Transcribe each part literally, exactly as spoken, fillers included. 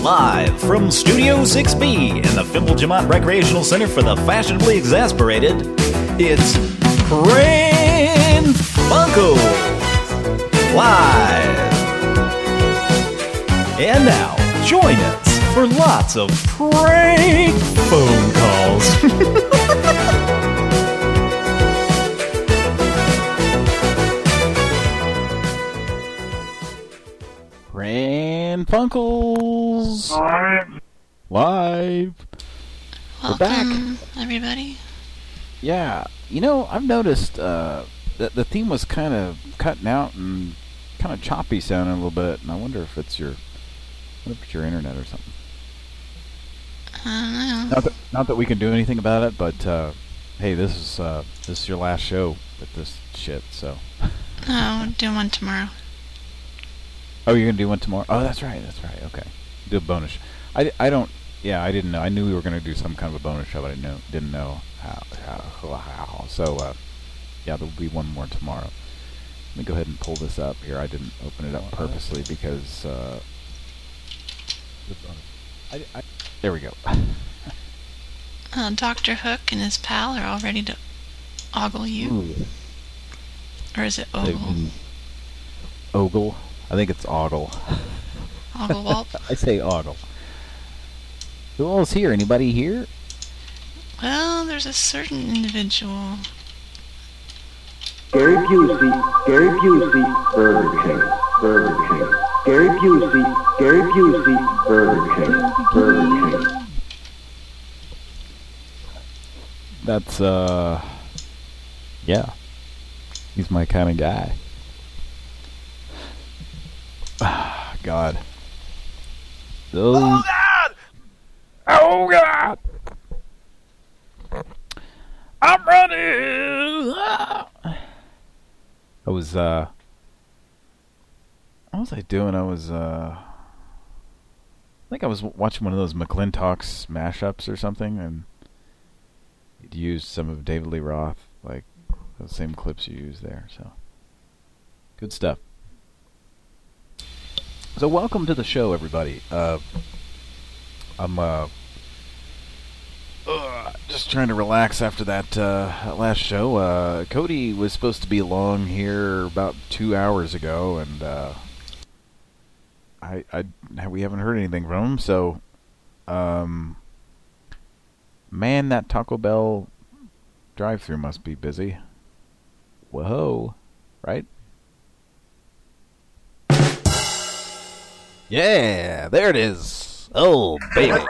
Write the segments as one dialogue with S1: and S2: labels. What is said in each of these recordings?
S1: Live from Studio six B in the Fimble Jamont Recreational Center for the Fashionably Exasperated, it's Pran Funkels Live. And now, join us for lots of prank phone calls. Pran Funkels Live. Live.
S2: Welcome,
S1: We're back,
S2: everybody.
S1: Yeah, you know, I've noticed uh, that the theme was kind of cutting out and kind of choppy sounding a little bit, and I wonder if it's your, I wonder if it's your internet or something.
S2: I don't know.
S1: Not that, not that we can do anything about it, but uh, hey, this is uh, this is your last show with this shit, so.
S2: No, we'll do one tomorrow.
S1: Oh, you're gonna do one tomorrow? Oh, that's right, that's right. Okay, do a bonus. Sh- I, I don't. Yeah, I didn't know. I knew we were gonna do some kind of a bonus show, but I know didn't know how. how, how. So, uh, yeah, there'll be one more tomorrow. Let me go ahead and pull this up here. I didn't open it up purposely because. Uh, I, I, there we go.
S2: Uh, Doctor Hook and his pal are all ready to ogle you.
S1: Ooh.
S2: Or is it ogle?
S1: Ogle. I think it's ogle.
S2: Ogle Walt?
S1: I say ogle. Who else here? Anybody here?
S2: Well, there's a certain individual.
S3: Gary Busey, Gary Busey, Burger King, Burger King. Gary Busey, Gary Busey, Burger King, Burger King.
S1: That's, uh... yeah. He's my kind of guy. Ah, God. Those... Oh, God! Oh, God! I'm running! Ah. I was, uh... What was I doing? I was, uh... I think I was watching one of those McClintock's mashups or something, and he'd used some of David Lee Roth, like, those same clips you used there, so... Good stuff. So welcome to the show, everybody. Uh, I'm uh, uh, just trying to relax after that uh, last show. Uh, Cody was supposed to be along here about two hours ago, and uh, I, I, we haven't heard anything from him. So, um, man, that Taco Bell drive-thru must be busy. Whoa, right? Yeah, there it is. Oh, baby.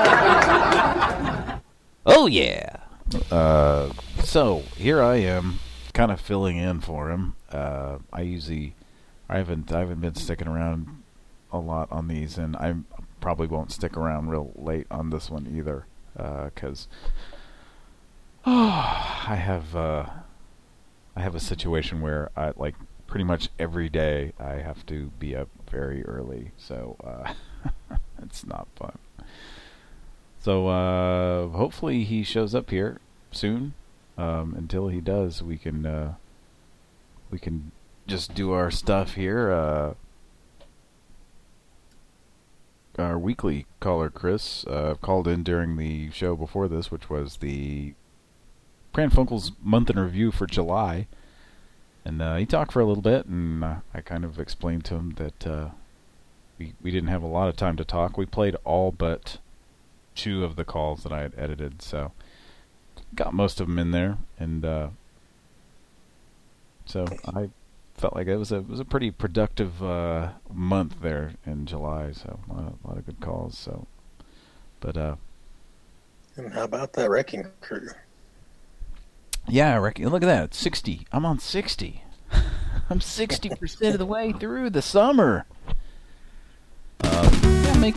S1: Oh, yeah. Uh, so, here I am, kind of filling in for him. Uh, I usually, I haven't, I haven't been sticking around a lot on these, and I probably won't stick around real late on this one either, because, uh, oh, I have, uh, I have a situation where I, like, pretty much every day I have to be up very early, so uh, it's not fun. So uh, hopefully he shows up here soon. Um, until he does, we can uh, we can just do our stuff here. Uh, our weekly caller, Chris, uh, called in during the show before this, which was the Pran Funkels month in review for July. And uh, he talked for a little bit, and uh, I kind of explained to him that uh, we we didn't have a lot of time to talk. We played all but two of the calls that I had edited, so got most of them in there, and uh, so I felt like it was a it was a pretty productive uh, month there in July. So a lot of, a lot of good calls. So, but uh,
S4: and how about that Wrecking Crew?
S1: Yeah, I reckon. Look at that. It's sixty. I'm on sixty. I'm sixty percent of the way through the summer. Uh, yeah, make...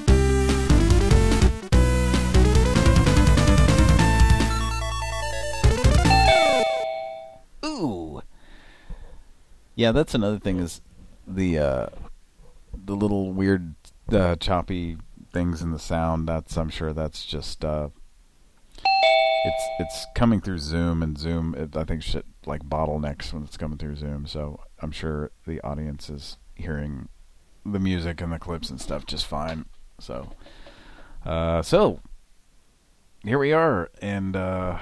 S1: Ooh. Yeah, that's another thing is the uh, the little weird uh, choppy things in the sound. That's I'm sure that's just... Uh, It's it's coming through Zoom, and Zoom, it, I think, shit like bottlenecks when it's coming through Zoom. So I'm sure the audience is hearing the music and the clips and stuff just fine. So, uh, so here we are, and uh,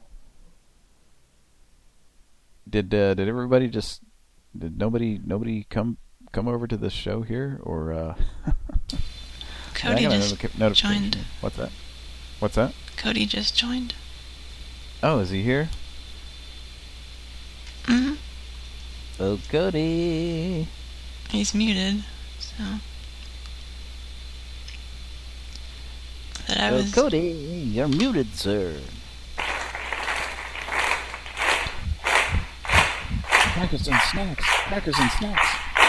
S1: did uh, did everybody just did nobody nobody come come over to this show here or? Uh,
S2: Cody
S1: yeah,
S2: just
S1: notification.
S2: joined.
S1: What's that? What's that?
S2: Cody just joined.
S1: Oh, is he here?
S2: Mm-hmm.
S1: Oh, Cody.
S2: He's muted, so. That I
S1: Oh,
S2: was.
S1: Cody, you're muted, sir. Crackers and snacks. Crackers and snacks.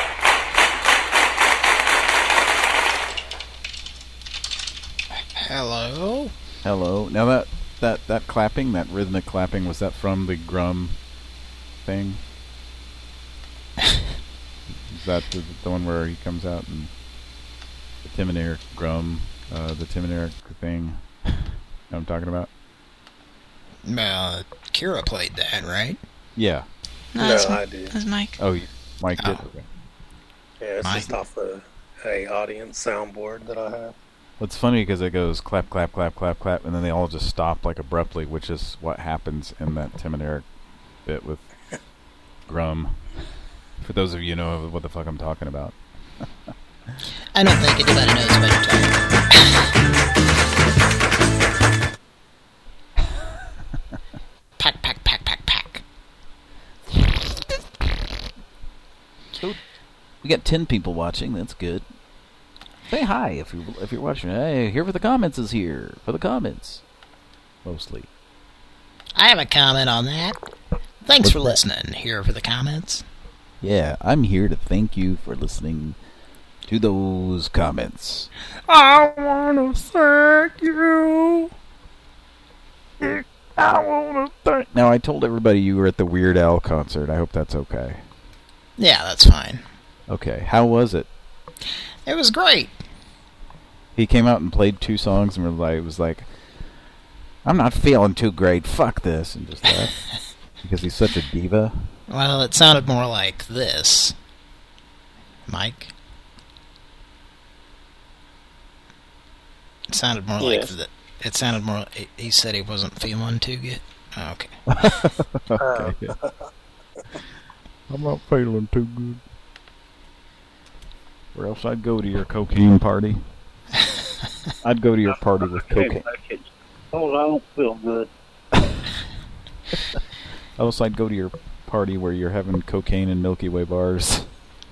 S5: Hello?
S1: Hello. Now that, that, that clapping, that rhythmic clapping, was that from the Grum thing? Is that the, the one where he comes out and the Tim and Eric Grum, uh, the Tim and Eric thing? You know what I'm talking about?
S5: Uh, Kira played that, right?
S1: Yeah.
S2: No,
S4: No,
S2: that's,
S4: I did.
S2: that's Mike.
S1: Oh, you- Mike did?
S5: Oh.
S1: Okay.
S4: Yeah, it's
S5: Mike.
S4: just off a, a audience soundboard that I have.
S1: Well, it's funny because it goes clap, clap, clap, clap, clap, and then they all just stop like abruptly, which is what happens in that Tim and Eric bit with Grum. For those of you who know what the fuck I'm talking about.
S5: I don't think anybody knows what you're talking about. Pack, pack, pack, pack, pack.
S1: So, we got ten people watching. That's good. Say hi if you're if you're watching. Hey, here for the comments is here for the comments, mostly.
S5: I have a comment on that. Thanks
S1: What's
S5: for
S1: that?
S5: listening. Here for the comments.
S1: Yeah, I'm here to thank you for listening to those comments.
S5: I want to thank you.
S1: I want to thank. Now, I told everybody you were at the Weird Al concert. I hope that's okay.
S5: Yeah, that's fine.
S1: Okay, how was it?
S5: It was great.
S1: He came out and played two songs and like, it was like, I'm not feeling too great, fuck this, and just left. Because he's such a diva.
S5: Well, it sounded more like this. Mike? It sounded more like
S4: Yes.
S5: that. It sounded more. He, he said he wasn't feeling too good. Oh, okay.
S1: Okay. I'm not feeling too good. Or else I'd go to your cocaine party. I'd go to your party with cocaine.
S3: Oh, I don't feel good.
S1: Else I'd go to your party where you're having cocaine and Milky Way bars.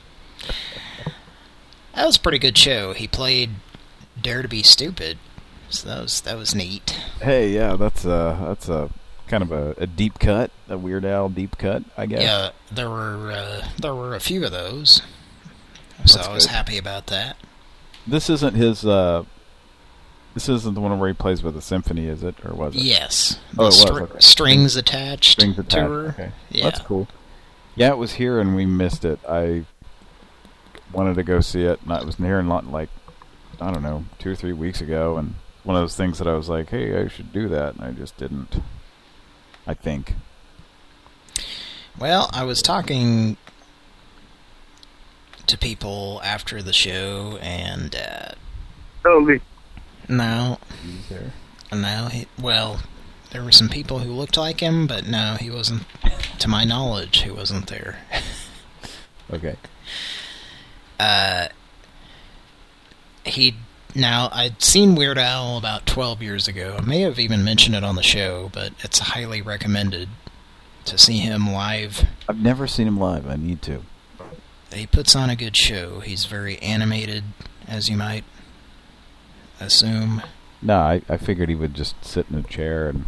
S5: That was a pretty good show. He played Dare to Be Stupid, so that was that was neat.
S1: Hey, yeah, that's a that's a kind of a, a deep cut, a Weird Al deep cut, I guess.
S5: Yeah, there were uh, there were a few of those, so
S1: That's
S5: I was
S1: good.
S5: happy about that.
S1: This isn't his. Uh, this isn't the one where he plays with a symphony, is it, or was it?
S5: Yes.
S1: Oh, it was,
S5: Str-
S1: okay.
S5: Strings attached.
S1: Strings attached.
S5: Tour.
S1: Okay,
S5: Yeah.
S1: that's cool. Yeah, it was here and we missed it. I wanted to go see it, and it was here in lot like I don't know, two or three weeks ago, and one of those things that I was like, hey, I should do that, and I just didn't. I think.
S5: Well, I was talking to people after the show, and uh,
S3: Toby.
S5: no,
S1: He's there.
S5: no, he, well, there were some people who looked like him, but no, he wasn't. To my knowledge, he wasn't there.
S1: Okay.
S5: Uh, he now I'd seen Weird Al about twelve years ago. I may have even mentioned it on the show, but it's highly recommended to see him live.
S1: I've never seen him live. I need to.
S5: He puts on a good show. He's very animated, as you might assume.
S1: No, I, I figured he would just sit in a chair, and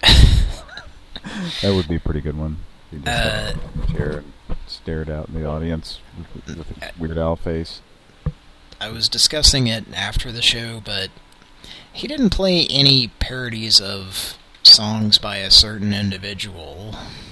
S1: that would be a pretty good one. He just
S5: Uh,
S1: sat in a chair and stared out in the audience with, with a Weird Al face.
S5: I was discussing it after the show, but he didn't play any parodies of songs by a certain individual.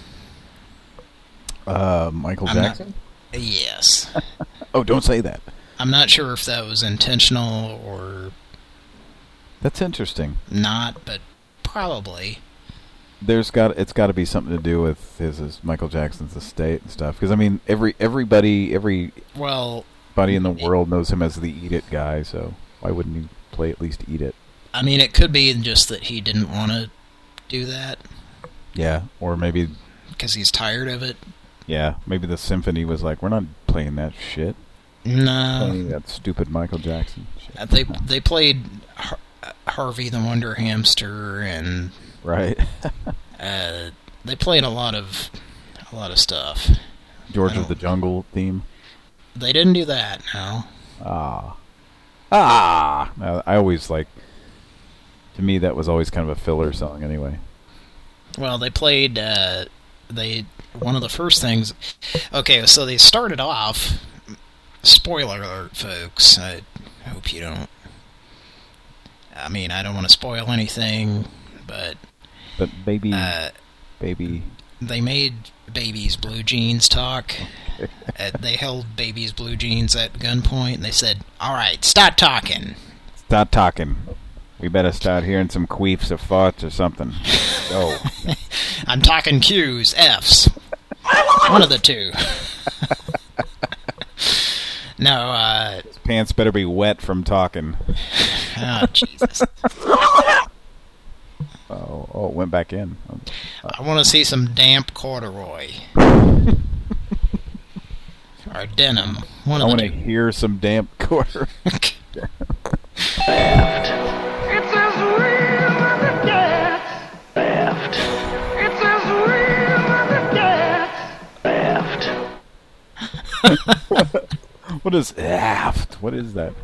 S1: Uh, Michael
S5: I'm not-
S1: Jackson?
S5: Yes.
S1: Oh, don't say that.
S5: I'm not sure if that was intentional or
S1: That's interesting.
S5: not, but probably.
S1: There's got it's got to be something to do with his, his Michael Jackson's estate and stuff. Because I mean, every everybody everybody
S5: Well,
S1: in the world knows him as the Eat It guy. So Why wouldn't he play at least Eat It?
S5: I mean, it could be just that he didn't want to do that.
S1: Yeah, or maybe...
S5: Because he's tired of it.
S1: Yeah, maybe the symphony was like, we're not playing that shit.
S5: No.
S1: Playing that stupid Michael Jackson shit.
S5: Uh, they they played Har Harvey the Wonder Hamster and...
S1: Right.
S5: uh, they played a lot of a lot of stuff.
S1: George of the Jungle theme.
S5: They didn't do that, no.
S1: Ah. Ah! Now, I always like... To me, that was always kind of a filler song anyway.
S5: Well, they played... Uh, they one of the first things... Okay, so they started off... Spoiler alert, folks. I hope you don't... I mean, I don't want to spoil anything, but...
S1: But baby...
S5: Uh,
S1: baby...
S5: They made Baby's Blue Jeans talk. uh, they held Baby's Blue Jeans at gunpoint, and they said, all right, start talking.
S1: Start talking. We better start hearing some queefs or farts or something. Go.
S5: I'm talking Q's, F's. One of the two. No, uh...
S1: His pants better be wet from talking.
S5: Oh, Jesus.
S1: Oh, oh, it went back in.
S5: I want to see some damp corduroy. Or denim. One
S1: I
S5: of
S1: want
S5: the
S1: to
S5: two.
S1: hear some damp corduroy.
S6: Theft. It's as real as it gets. Theft. It's as real as it gets. Theft.
S1: What is aft? What is that?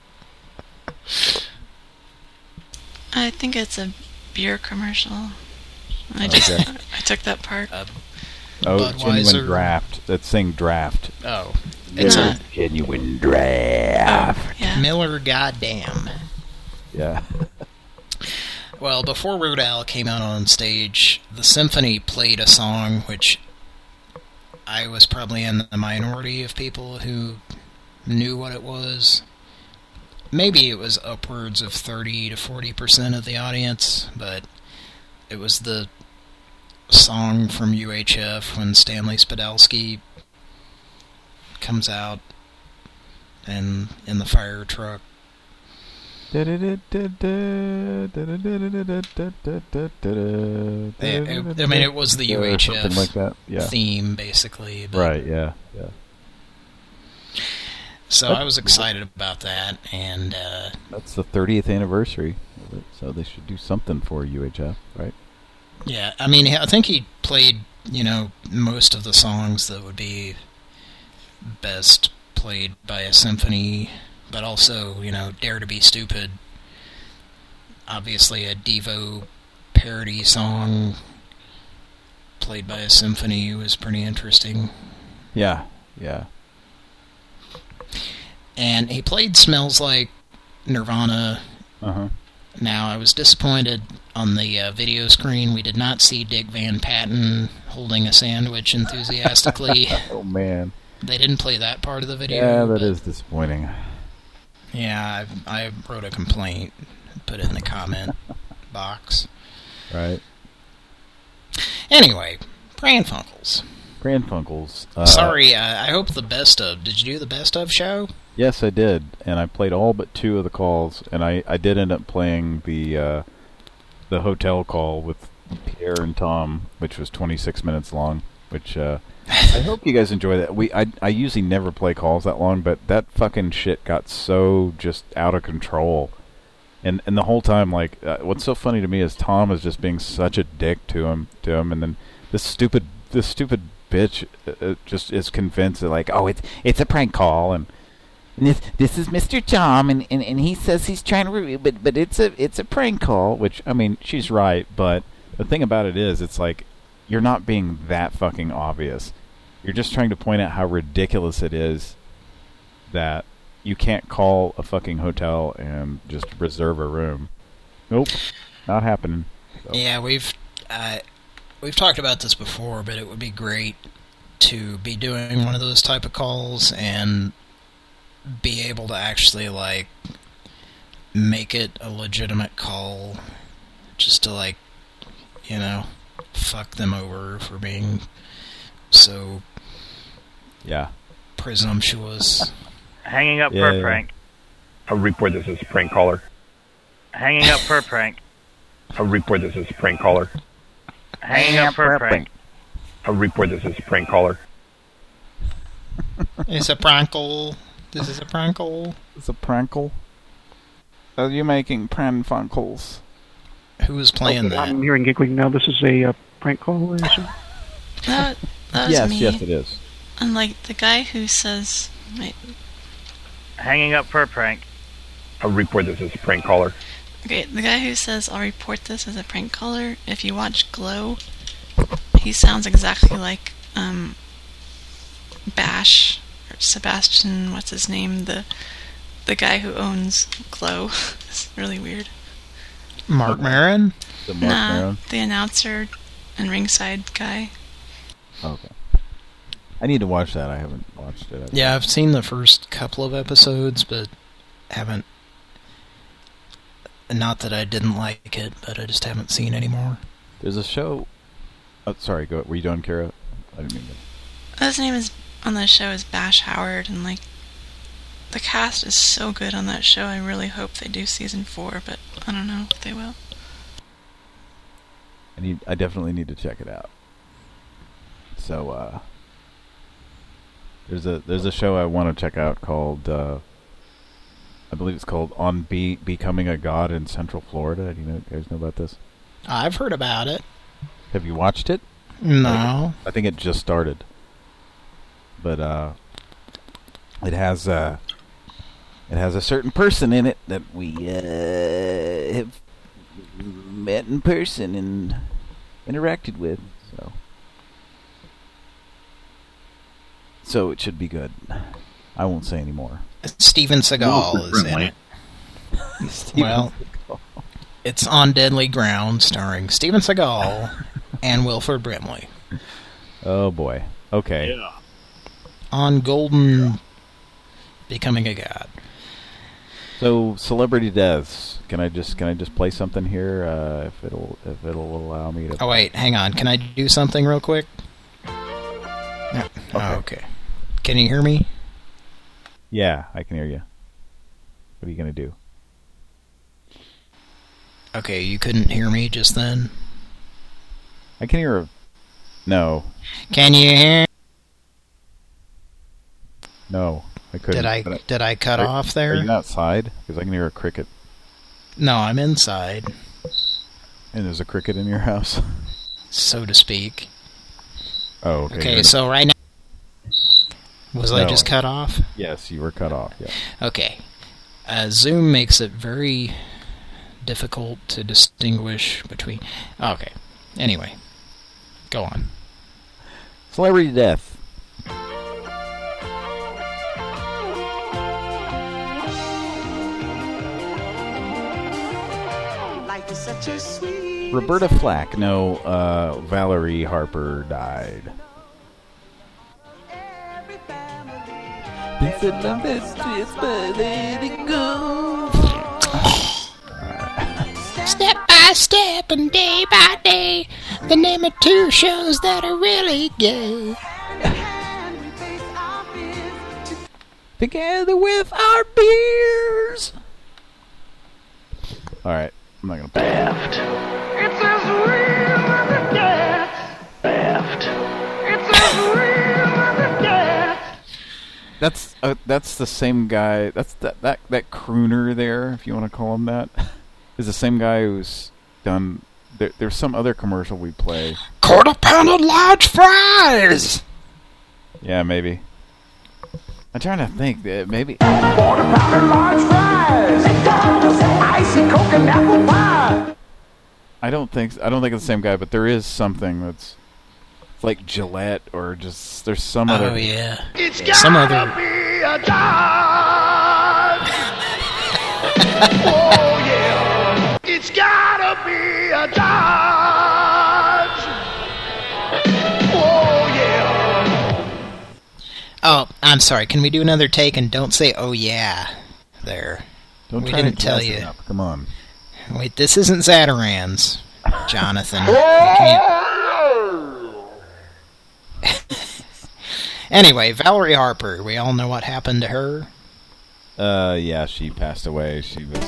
S2: I think it's a beer commercial. I just
S1: Okay.
S2: I took that part.
S5: Uh,
S1: Oh,
S5: Budweiser.
S1: genuine draft. That's saying draft.
S5: oh. It's
S2: Yeah.
S5: a
S1: Genuine draft.
S2: Yeah.
S5: Miller Goddamn.
S1: Yeah.
S5: Well, before Weird Al came out on stage, the Symphony played a song which I was probably in the minority of people who knew what it was. Maybe it was upwards of thirty to forty percent of the audience, but it was the song from U H F when Stanley Spadalski comes out and in the fire truck.
S1: I
S5: I, I mean, it was the U H F
S1: something like that. Yeah.
S5: theme, basically. But,
S1: Right. Yeah. Yeah.
S5: So I was excited about that, and uh,
S1: That's the thirtieth anniversary of it, so they should do something for U H F, right?
S5: yeah, I mean, I think he played, you know, most of the songs that would be best played by a symphony, but also, you know, Dare to Be Stupid. Obviously a Devo parody song played by a symphony was pretty interesting.
S1: Yeah. Yeah.
S5: And he played Smells Like Nirvana.
S1: Uh-huh.
S5: Now, I was disappointed on the uh, video screen. We did not see Dick Van Patten holding a sandwich enthusiastically.
S1: Oh, man.
S5: They didn't play that part of the video.
S1: Yeah, that
S5: but,
S1: is disappointing.
S5: Yeah, I, I wrote a complaint, put it in the comment box.
S1: Right.
S5: Anyway, Pran Funkels.
S1: Pran Funkels. Uh,
S5: Sorry, uh, I hope the best of... Did you do the best of show?
S1: Yes, I did, and I played all but two of the calls, and I, I did end up playing the uh, the hotel call with Pierre and Tom, which was twenty-six minutes long, which uh, I hope you guys enjoy that. We I, I usually never play calls that long, but that fucking shit got so just out of control. And and the whole time, like, uh, what's so funny to me is Tom is just being such a dick to him, to him, and then this stupid this stupid bitch uh, just is convinced that, like, oh, it's it's a prank call, and this this is Mister Tom, and, and, and he says he's trying to review, but but it's a it's a prank call. Which, I mean, she's right, but the thing about it is, it's like you're not being that fucking obvious. You're just trying to point out how ridiculous it is that you can't call a fucking hotel and just reserve a room. Nope, not happening. So.
S5: Yeah, we've uh, we've talked about this before, but it would be great to be doing one of those type of calls and be able to actually, like, make it a legitimate call, just to, like, you know, fuck them over for being so
S1: Yeah.
S5: presumptuous.
S7: Hanging up
S1: Yeah,
S7: for a
S1: yeah.
S7: prank. I'll report this as a prank caller.
S8: Hanging up for a prank.
S7: I'll report this as a prank caller.
S8: Hanging up for a prank.
S7: I'll report this as a prank caller.
S5: It's a prankle. This is a prankle.
S1: It's a prankle. Are you making pranfunkles?
S5: Who was playing
S9: okay,
S5: that?
S9: I'm hearing giggling now. This is a uh, prank call, I assume?
S2: That, that was
S1: Yes,
S2: me.
S1: yes, it is.
S2: And like the guy who says, wait,
S8: Hanging up for a prank.
S7: I'll report this as a prank caller.
S2: okay, the guy who says I'll report this as a prank caller. If you watch Glow, he sounds exactly like um, Bash or Sebastian. What's his name? The the guy who owns Glow. It's really weird.
S5: Mark Maron?
S1: The Mark
S2: nah,
S1: Maron?
S2: the announcer and ringside guy.
S1: Okay. I need to watch that. I haven't watched it.
S5: Yeah, I've seen the first couple of episodes, but haven't... Not that I didn't like it, but I just haven't seen any more.
S1: There's a show... Oh, sorry, go. Were you done, Kara? I didn't mean to...
S2: His name is on the show is Bash Howard, and like the cast is so good on that show. I really hope they do season four, but I don't know if they will.
S1: I need. I definitely need to check it out. So, uh... There's a there's a show I want to check out called... Uh, I believe it's called On Be Becoming a God in Central Florida. Do you know, guys know about this?
S5: I've heard about it.
S1: Have you watched it?
S5: No.
S1: I think it just started. But uh, it has uh, it has a certain person in it that we uh, have met in person and interacted with. So, so it should be good. I won't say any more.
S5: Steven Seagal is in it. Well, it's On Deadly Ground, starring Steven Seagal and Wilford Brimley.
S1: Oh boy. Okay.
S8: Yeah.
S5: On Golden, Becoming a God.
S1: So celebrity deaths. Can I just can I just play something here? Uh, if it'll if it'll allow me to.
S5: Oh wait, hang on. Can I do something real quick? No.
S1: Okay.
S5: Oh, okay. Can you hear me?
S1: Yeah, I can hear you. What are you gonna do?
S5: Okay, you couldn't hear me just then?
S1: I can hear a... No.
S5: Can you hear?
S1: No, I couldn't.
S5: Did I,
S1: I
S5: did I cut
S1: are,
S5: off there?
S1: Are you outside? Because I can hear a cricket.
S5: No, I'm inside.
S1: And there's a cricket in your house?
S5: So to speak.
S1: Oh, okay.
S5: Okay, so right now... Was
S1: No.
S5: I just cut off?
S1: Yes, you were cut off, yeah.
S5: Okay. Uh, Zoom makes it very difficult to distinguish between... Okay. Anyway. Go on.
S1: Celebrity death.
S6: Life is such a sweet...
S1: Roberta Flack. No, uh, Valerie Harper died.
S5: Step by step and day by day, the name of two shows that are really gay.
S1: Together with our beers. Alright, I'm not gonna play
S6: Theft. It's as real as it gets. Theft. It's as real as it gets.
S1: That's uh, that's the same guy. That's that that that crooner there, if you want to call him that, is the same guy who's done. There, there's some other commercial we play.
S5: Quarter pounded large fries.
S1: Yeah, maybe. I'm trying to think. Uh, maybe.
S6: Quarter pounder large fries. Icy Coke and apple pie.
S1: I don't think I don't think it's the same guy, but there is something that's like Gillette or just there's some
S5: Oh
S1: other.
S5: yeah.
S6: It's
S5: Yeah, some
S6: gotta
S5: other.
S6: be a Dodge. Oh yeah. It's gotta be a Dodge. Oh yeah.
S5: Oh, I'm sorry. Can we do another take and don't say "oh yeah" there?
S1: Don't
S5: we
S1: try
S5: didn't
S1: to
S5: tell
S1: gas it
S5: you.
S1: up. Come on.
S5: Wait, this isn't Zatarans, Jonathan. You can't. Anyway, Valerie Harper. We all know what happened to her.
S1: Uh, yeah, she passed away. She was,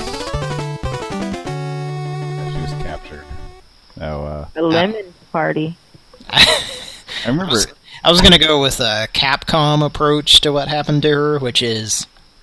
S1: yeah, she was captured. Oh, uh,
S10: A lemon party.
S1: I remember.
S5: I was, I was going to go with a Capcom approach to what happened to her, which is...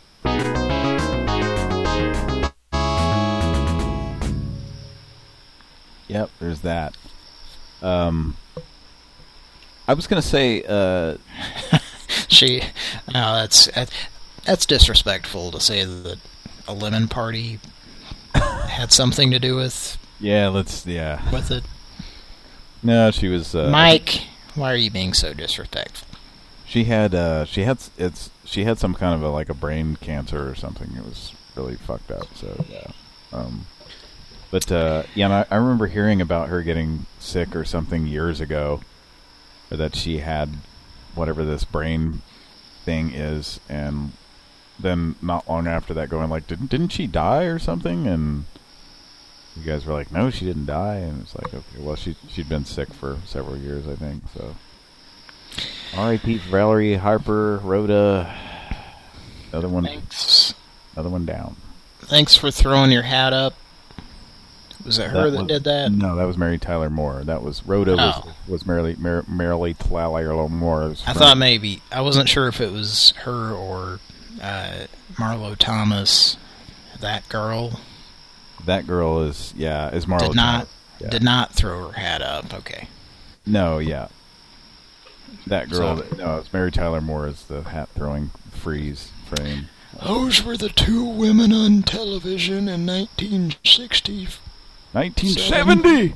S1: Yep, there's that. Um, I was going to say... Uh,
S5: she... No, that's... That's disrespectful to say that a lemon party had something to do with...
S1: Yeah, let's... Yeah.
S5: With it.
S1: No, she was... Uh,
S5: Mike, why are you being so disrespectful?
S1: She had... Uh, she had... It's. She had some kind of a, like a brain cancer or something. It was really fucked up. So yeah. Um, but uh, yeah, and I, I remember hearing about her getting sick or something years ago, or that she had whatever this brain thing is, and then not long after that, going like, didn't didn't she die or something? And you guys were like, no, she didn't die, and it's like, okay, well, she she'd been sick for several years, I think. So. R I P Valerie Harper, Rhoda. Another one.
S5: Thanks.
S1: Another one down.
S5: Thanks for throwing your hat up. Was it her that, that
S1: was,
S5: did that?
S1: No, that was Mary Tyler Moore. That was Rhoda. Oh. Was was Marilee Mar Marilee Tyler Moore.
S5: I thought maybe I wasn't sure if it was her or uh, Marlo Thomas. That girl.
S1: That girl is yeah is Marlo.
S5: Did not
S1: Thomas. Yeah.
S5: did not throw her hat up. Okay.
S1: No, yeah. That girl,
S5: so,
S1: no, it's Mary Tyler Moore is the hat-throwing freeze frame.
S5: Those were the two women on television in nineteen sixty.
S1: nineteen seventy!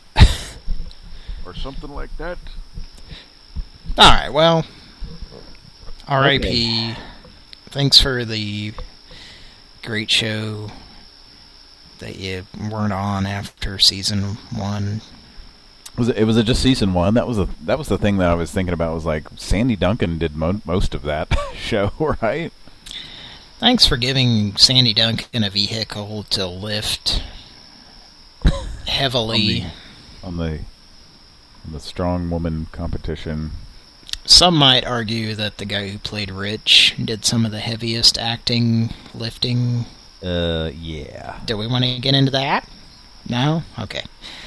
S1: Or something like that.
S5: Alright, well, R I P Okay. Thanks for the great show that you weren't on after season one.
S1: Was it, it was it just season one? That was a that was the thing that I was thinking about. Was like Sandy Duncan did mo most of that show, right?
S5: Thanks for giving Sandy Duncan a vehicle to lift heavily
S1: on the, on the on the strong woman competition.
S5: Some might argue that the guy who played Rich did some of the heaviest acting, lifting.
S1: Uh, yeah.
S5: Do we want to get into that? No? Okay.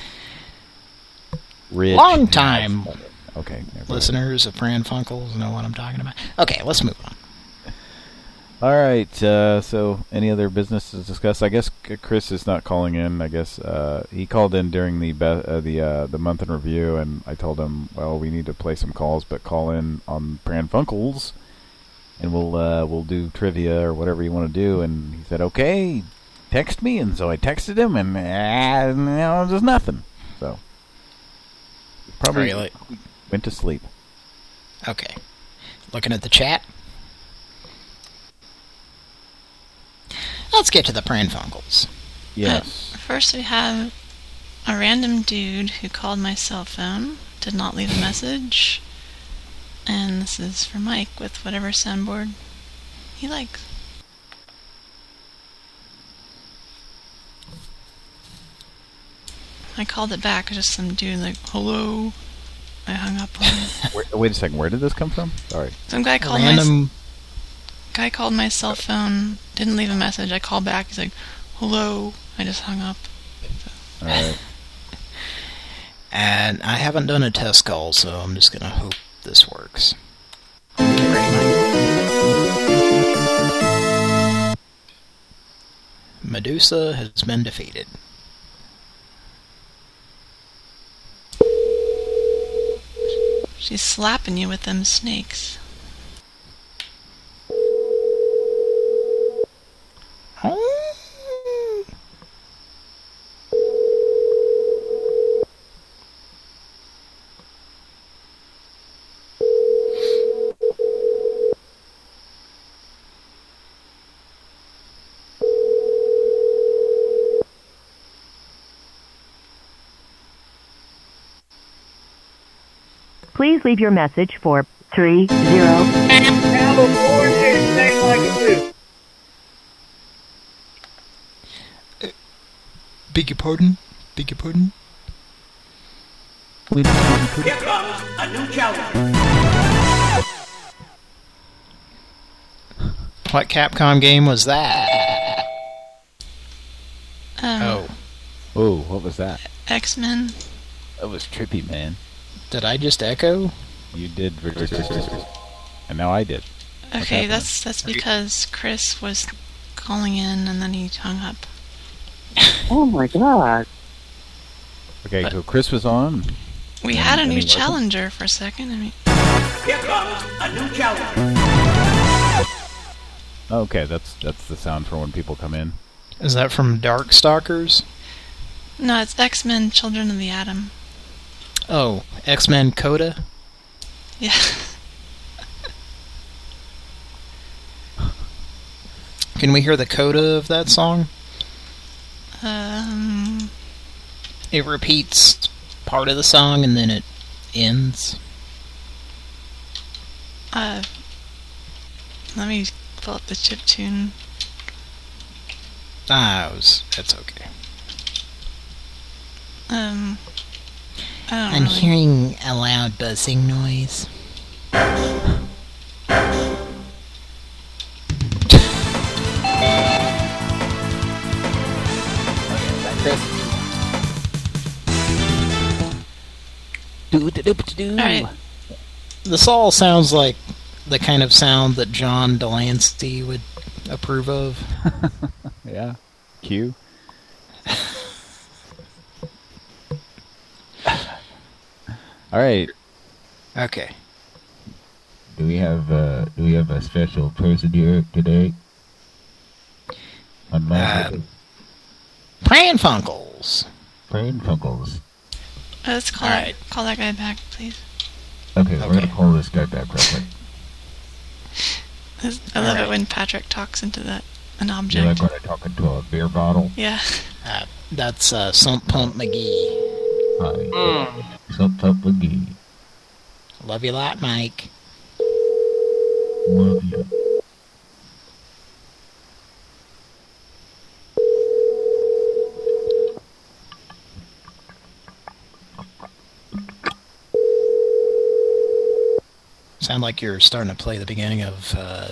S1: Rich.
S5: Long time
S1: okay,
S5: listeners of Pran Funkels know what I'm talking about. Okay, let's move on.
S1: All right, uh, so any other business to discuss? I guess Chris is not calling in. I guess uh, he called in during the be uh, the uh, the month in review, and I told him, well, we need to play some calls, but call in on Pran Funkels, and we'll uh, we'll do trivia or whatever you want to do. And he said, okay, text me, and so I texted him, and uh, you know, just nothing. So. Probably
S5: really?
S1: Went to sleep.
S5: Okay. Looking at the chat. Let's get to the Pran Funkels.
S1: Yes.
S2: Uh, first we have a random dude who called my cell phone, did not leave a message, and this is for Mike with whatever soundboard he likes. I called it back, just some dude like, hello. I hung up on him.
S1: Wait, wait a second, where did this come from? Sorry.
S2: Some guy called
S5: Random...
S2: my guy called my cell phone, didn't leave a message. I called back, he's like, hello. I just hung up. So.
S1: Alright.
S5: And I haven't done a test call, so I'm just going to hope this works. Medusa has been defeated.
S2: She's slapping you with them snakes.
S11: Please leave your message for three zero.
S5: Beg your pardon? Beg your pardon?
S6: Here comes a new challenge.
S5: What Capcom game was that?
S2: Um,
S5: Oh.
S1: Oh, what was that?
S2: X-Men.
S1: That was trippy, man.
S5: Did I just echo?
S1: You did. And now I did.
S2: Okay, that's that's because Chris was calling in and then he hung up.
S9: Oh my god.
S1: Okay,
S2: But-
S1: so Chris was on.
S2: We
S1: And-
S2: had a
S1: and
S2: new
S1: he wasn't?
S2: challenger for a second. I mean,
S6: Here comes a new challenger.
S1: Okay, that's that's the sound for when people come in.
S5: Is that from Darkstalkers?
S2: no, it's X-Men: Children of the Atom.
S5: Oh, X-Men Coda?
S2: Yeah.
S5: Can we hear the coda of that song?
S2: Um.
S5: It repeats part of the song and then it ends.
S2: Uh. Let me pull up the chiptune.
S5: Ah, it was, that's okay.
S2: Um. I don't
S5: I'm
S2: really-
S5: hearing a loud buzzing noise.
S2: Alright.
S5: This all sounds like the kind of sound that John Delancey would approve of.
S1: Yeah. Q. All right.
S5: Okay.
S10: Do we have uh, do we have a special person here today? On my
S5: Um, Pran Funkels.
S10: Pran Funkels.
S2: Uh, let's call
S5: Alright.
S2: that, call that guy back, please.
S10: Okay, we're
S5: Okay.
S10: gonna call this guy back real quick.
S2: This- I love
S5: Alright.
S2: it when Patrick talks into that an
S10: You're
S2: object.
S10: like when I talk into a beer bottle.
S2: Yeah.
S5: Uh, that's uh, Sump Pump McGee.
S10: Hi. Sump Pump McGee.
S5: Love you a lot, Mike.
S10: Love you.
S5: Sound like you're starting to play the beginning of uh,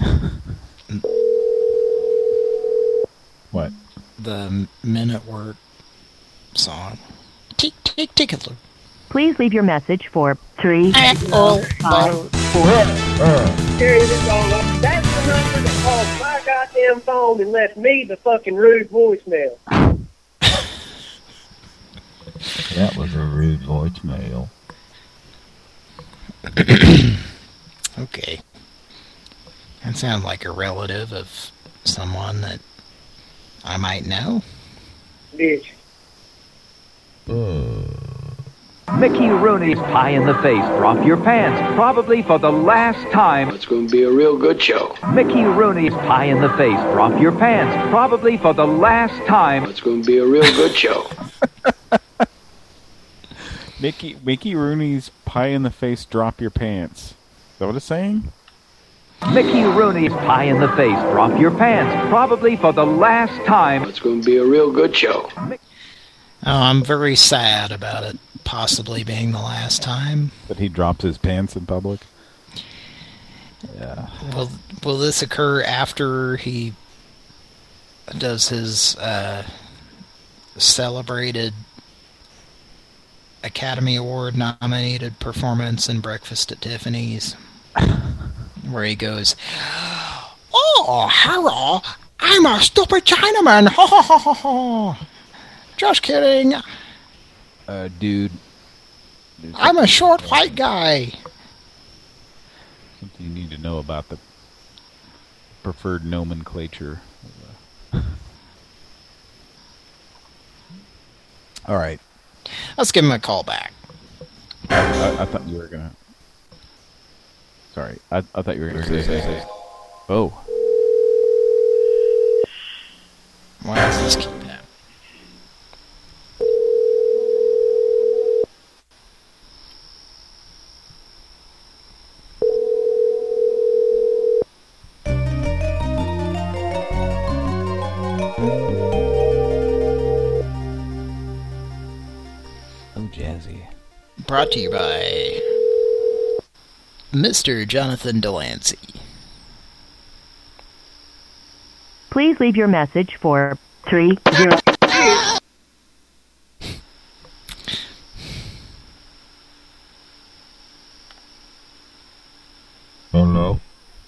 S1: What?
S5: the Men at Work song. Tick, tick, tickler.
S11: Please leave your message for three
S5: Oh,
S11: five
S6: Carry this all up. That's the number that calls my goddamn phone and left me the fucking rude voicemail.
S10: That was a rude voicemail.
S5: Okay. That sounds like a relative of someone that I might know.
S6: Bitch.
S12: Mickey Rooney's Pie in the Face. Drop your pants, probably for the last time.
S13: It's going to be a real good show.
S12: Mickey Rooney's Pie in the Face. Drop your pants, probably for the last time.
S13: It's going to be a real good show.
S1: Mickey Mickey Rooney's Pie in the Face. Drop your pants. Is that what it's saying?
S12: Mickey Rooney's Pie in the Face. Drop your pants, probably for the last time.
S13: It's going to be a real good show.
S5: Oh, I'm very sad about it possibly being the last time.
S1: That he drops his pants in public? Yeah.
S5: Will will this occur after he does his uh, celebrated Academy Award nominated performance in Breakfast at Tiffany's, where he goes, "Oh, hello, I'm a stupid Chinaman. Ha ha ha ha ha. Just kidding.
S1: Uh, dude.
S5: I'm a short white guy."
S1: Something you need to know about the preferred nomenclature. All right.
S5: Let's give him a call back.
S1: I, I thought you were gonna. Sorry, I, I thought you were gonna say. say, say. Oh.
S5: Why does this keep happening?
S1: Oh, jazzy.
S5: Brought to you by Mister Jonathan Delancey.
S11: Please leave your message for three zero.
S1: Hello.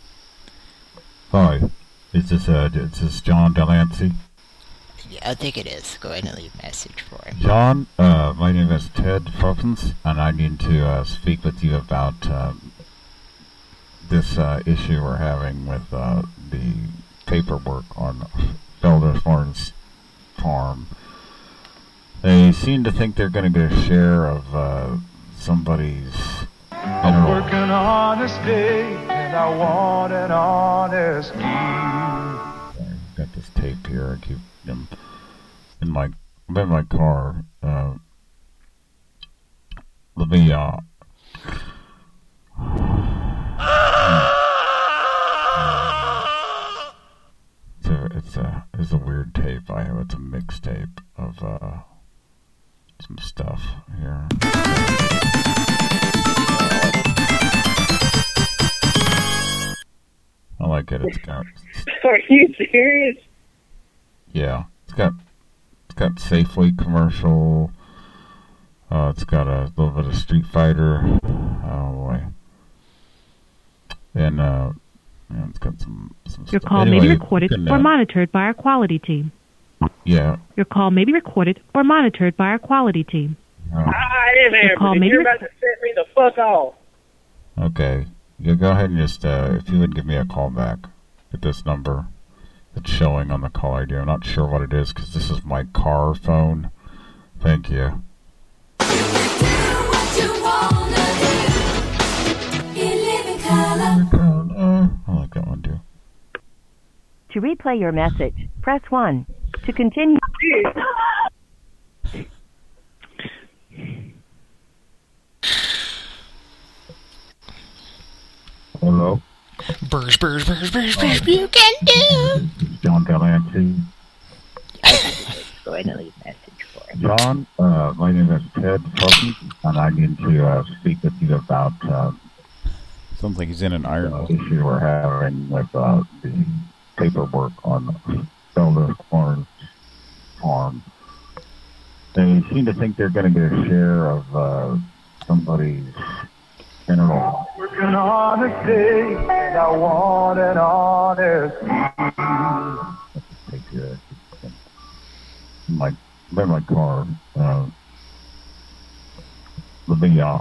S1: Hi. Is this uh, is this John Delancey?
S5: I think it is. Go ahead and leave a message for him.
S1: John, uh, my name is Ted Fuffins, and I need to uh, speak with you about uh, this uh, issue we're having with uh, the paperwork on Felder Farms farm. They seem to think they're going to get a share of uh, somebody's
S14: I'm working on this day, and I want an honest deal.
S1: I've got this tape here. I keep them in my I'm in my car. Uh, let me uh. It's a, it's a it's a weird tape I have. It's a mixtape of uh some stuff here. I like it. It's got.
S9: Are you serious?
S1: Yeah, it's got it's got Safeway commercial. Uh, it's got a little bit of Street Fighter. Oh boy. And uh, yeah, it's got some some
S15: Your
S1: stuff.
S15: call
S1: Anyway,
S15: may be recorded
S1: you can,
S15: or
S1: uh,
S15: monitored by our quality team.
S1: Yeah.
S15: Your call may be recorded or monitored by our quality team.
S1: Oh,
S9: I am
S15: Your call
S9: Amber.
S15: may
S9: You're
S15: be
S9: about to set me the fuck off.
S1: okay. Yeah, go ahead and just uh, if you would give me a call back at this number that's showing on the call I D. I'm not sure what it is because this is my car phone. Thank you. I like that one too.
S11: To replay your message, press one. To continue...
S1: Hello?
S5: Burrs, burrs, burrs, burrs, burrs, you can do!
S1: John Delancey.
S9: Go ahead and leave a message for him.
S1: John, uh, my name is Ted Fuffins, and I need to uh, speak with you about uh, something he's in an iron issue we're having with uh, the paperwork on Felder Farms farm. They seem to think they're going to get a share of uh, somebody's general.
S14: Working on this day, and I want an honest deal.
S1: Take care. My, I'm in my car. Uh, let me, uh,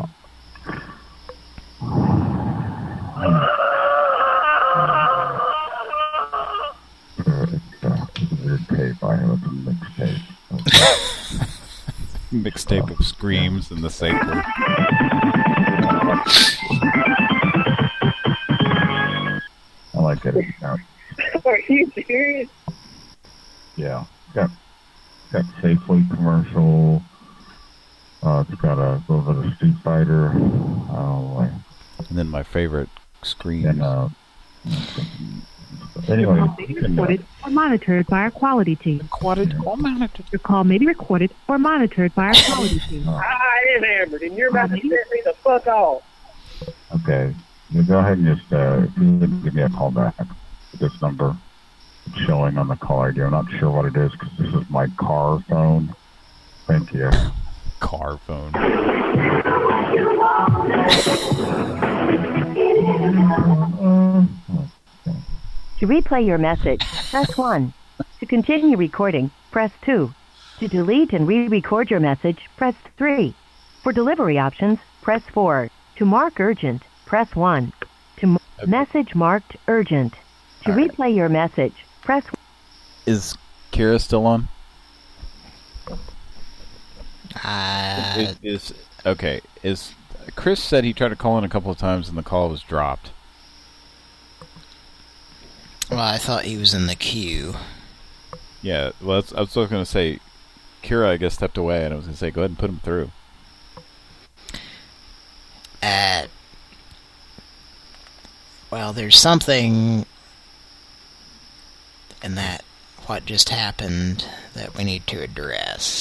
S1: it's, uh, it's a weird tape I have. It's a mixtape. Mixtape of screams in the Safeway. I like it. Uh,
S9: Are you serious?
S1: yeah. It's got, it's got Safeway commercial. Uh, it's got a little bit of Street Fighter. Oh, boy. And then my favorite screen. And, uh, anyway,
S15: Your call may be recorded or monitored by our quality team.
S1: Recorded or monitored.
S15: Your call may be recorded or monitored by our quality team.
S9: I am Amber, and you're about to set me the fuck off.
S1: Okay. You go ahead and just uh, if you would give me a call back at this number. It's showing on the call I D. I'm not sure what it is because this is my car phone. Thank you. Car phone.
S11: To replay your message, press one. To continue recording, press two. To delete and re-record your message, press three. For delivery options, press four. To mark urgent, press one. To m-
S1: Okay.
S11: message marked urgent. To
S1: All right.
S11: replay your message, press one.
S1: Is Kira still on?
S5: Uh,
S1: Is, is okay. Is Chris said he tried to call in a couple of times and the call was dropped.
S5: well, I thought he was in the queue.
S1: Yeah. Well, that's, I was going to say, Kira, I guess, stepped away, and I was going to say, go ahead and put him through.
S5: Uh, well, there's something in that what just happened that we need to address.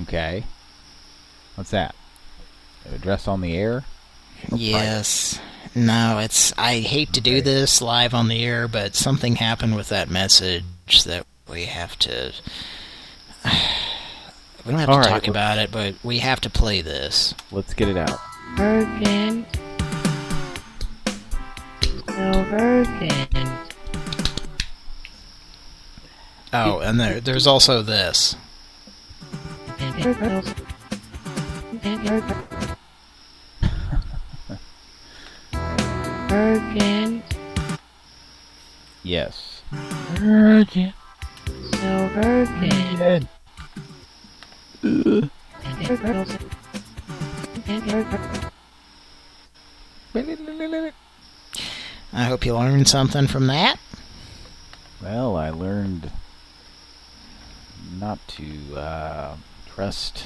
S1: Okay. What's that? Address on the air?
S5: Yes. No, it's. I hate to do this live on the air, but something happened with that message that we have to. We don't have
S1: All
S5: to
S1: right,
S5: talk about it, but we have to play this.
S1: Let's get it out.
S9: Virgin. So virgin.
S5: Oh, and there, there's also this.
S9: Virgin.
S1: Yes.
S9: Virgin. So virgin.
S5: I hope you learned something from that.
S1: Well, I learned not to uh, trust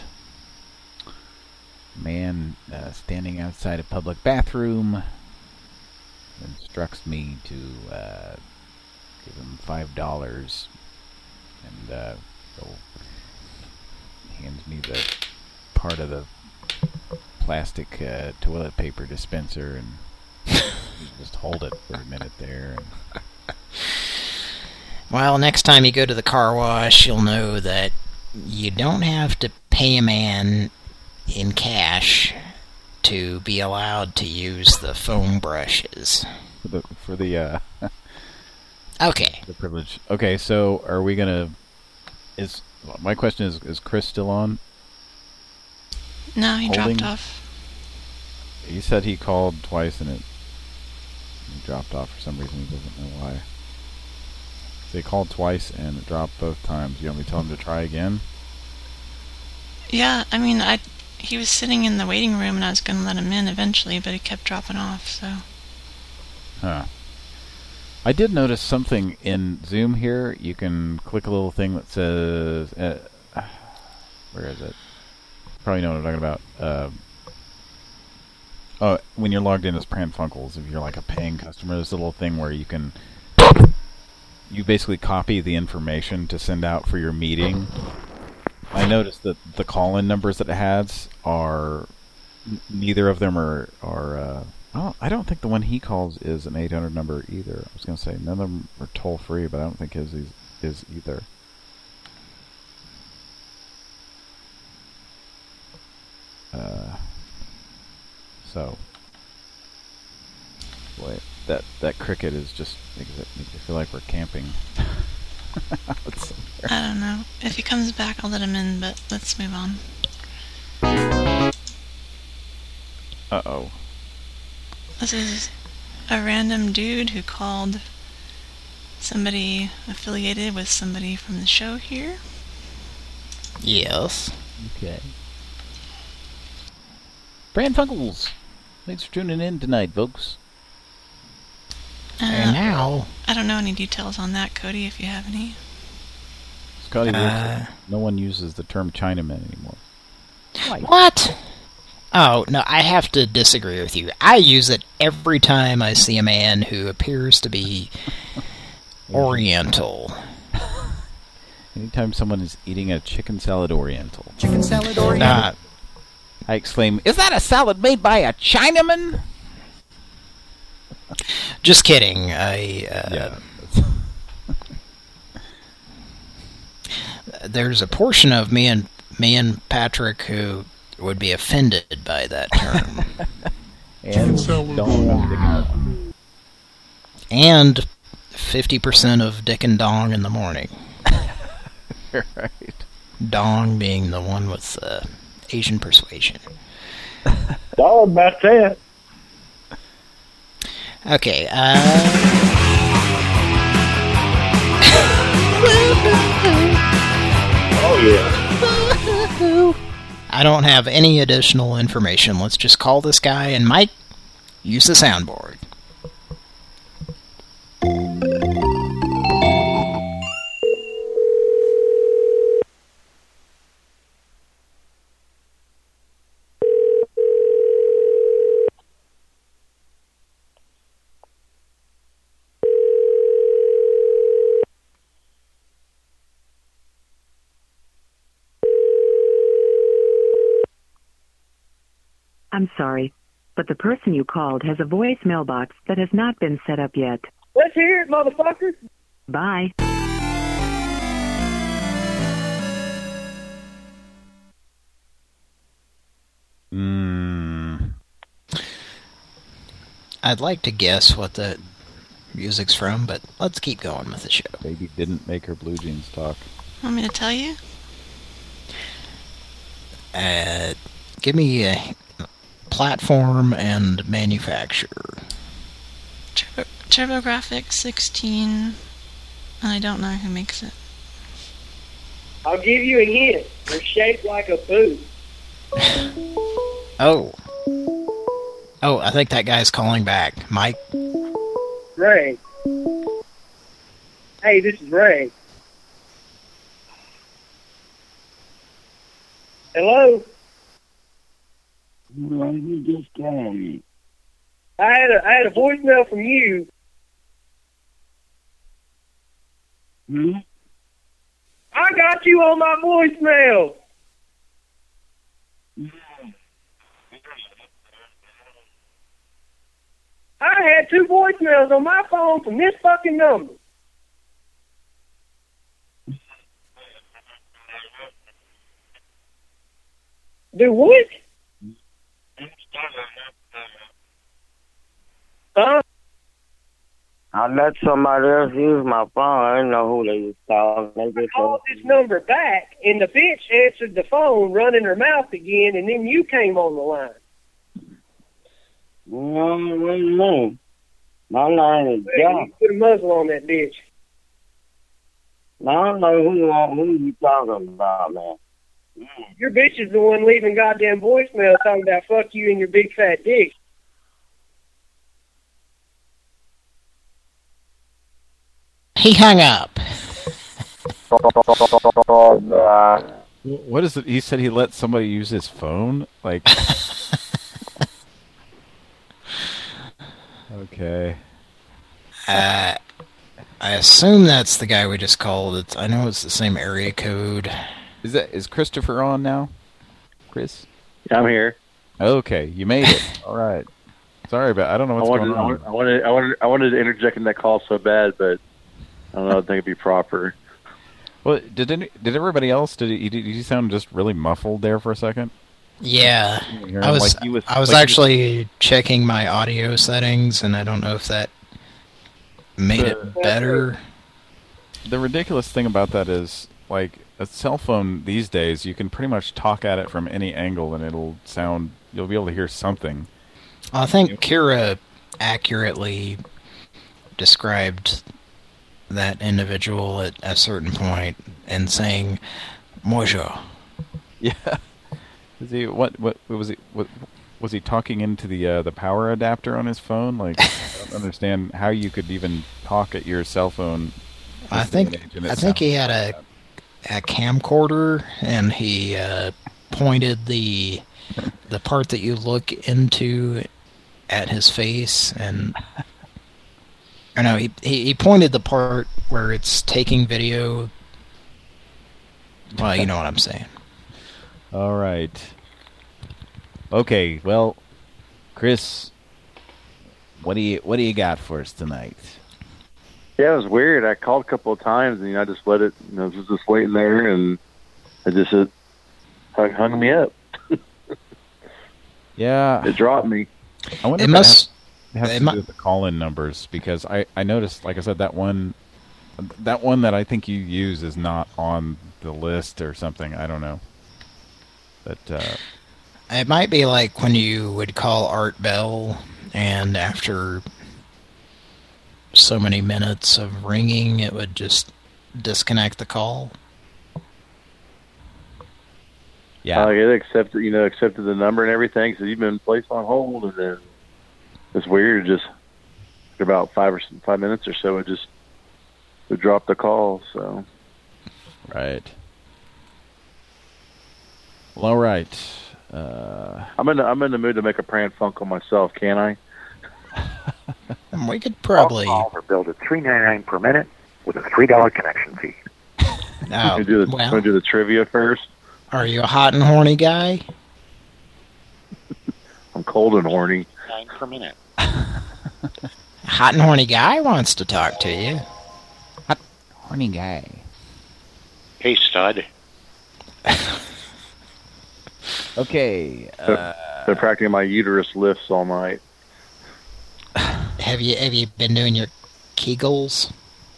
S1: a man uh, standing outside a public bathroom. Instructs me to uh, give him five dollars, and uh, so hands me the part of the plastic uh, toilet paper dispenser, and just hold it for a minute there. And
S5: well, next time you go to the car wash, you'll know that you don't have to pay a man in cash to be allowed to use the foam brushes.
S1: For the, for the uh,
S5: okay.
S1: The privilege. Okay, so are we gonna? Is my question is is Chris still on?
S2: No, he
S1: Holding?
S2: dropped off.
S1: He said he called twice and it he dropped off for some reason. He doesn't know why. They called twice and it dropped both times. You want me to tell him to try again?
S2: Yeah, I mean, I he was sitting in the waiting room and I was going to let him in eventually, but he kept dropping off, so...
S1: Huh. I did notice something in Zoom here. You can click a little thing that says... Uh, where is it? Probably know what I'm talking about. Uh, oh, when you're logged in as Pran Funkels, if you're like a paying customer, there's a little thing where you can... You basically copy the information to send out for your meeting. I noticed that the call-in numbers that it has are... N neither of them are... are uh, oh, I don't think the one he calls is an eight hundred number either. I was going to say, none of them are toll-free, but I don't think his is, is either. Uh, so... Boy, that, that cricket is just... Makes it makes me feel like we're camping.
S2: I don't know. If he comes back, I'll let him in, but let's move on.
S1: Uh-oh.
S2: This is a random dude who called somebody affiliated with somebody from the show here.
S5: Yes.
S1: Okay. Pran Funkels! Thanks for tuning in tonight, folks.
S2: Uh,
S5: and now...
S2: I don't know any details on that, Cody, if you have any.
S1: Scotty,
S5: Uh,
S1: no one uses the term Chinaman anymore. Why?
S5: What? Oh, no, I have to disagree with you. I use it every time I see a man who appears to be Oriental.
S1: Anytime someone is eating a chicken salad Oriental.
S5: Chicken salad Oriental? Uh,
S1: I exclaim, is that a salad made by a Chinaman?
S5: Just kidding. I, uh,
S1: yeah.
S5: There's a portion of me and me and Patrick who would be offended by that term.
S1: and don't
S5: and fifty percent of Dick and Dong in the morning.
S1: Right.
S5: Dong being the one with uh, Asian persuasion.
S14: Dog about that.
S5: Okay, uh...
S14: oh, yeah.
S5: I don't have any additional information. Let's just call this guy, and Mike, use the soundboard.
S11: I'm sorry. but the person you called has a voicemail box that has not been set up yet.
S6: Let's hear it, motherfucker.
S11: Bye.
S1: Hmm.
S5: I'd like to guess what the music's from, but let's keep going with the show.
S1: Baby didn't make her blue jeans talk.
S2: Want me to tell you?
S5: Uh, give me a platform and manufacturer.
S2: Turbo, TurboGrafx sixteen, and I don't know who makes it.
S6: I'll give you a hint. They're shaped like a boot.
S5: Oh. Oh, I think that guy's calling back. Mike?
S6: Ray. Hey, this is Ray. Hello?
S3: Why did you just call me?
S6: I had a I had a voicemail from you.
S3: Hmm?
S6: I got you on my voicemail. I had two voicemails on my phone from this fucking number. Do what? Huh?
S3: I let somebody else use my phone. I didn't know who they was calling. They
S6: I
S3: just
S6: called this number back, and the bitch answered the phone, running her mouth again, and then you came on the line.
S3: No, wait a minute. My name is John.
S6: You put a muzzle on that bitch.
S3: I don't know who you are, who you talking about, man.
S6: Your bitch is the one leaving goddamn voicemail talking about fuck you and your big fat dick.
S5: He hung up.
S1: What is it? He said he let somebody use his phone? Like... Okay.
S5: Uh, I assume that's the guy we just called. It's, I know it's the same area code.
S1: Is that is Christopher on now? Chris?
S16: Yeah, I'm here.
S1: Okay, you made it. All right. Sorry about. I don't know what's
S16: I wanted,
S1: going on.
S16: I wanted, I wanted, I wanted to interject in that call so bad, but I don't know. I think it'd be proper.
S1: Well, did any, did everybody else? Did he, did he sound just really muffled there for a second?
S5: Yeah, I was,
S1: like was
S5: I was
S1: like
S5: actually was, checking my audio settings, and I don't know if that made
S1: the,
S5: it better.
S1: The ridiculous thing about that is, like, a cell phone these days, you can pretty much talk at it from any angle, and it'll sound, you'll be able to hear something.
S5: I think Kira accurately described that individual at a certain point and saying, "Mojo."
S1: Yeah. Is he what? What was he? What was he talking into the uh, the power adapter on his phone? Like, I don't understand how you could even talk at your cell phone.
S5: I think I think he had a a camcorder, and he uh, pointed the the part that you look into at his face, and I know he, he he pointed the part where it's taking video. Well, you know what I'm saying.
S1: All right. Okay, well, Chris, what do you what do you got for us tonight?
S16: Yeah, it was weird. I called a couple of times, and you know, I just let it. You know, it was just waiting there, and it just it hung, hung me up.
S1: Yeah,
S16: it dropped me.
S1: I wonder
S5: it
S1: if
S5: must
S1: it has, it has to do with the call-in numbers, because I I noticed, like I said, that one that one that I think you use is not on the list or something. I don't know. But, uh,
S5: it might be like when you would call Art Bell, and after so many minutes of ringing, it would just disconnect the call.
S16: Yeah, uh, it accepted, you know, accepted the number and everything, so you've been placed on hold, and then it's weird. Just after about five or five minutes or so, it just would drop the call. So,
S1: right. Well, all right. Uh,
S16: I'm in. The, I'm in the mood to make a Pran Funkel myself. Can I?
S5: We could probably.
S17: All calls are billed at three ninety-nine per minute with a three dollar connection fee.
S5: Oh,
S16: do the,
S5: well,
S16: want to do the trivia first?
S5: Are you a hot and horny guy?
S16: I'm cold and horny.
S17: Nine per minute.
S5: Hot and horny guy wants to talk to you.
S1: Hot horny guy.
S17: Hey, stud.
S1: Okay. Uh,
S16: They're, they're practicing my uterus lifts all night.
S5: Have you have you been doing your Kegels?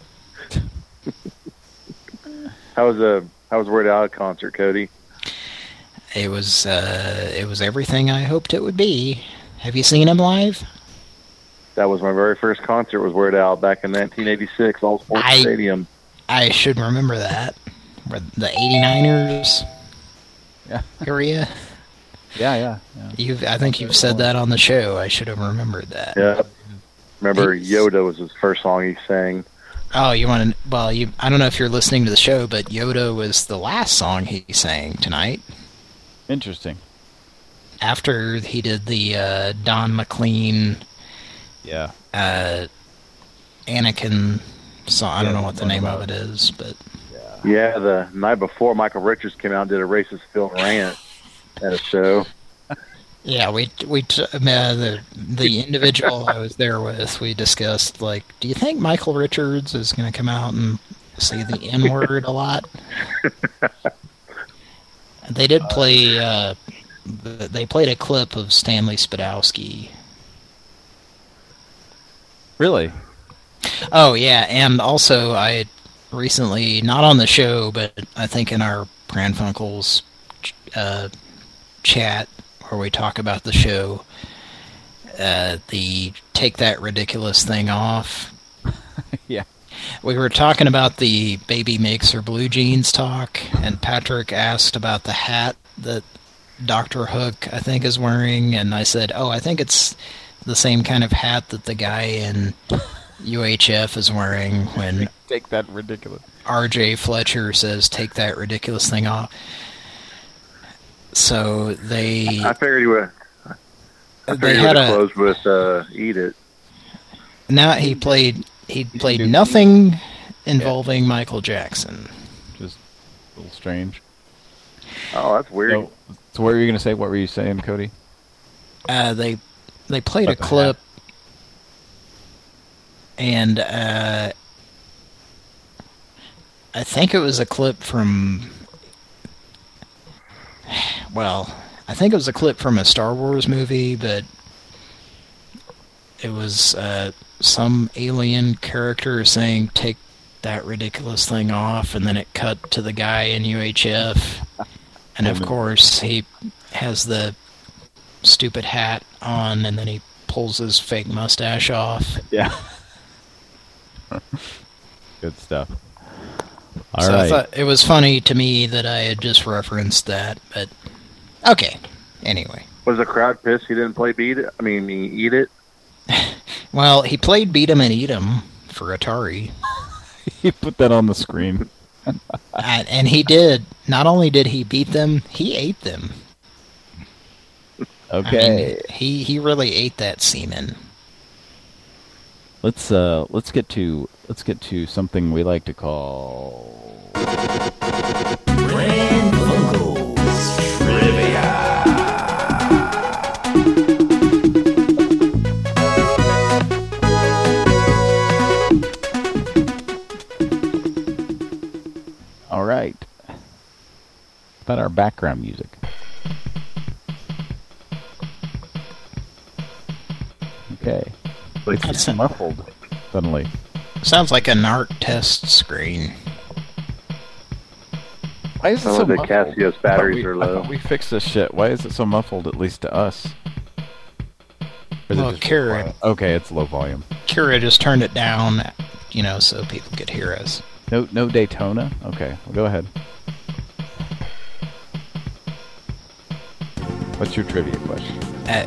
S16: How was the How was Weird Al concert, Cody?
S5: It was uh, it was everything I hoped it would be. Have you seen him live?
S16: That was my very first concert. Was Weird Al back in nineteen eighty-six, All Sports
S5: I,
S16: Stadium.
S5: I should remember that. The eighty-niners
S1: yeah.
S5: area.
S1: Yeah, yeah. yeah.
S5: You've, I think you've said that on the show. I should have remembered that.
S16: Yeah. Remember, Yoda was his first song he sang.
S5: Oh, you want to? Well, you. I don't know if you're listening to the show, but Yoda was the last song he sang tonight.
S1: Interesting.
S5: After he did the uh, Don McLean,
S1: yeah,
S5: uh, Anakin song. I don't know what the name of it is, but
S16: yeah. yeah, the night before, Michael Richards came out and did a racist film rant at a show.
S5: Yeah, we we t uh, the the individual I was there with, we discussed, like, do you think Michael Richards is going to come out and say the N word a lot? They did play. Uh, they played a clip of Stanley Spadowski.
S1: Really?
S5: Oh yeah, and also I recently, not on the show, but I think in our Pran Funkels uh, chat, where we talk about the show, uh, the Take That Ridiculous Thing Off.
S1: Yeah.
S5: We were talking about the Baby Makes Her Blue Jeans talk, and Patrick asked about the hat that Doctor Hook, I think, is wearing, and I said, oh, I think it's the same kind of hat that the guy in U H F is wearing when
S1: Take That Ridiculous.
S5: R J Fletcher says, take that ridiculous thing off. So they...
S16: I figured you would. I figured
S5: they
S16: you
S5: had
S16: would
S5: a
S16: close with uh, Eat It.
S5: Now he played he played nothing involving yeah. Michael Jackson.
S1: Just a little strange.
S16: Oh, that's weird.
S1: So, so what were you going to say? What were you saying, Cody?
S5: Uh, they they played About a clip, and uh, I think it was a clip from. Well, I think it was a clip from a Star Wars movie, but it was uh, some alien character saying, take that ridiculous thing off, and then it cut to the guy in U H F. And of course, he has the stupid hat on, and then he pulls his fake mustache off.
S1: Yeah. Good stuff. All
S5: so
S1: right.
S5: I thought it was funny to me that I had just referenced that, but okay. Anyway.
S16: Was the crowd pissed he didn't play Beat It? I mean, he Eat It?
S5: Well, he played Beat 'em and Eat 'em for Atari.
S1: He put that on the screen.
S5: and, and he did. Not only did he beat them, he ate them.
S1: Okay.
S5: I mean, he he really ate that semen.
S1: Let's uh let's get to let's get to something we like to call
S6: Pran Funkels Trivia.
S1: All right. About our background music. Okay. Like it's muffled suddenly.
S5: Sounds like a NARC test screen.
S1: Why is it
S16: Some
S1: so
S16: of the
S1: muffled?
S16: Casios batteries
S1: we,
S16: are low.
S1: We fixed this shit. Why is it so muffled, at least to us? Or is it
S5: Well,
S1: just
S5: Kira,
S1: low okay, it's low volume.
S5: Kira just turned it down, you know, so people could hear us.
S1: No, no Daytona. Okay, well, go ahead. What's your trivia question?
S5: Uh,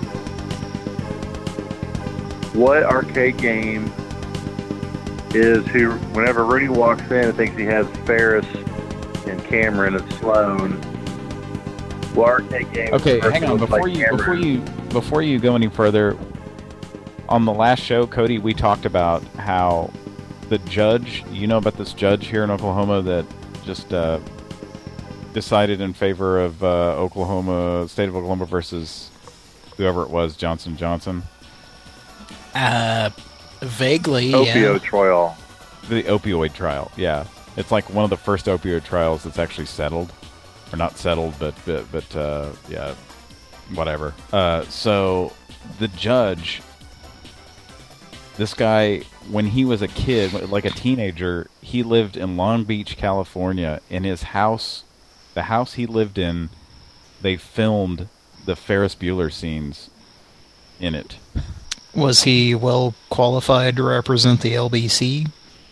S16: What arcade game is who, whenever Rudy walks in and thinks he has Ferris and Cameron and Sloan, what arcade game
S1: Okay,
S16: is the
S1: hang on.
S16: person
S1: Before
S16: like
S1: you
S16: Cameron?
S1: before you before you go any further, on the last show, Cody, we talked about how the judge, you know about this judge here in Oklahoma that just uh, decided in favor of uh, Oklahoma, state of Oklahoma versus whoever it was, Johnson Johnson?
S5: Uh, vaguely,
S16: Opioid
S5: yeah.
S16: trial.
S1: The opioid trial, yeah. It's like one of the first opioid trials that's actually settled. Or not settled, but, but, but uh, yeah, whatever. Uh, so, the judge, this guy, when he was a kid, like a teenager, he lived in Long Beach, California. In his house, the house he lived in, they filmed the Ferris Bueller scenes in it.
S5: Was he well qualified to represent the L B C?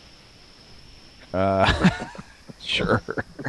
S1: Uh, sure.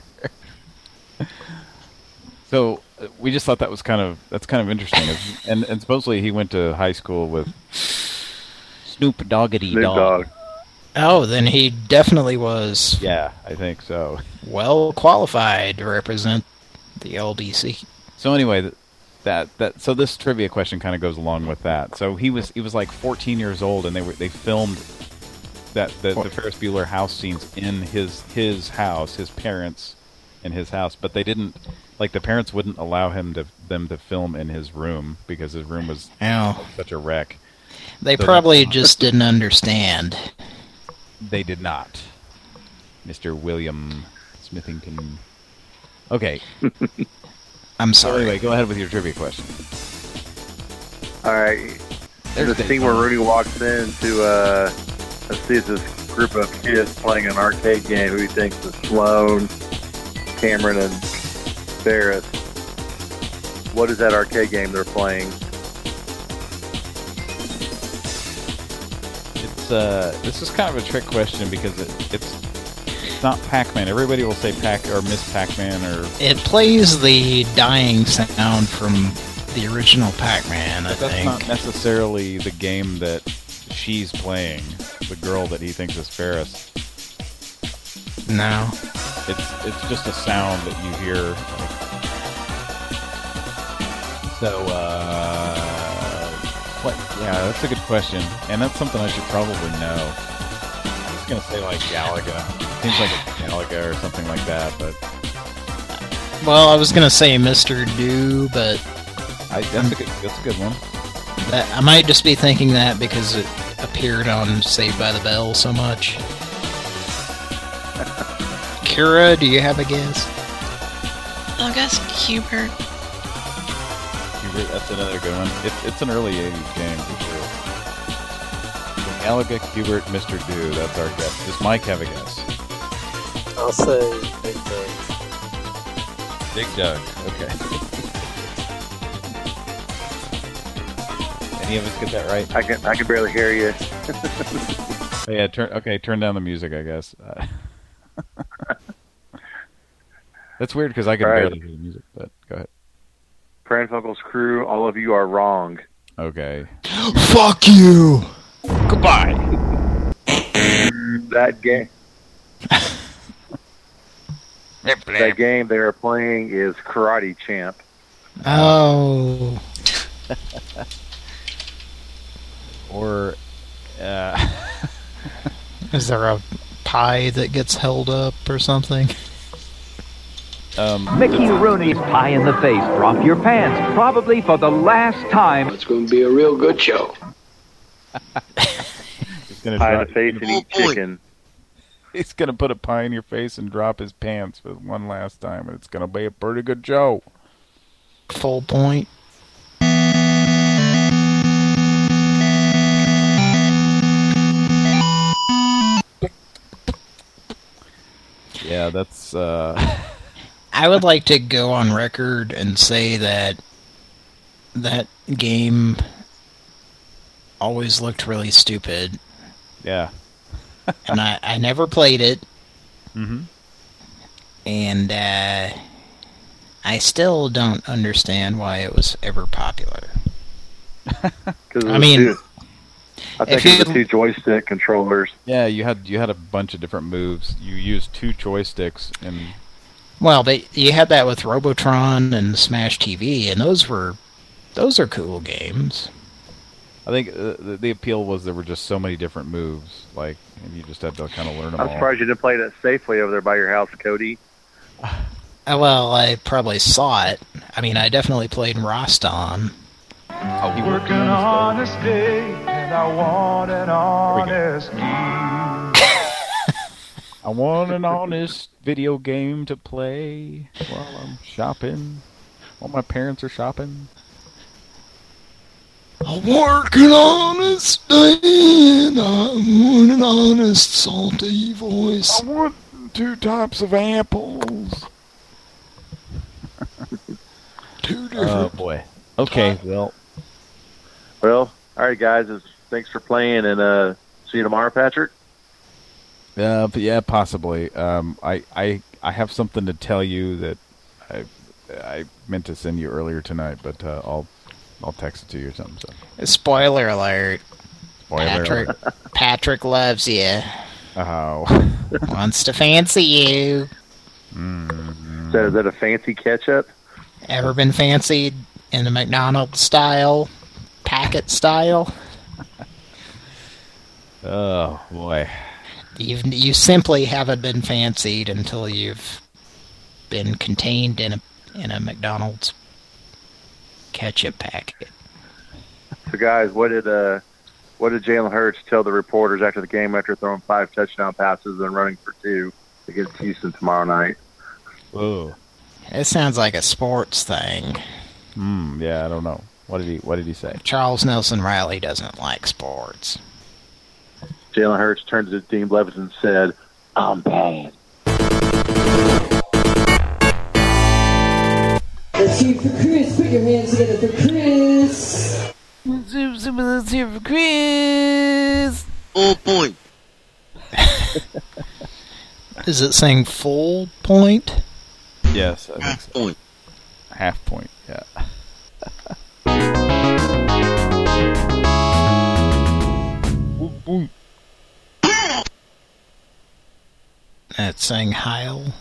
S1: So uh, we just thought that was kind of that's kind of interesting, and and supposedly he went to high school with Snoop Doggity
S16: Snoop
S1: Dogg.
S16: Dogg.
S5: Oh, then he definitely was.
S1: Yeah, I think so.
S5: Well qualified to represent the L B C.
S1: So anyway, th- that that so this trivia question kind of goes along with that. So he was he was like fourteen years old, and they were they filmed that the, the Ferris Bueller house scenes in his his house, his parents in his house, but they didn't like the parents wouldn't allow him to them to film in his room because his room was
S5: oh.
S1: such a wreck.
S5: They
S1: so
S5: probably just didn't understand.
S1: They did not, Mister William Smithington. Okay.
S5: I'm sorry.
S1: So anyway, go ahead with your trivia question.
S16: All right. There's the scene where Rudy walks in to uh, sees this group of kids playing an arcade game who he thinks is Sloan, Cameron, and Ferris. What is that arcade game they're playing?
S1: It's uh, this is kind of a trick question because it, it's it's not Pac-Man. Everybody will say Pac or Miss Pac-Man or.
S5: It plays the dying sound from the original Pac-Man. I
S1: But that's
S5: think
S1: not necessarily the game that she's playing. The girl that he thinks is Ferris.
S5: No.
S1: It's it's just a sound that you hear. Like, so, uh, what? Yeah, that's a good question, and that's something I should probably know. I'm just gonna say like Galaga. Seems like it's Galaga or something like that, but
S5: Well, I was gonna say Mister Do, but
S1: I, that's a good that's a good one.
S5: That, I might just be thinking that because it appeared on Saved by the Bell so much. Kira, do you have a guess?
S2: I'll guess Hubert.
S1: Hubert, that's another good one. It, it's an early eighties game for sure. So Galaga, Hubert, Mister Do. That's our guess. Does Mike have a guess?
S4: I'll say Big Doug.
S1: Big Doug. Okay. Any of us get that right?
S16: I can I can barely hear you.
S1: Oh, yeah. Turn. Okay. Turn down the music. I guess. Uh, that's weird because I can
S16: All right.
S1: barely hear the music. But go ahead.
S16: Pran Funkel's crew, all of you are wrong.
S1: Okay.
S5: Fuck you!
S1: Goodbye!
S16: That game... that game they are playing is Karate Champ.
S5: Oh.
S1: Or... Uh...
S5: Is there a pie that gets held up or something?
S1: Um,
S12: Mickey Rooney's Pie in the Face. Drop your pants, probably for the last time.
S13: It's going to be a real good show.
S1: He's gonna
S16: Pie in
S1: drop,
S16: the face and eat chicken.
S1: He's gonna put a pie in your face and drop his pants for one last time, and it's gonna be a pretty good show.
S5: Full point.
S1: Yeah, that's. Uh...
S5: I would like to go on record and say that that game always looked really stupid.
S1: Yeah.
S5: And I, I never played it.
S1: Mm-hmm.
S5: And uh, I still don't understand why it was ever popular. I mean,
S16: two, I think
S5: if
S16: it was
S5: you-
S16: the two joystick controllers.
S1: Yeah, you had you had a bunch of different moves. You used two joysticks, and
S5: Well, but you had that with Robotron and Smash T V, and those were those are cool games.
S1: I think uh, the, the appeal was there were just so many different moves, like, and you just had to kind of learn them
S16: I'm
S1: all.
S16: surprised you didn't play that safely over there by your house, Cody.
S5: Uh, well, I probably saw it. I mean, I definitely played Roston.
S1: Oh, he
S14: Work an honest day, and I want an honest deed.
S1: I want an honest video game to play while I'm shopping, while my parents are shopping.
S5: I work an honest day, and I want an honest salty voice.
S1: I want two types of apples.
S5: Two different.
S1: Oh, boy. Okay, well.
S16: Well, all right, guys. Thanks for playing, and uh, see you tomorrow, Patrick.
S1: Uh, but yeah, possibly. Um, I, I, I have something to tell you that I, I meant to send you earlier tonight, but uh, I'll, I'll text it to you or something. So.
S5: Spoiler alert.
S1: Spoiler
S5: Patrick,
S1: alert.
S5: Patrick loves you.
S1: Oh.
S5: Wants to fancy you.
S1: Mm-hmm.
S16: So is that a fancy ketchup?
S5: Ever been fancied in the McDonald's style, packet style?
S1: Oh boy.
S5: You've, you simply haven't been fancied until you've been contained in a in a McDonald's ketchup packet.
S16: So, guys, what did uh, what did Jalen Hurts tell the reporters after the game after throwing five touchdown passes and running for two against Houston tomorrow night?
S1: Whoa.
S5: It sounds like a sports thing.
S1: Hmm. Yeah, I don't know. What did he What did he say?
S5: Charles Nelson Riley doesn't like sports.
S16: Jalen Hurts turned to Dean Blevins and said, "I'm bad."
S18: Let's hear it for Chris. Put your hands together for Chris.
S1: Let's hear it for Chris.
S19: Full point.
S5: Does it saying full point?
S1: Yes, I think
S19: Half
S1: so.
S19: point.
S1: Half point, yeah.
S5: That's saying Heil.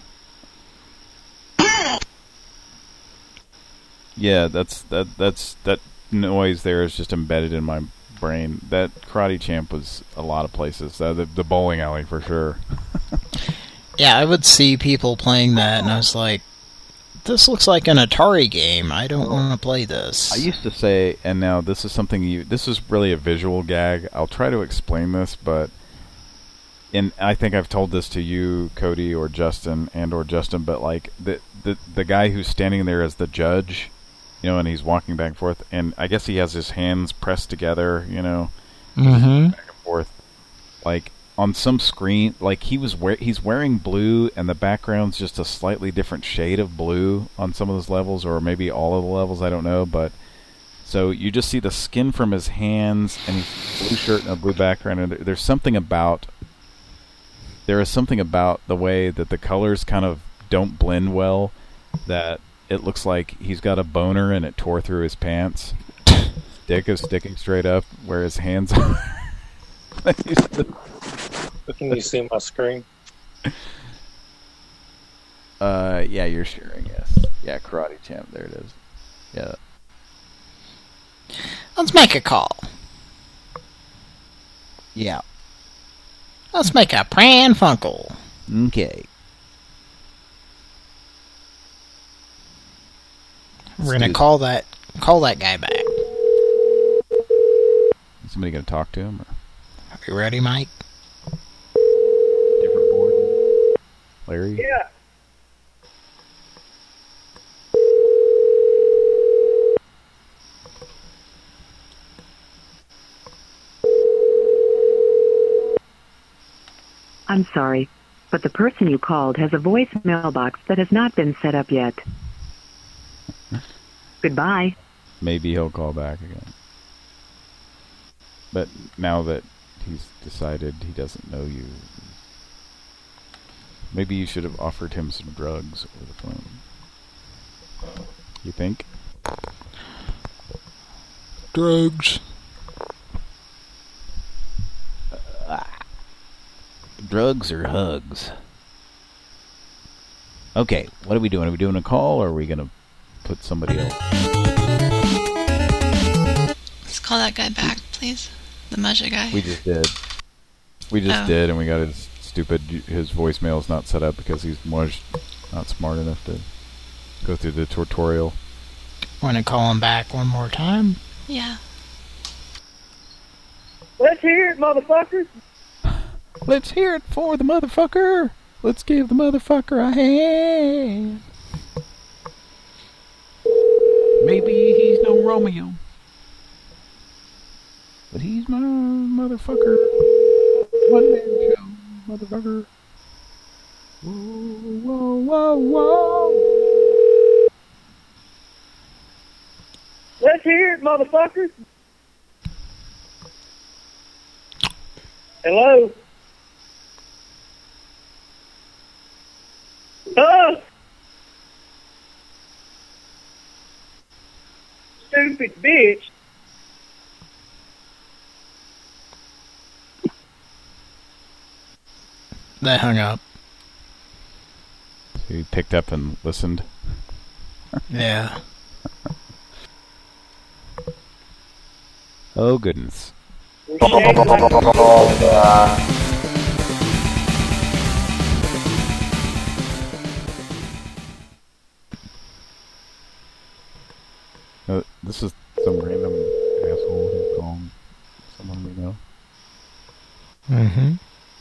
S1: Yeah, that's that that's that noise there is just embedded in my brain. That Karate Champ was a lot of places. Uh, the the bowling alley for sure.
S5: Yeah, I would see people playing that, and I was like, this looks like an Atari game. I don't want to play this.
S1: I used to say, and now this is something you... This is really a visual gag. I'll try to explain this, but... And I think I've told this to you, Cody, or Justin, and or Justin, but like, the, the, the guy who's standing there as the judge, you know, and he's walking back and forth, and I guess he has his hands pressed together, you know,
S5: mm-hmm.
S1: back and forth. Like... On some screen, like he was wear he's wearing blue, and the background's just a slightly different shade of blue on some of those levels, or maybe all of the levels. I don't know, but so you just see the skin from his hands, and he's blue shirt and a blue background. And there's something about there is something about the way that the colors kind of don't blend well, that it looks like he's got a boner and it tore through his pants. Dick is sticking straight up where his hands are.
S4: Can you see my screen?
S1: Uh, yeah, you're sharing, yes. Yeah, Karate Champ, there it is. Yeah.
S5: Let's make a call.
S1: Yeah.
S5: Let's make a Pran Funkel.
S1: Okay.
S5: We're gonna call that call that guy back.
S1: Is somebody gonna talk to him? Or?
S5: Are you ready, Mike?
S1: Different board. Larry?
S4: Yeah.
S11: I'm sorry, but the person you called has a voicemail box that has not been set up yet. Goodbye.
S1: Maybe he'll call back again. But now that he's decided he doesn't know you, maybe you should have offered him some drugs over the phone. You think?
S5: Drugs.
S1: Uh, drugs or hugs? Okay, what are we doing? Are we doing a call, or are we going to put somebody else?
S2: Let's call that guy back, please. The Mudja guy.
S1: We just did. We just
S2: Oh.
S1: did, and we got his stupid, his voicemail's not set up because he's Mudj not smart enough to go through the tutorial.
S5: Want to call him back one more time?
S2: Yeah.
S18: Let's hear it, motherfuckers.
S1: Let's hear it for the motherfucker. Let's give the motherfucker a hand. Maybe he's no Romeo, but he's my motherfucker. One man show, motherfucker. Whoa, whoa, whoa, whoa.
S18: Let's hear it, motherfuckers. Hello? Oh! Stupid bitch.
S5: They hung up.
S1: So you picked up and listened?
S5: Yeah.
S1: Oh, goodness. Uh, this is some random asshole who's calling someone we know.
S5: Mm-hmm.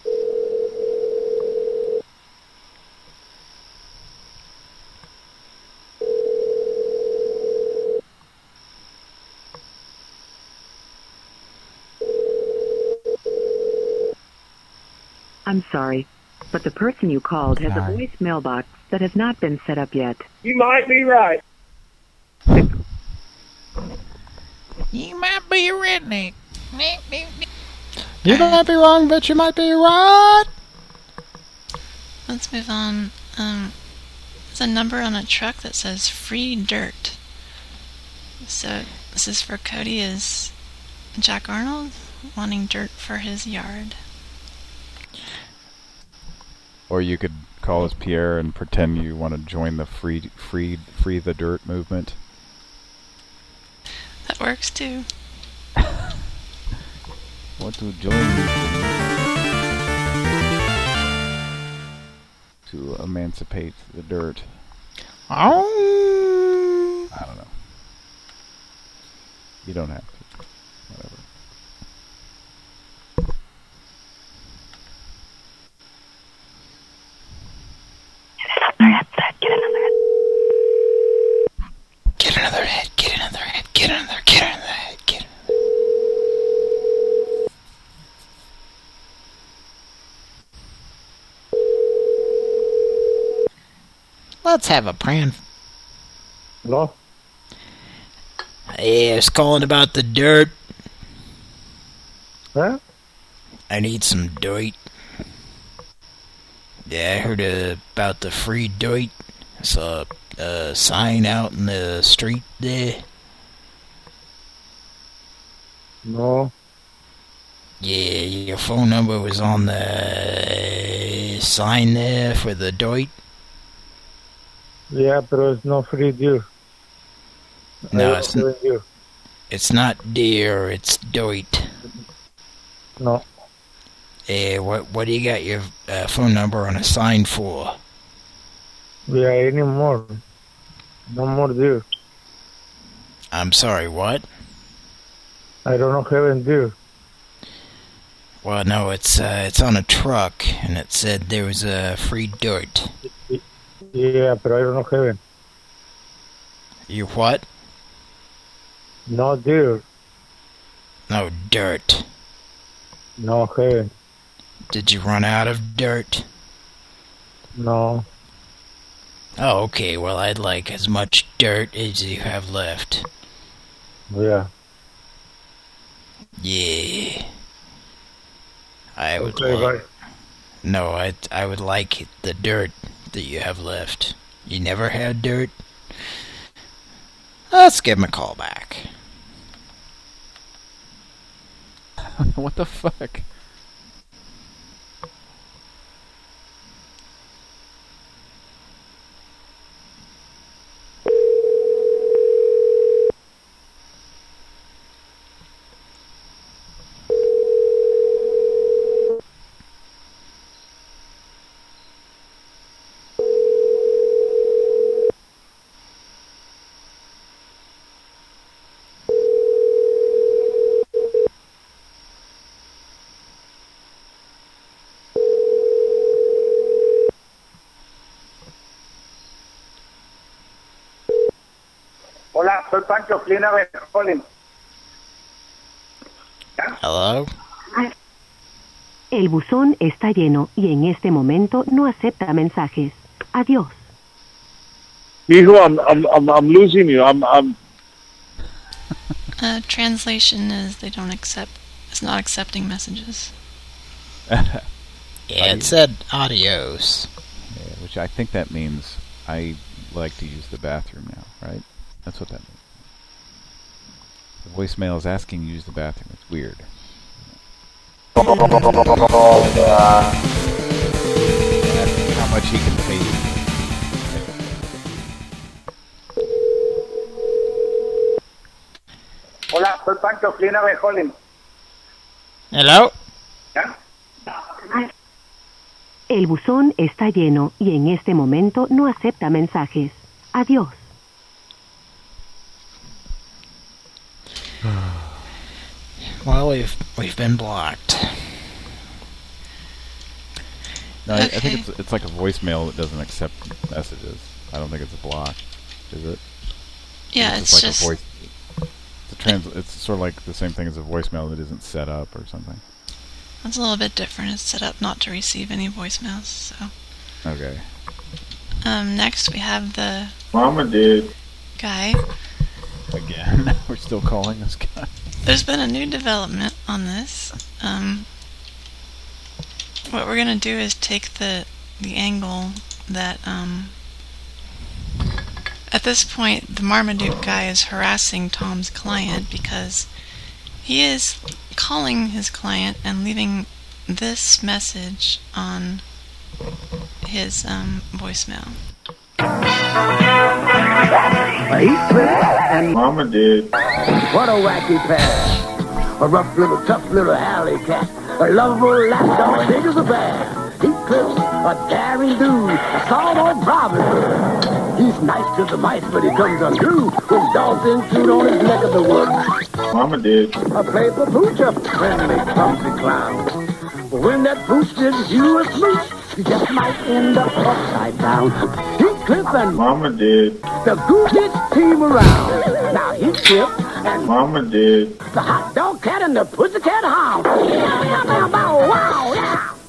S11: I'm sorry, but the person you called has a voice mailbox that has not been set up yet.
S18: You might be right.
S1: You might be a redneck.
S5: You might be wrong, but you might be right.
S2: Let's move on. Um, there's a number on a truck that says free dirt. So this is for Cody as Jack Arnold wanting dirt for his yard.
S1: Or you could call us Pierre and pretend you want to join the free, free, free the dirt movement.
S2: That works too.
S1: Want to join to emancipate the dirt?
S5: Oh.
S1: I don't know. You don't have to. Whatever.
S5: Get another head, get another head, get another, get another head, get another. Let's have a pran.
S4: Hello?
S5: Yeah, I was calling about the dirt.
S4: Huh?
S5: I need some dirt. Yeah, I heard uh, about the free dirt. I saw a sign out in the street there.
S4: No.
S5: Yeah, your phone number was on the sign there for the dirt.
S4: Yeah, but it's no free deal.
S5: No, it's, n it's not deer, it's dirt.
S4: No.
S5: Eh, what, what do you got your uh, phone number on a sign for?
S4: Yeah, anymore. No more deal.
S5: I'm sorry, what?
S4: I don't know having deal.
S5: Well, no, it's uh, it's on a truck, and it said there was a uh, free dirt.
S4: Yeah, but I don't know having.
S5: You what?
S4: No deal.
S5: No dirt.
S4: No having.
S5: Did you run out of dirt?
S4: No.
S5: Oh, okay. Well, I'd like as much dirt as you have left.
S4: Yeah.
S5: Yeah. I would
S4: Okay,
S5: like...
S4: bye.
S5: No, I, I would like the dirt that you have left. You never had dirt? Let's give him a call back.
S1: What the fuck?
S14: Hola, soy Pancho Flina Collins.
S5: Hello?
S11: El buzón está lleno y en este momento no acepta mensajes. Adiós.
S4: Hijo, I'm, I'm, I'm, I'm losing you. I'm, I'm.
S2: Uh, translation is they don't accept. It's not accepting messages.
S5: Yeah, it said adios.
S1: Yeah, which I think that means I like to use the bathroom now, right? That's what that means. The voicemail is asking you to use the bathroom. It's weird. Asking how much he can pay you.
S14: Hola, soy Pancho Flina Collins.
S5: Hello?
S11: El buzón está lleno y en este momento no acepta mensajes. Adiós.
S5: Well, we've we've been blocked.
S1: No, I,
S2: Okay.
S1: I think it's it's like a voicemail that doesn't accept messages. I don't think it's a block, is it?
S2: Yeah, it's
S1: like
S2: just-
S1: a voice. It's, a trans, it's sort of like the same thing as a voicemail that isn't set up or something.
S2: It's a little bit different. It's set up not to receive any voicemails. So,
S1: Okay.
S2: um, next we have the
S4: Mama did.
S2: guy.
S1: Again, we're still calling this guy.
S2: There's been a new development on this. Um, what we're gonna do is take the the angle that um, at this point the Marmaduke guy is harassing Tom's client because he is calling his client and leaving this message on his um, voicemail.
S14: And
S4: Mama did.
S14: what a wacky pair. A rough little, tough little alley cat. A lovable lapdog, big as a bear. Heathcliff's a daring dude, a sawed-off Robin Hood. He's nice to the mice, but he comes unglued when dogs intrude on his neck of the woods.
S4: Mama did.
S14: A playful poocher, friendly, clumsy clown. But when that pooch gives you a smooch, you just might end up upside down. Heathcliff and
S4: Mama did.
S14: the goose's team around. Now Heathcliff and
S4: Mama did.
S14: the hot dog cat and the pussycat hound. Wow, yeah.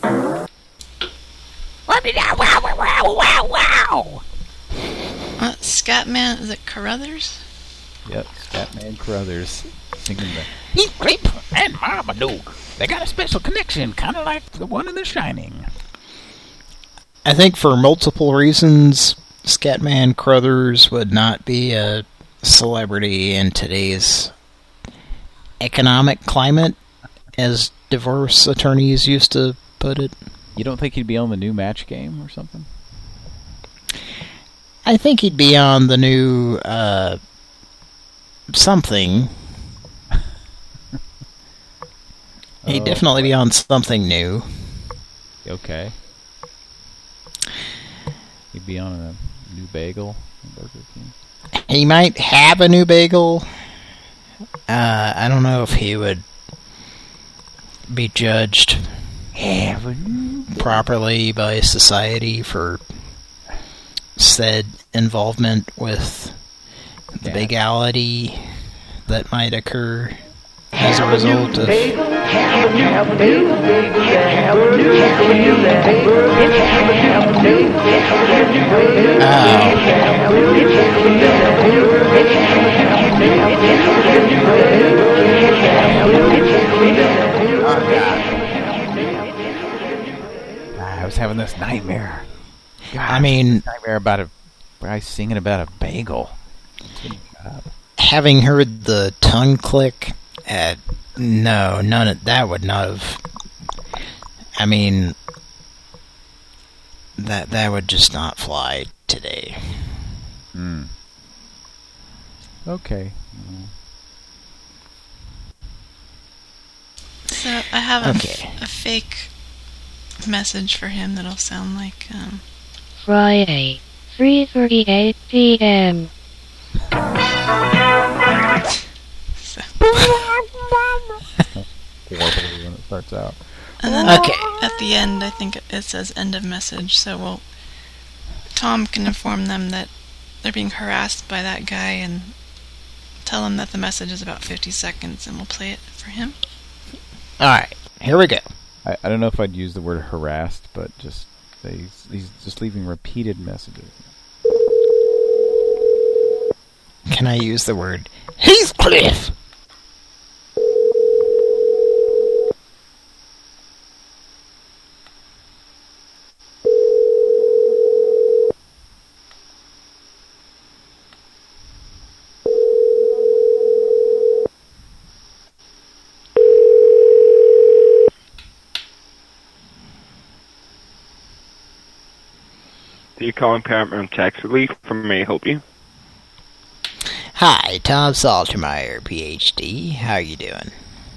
S5: Wow, wow, wow, wow.
S2: Uh, Scatman, is it Carruthers?
S1: Yep, Scatman Carruthers singing the
S19: Heathcliff and Marmaduke. They got a special connection, kind of like the one in The Shining.
S5: I think for multiple reasons, Scatman Crothers would not be a celebrity in today's economic climate, as divorce attorneys used to put it.
S1: You don't think he'd be on the new Match Game or something?
S5: I think he'd be on the new, uh, something. He'd
S1: Oh,
S5: definitely be on something new.
S1: Okay. He'd be on a new bagel at Burger King.
S5: He might have a new bagel. Uh, I don't know if he would be judged properly by society for said involvement with the
S1: Yeah.
S5: legality that might occur as a result of...
S1: I was having this nightmare. God,
S5: I mean...
S1: nightmare about a guy singing about a bagel.
S5: Having heard the tongue click, uh, no, none of that would not have. I mean, that that would just not fly today.
S1: Hmm. Okay. Mm.
S2: So I have a,
S5: Okay.
S2: a fake message for him that'll sound like um,
S20: Friday, three thirty-eight p m
S1: Horrible when it starts out.
S2: and then
S5: Okay.
S2: at the end I think it says end of message. So we'll Tom can inform them that they're being harassed by that guy and tell him that the message is about fifty seconds, and we'll play it for him.
S5: All right, here we go.
S1: I, I don't know if I'd use the word harassed, but just say he's, he's just leaving repeated messages.
S5: Can I use the word Heathcliff?
S21: Do you call Paramount Tax Relief? From may I help you?
S5: Hi, Tom Saltermeyer, P H D. How are you doing?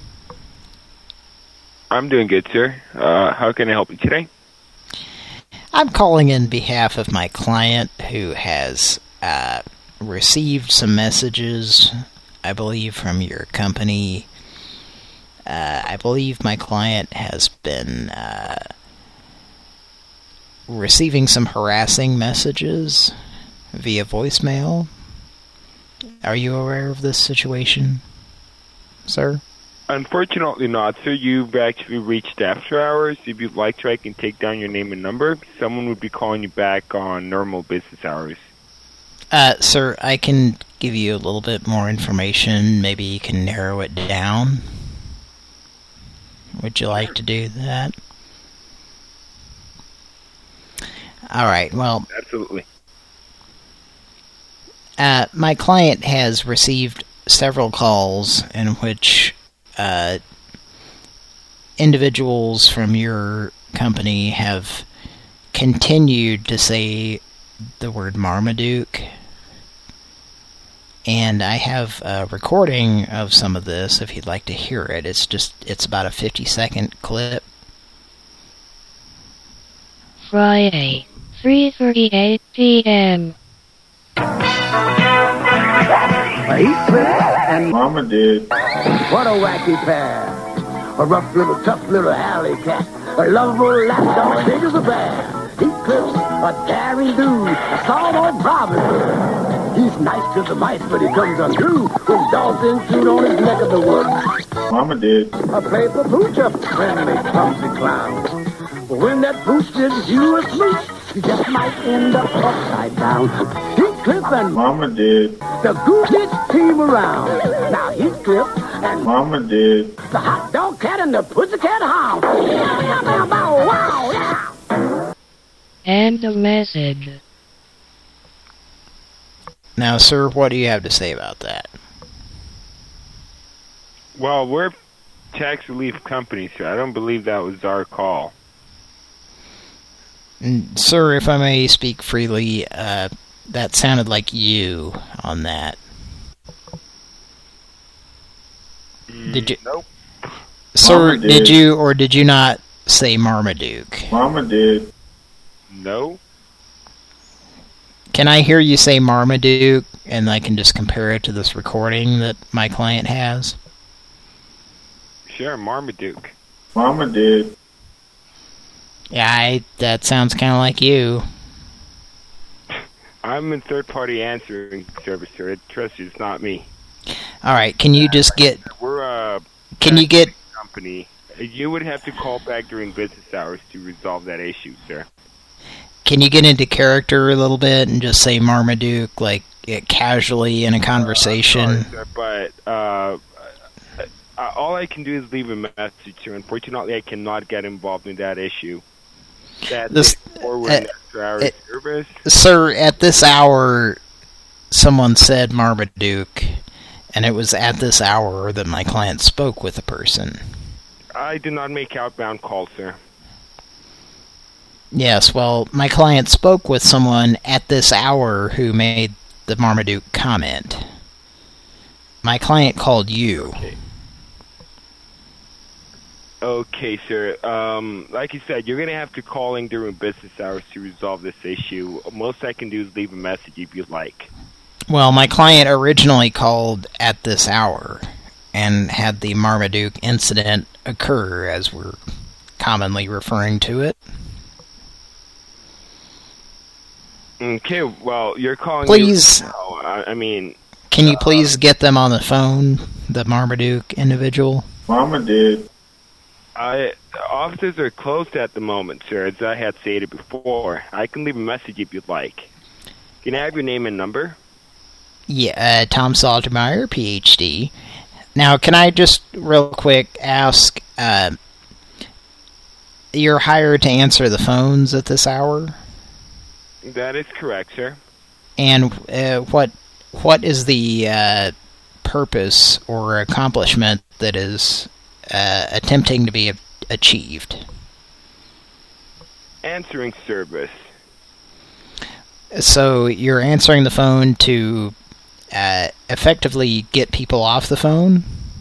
S21: I'm doing good, sir. Uh, how can I help you today?
S5: I'm calling in behalf of my client who has uh, received some messages, I believe, from your company. Uh, I believe my client has been uh, receiving some harassing messages via voicemail. Are you aware of this situation, sir?
S21: Unfortunately not, sir. You've actually reached after hours. If you'd like to, I can take down your name and number. Someone would be calling you back on normal business hours.
S5: Uh, sir, I can give you a little bit more information. Maybe you can narrow it down. Would you like to do that? All right, well...
S21: Absolutely.
S5: Uh, my client has received several calls in which uh, individuals from your company have continued to say the word Marmaduke. And I have a recording of some of this if you'd like to hear it. It's just, it's about a fifty second clip.
S20: Friday, three thirty-eight p m
S14: And Mama did. What a wacky pair. A rough little, tough little alley cat. A lovable lapdog, big as a bear. Heathcliff's a daring dude. A sawed-off Robin Hood. He's nice to the mice, but he comes untrue when dogs intrude on his neck of the woods. Mama did. A playful pooch, a friendly, clumsy clown. But when that pooch gives you a smooch, you just might end up upside down. Heathcliff and Mama did. The goofy team around. Now Heathcliff and Mama did. The hot dog cat and the pussycat hound. Meow, meow, meow, bow, wow, yeah.
S20: And the message.
S5: Now, sir, what do you have to say about that?
S21: Well, we're a tax relief company, sir. I don't believe that was our call.
S5: Mm, sir, if I may speak freely, uh, that sounded like you on that.
S21: Mm,
S5: did you?
S21: Nope.
S5: Sir,
S21: Mama
S5: did
S21: did.
S5: you or did you not say Marmaduke?
S21: Mama did. No.
S5: Can I hear you say Marmaduke, and I can just compare it to this recording that my client has?
S21: Sure, Marmaduke.
S14: Mama did.
S5: Yeah, I, that sounds kind of like you.
S21: I'm in third-party answering service, sir. I trust you, it's not me.
S5: All right, can you just get...
S21: We're a...
S5: Can you get...
S21: company. You would have to call back during business hours to resolve that issue, sir.
S5: Can you get into character a little bit and just say Marmaduke, like, casually in a conversation?
S21: Uh, sorry, sir, but, uh... Uh, all I can do is leave a message, sir. Unfortunately, I cannot get involved in that issue. That's
S5: This,
S21: it, forward
S5: uh,
S21: after hours
S5: uh,
S21: service.
S5: Sir, at this hour, someone said Marmaduke, and it was at this hour that my client spoke with a person.
S21: I do not make outbound calls, sir.
S5: Yes, well, my client spoke with someone at this hour who made the Marmaduke comment. My client called you.
S21: Okay. Okay, sir. Um, like you said, you're going to have to call in during business hours to resolve this issue. Most I can do is leave a message if you'd like.
S5: Well, my client originally called at this hour and had the Marmaduke incident occur, as we're commonly referring to it.
S21: Okay, well, you're calling...
S5: Please.
S21: Me now. I, I mean...
S5: Can you please get them on the phone, the Marmaduke individual?
S4: Marmaduke.
S21: Uh, offices are closed at the moment, sir, as I had stated before. I can leave a message if you'd like. Can I have your name and number?
S5: Yeah, uh, Tom Saltermeyer, P H D. Now, can I just real quick ask, uh, you're hired to answer the phones at this hour?
S21: That is correct, sir.
S5: And uh, what what is the uh, purpose or accomplishment that is uh, attempting to be a achieved?
S21: Answering service.
S5: So you're answering the phone to uh, effectively get people off the phone?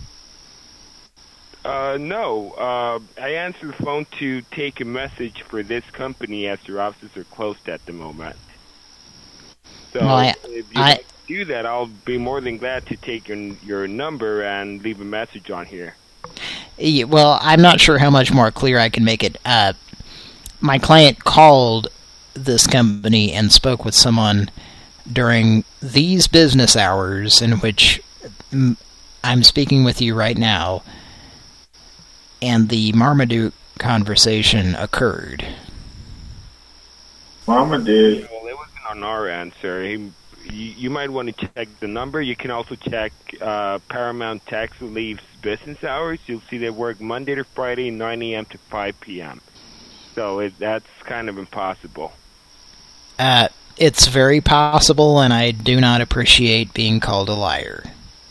S21: Uh, no. Uh, I answer the phone to take a message for this company as their offices are closed at the moment. So
S5: well, I,
S21: if you
S5: I,
S21: like to do that, I'll be more than glad to take your, your number and leave a message on here.
S5: Yeah, well, I'm not sure how much more clear I can make it. Uh, my client called this company and spoke with someone during these business hours in which I'm speaking with you right now, and the Marmaduke conversation occurred.
S4: Marmaduke.
S21: Well, it wasn't on our end, sir. He, you, you might want to check the number. You can also check uh, Paramount Tax Relief's business hours. You'll see they work Monday to Friday, nine a m to five p m So it, that's kind of impossible.
S5: Uh, it's very possible, and I do not appreciate being called a liar.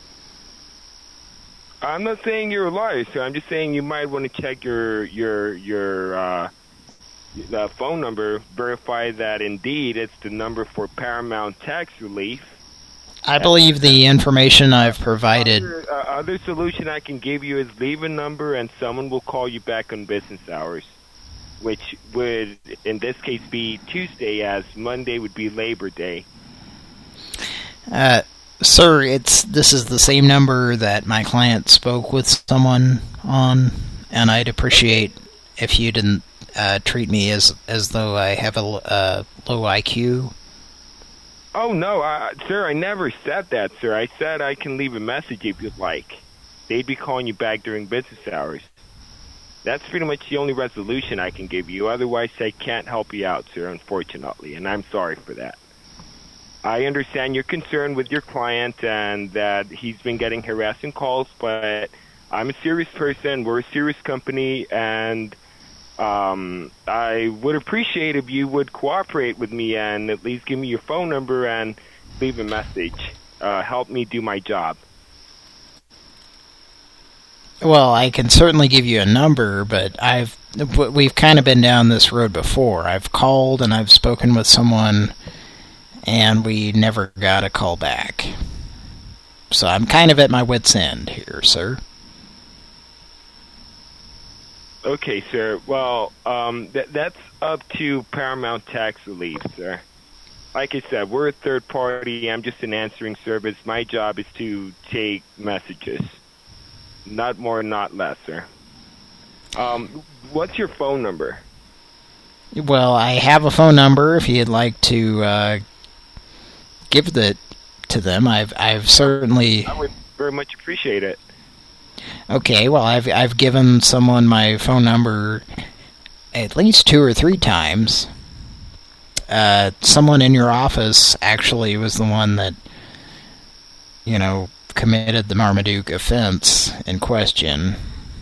S21: I'm not saying you're a liar, sir. I'm just saying you might want to check your your your uh, the phone number, verify that indeed it's the number for Paramount Tax Relief.
S5: I believe the information I've provided.
S21: Other, uh, other solution I can give you is leave a number and someone will call you back on business hours, which would, in this case, be Tuesday, as Monday would be Labor Day.
S5: Uh, sir, it's this is the same number that my client spoke with someone on, and I'd appreciate if you didn't uh, treat me as as though I have a uh, low I Q.
S21: Oh, no, I, sir, I never said that, sir. I said I can leave a message if you'd like. They'd be calling you back during business hours. That's pretty much the only resolution I can give you. Otherwise, I can't help you out, sir, unfortunately, and I'm sorry for that. I understand your concern with your client and that he's been getting harassing calls, but I'm a serious person. We're a serious company, and um, I would appreciate if you would cooperate with me and at least give me your phone number and leave a message. Uh, help me do my job.
S5: Well, I can certainly give you a number, but I've we've kind of been down this road before. I've called and I've spoken with someone, and we never got a call back. So I'm kind of at my wit's end here, sir.
S21: Okay, sir. Well, um, th that's up to Paramount Tax Relief, sir. Like I said, we're a third party. I'm just an answering service. My job is to take messages. Not more, not less, sir. Um, what's your phone number?
S5: Well, I have a phone number if you'd like to uh, give it to them. I've I've certainly.
S21: I would very much appreciate it.
S5: Okay, well, I've I've given someone my phone number at least two or three times. Uh, someone in your office actually was the one that, you know, committed the Marmaduke offense in question.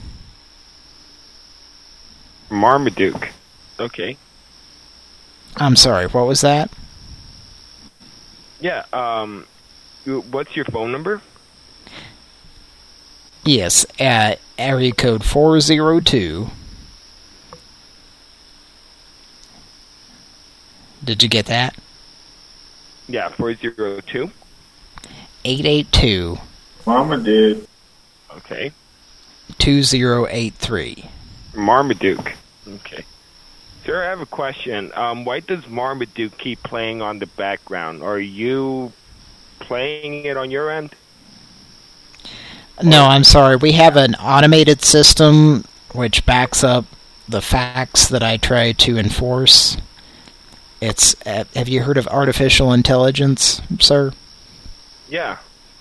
S21: Marmaduke. Okay.
S5: I'm sorry, what was that?
S21: Yeah, um, what's your phone number?
S5: Yes, uh, area code four zero two. Did you get that?
S21: Yeah, four zero two.
S5: eight eight two.
S4: Marmaduke.
S21: Okay.
S5: two zero eight three.
S21: Marmaduke. Okay. Sir, I have a question. Um, why does Marmaduke keep playing on the background? Are you playing it on your end?
S5: No, I'm sorry. We have an automated system which backs up the facts that I try to enforce. It's uh, have you heard of artificial intelligence, sir?
S21: Yeah.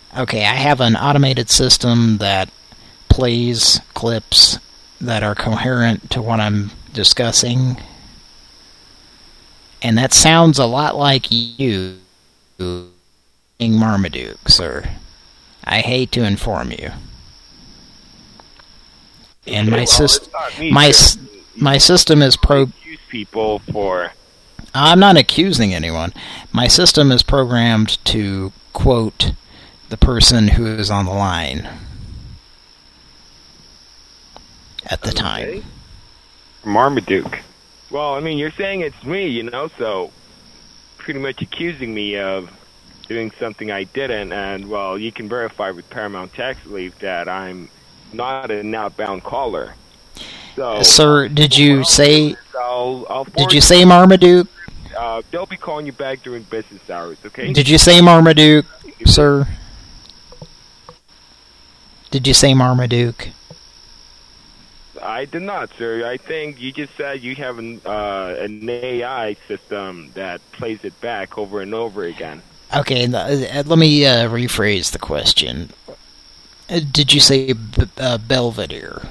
S5: Okay, I have an automated system that plays clips that are coherent to what I'm discussing. And that sounds a lot like you, Marmaduke, sir. I hate to inform you. And my
S21: well,
S5: system,
S21: me,
S5: my
S21: sir.
S5: my system is pro.
S21: Accuse people for.
S5: I'm not accusing anyone. My system is programmed to quote the person who is on the line at the
S21: Okay.
S5: time.
S21: Marmaduke. Well, I mean, you're saying it's me, you know, so pretty much accusing me of doing something I didn't, and, well, you can verify with Paramount Tax Relief that I'm not an outbound caller. So,
S5: Sir, did you say...
S21: I'll, I'll
S5: Did you say Marmaduke?
S21: Uh, they'll be calling you back during business hours, okay?
S5: Did you say Marmaduke, sir? Did you say Marmaduke?
S21: I did not, sir. I think you just said you have an, uh, an A I system that plays it back over and over again.
S5: Okay, uh, let me uh, rephrase the question. Uh, did you say b uh, Belvedere?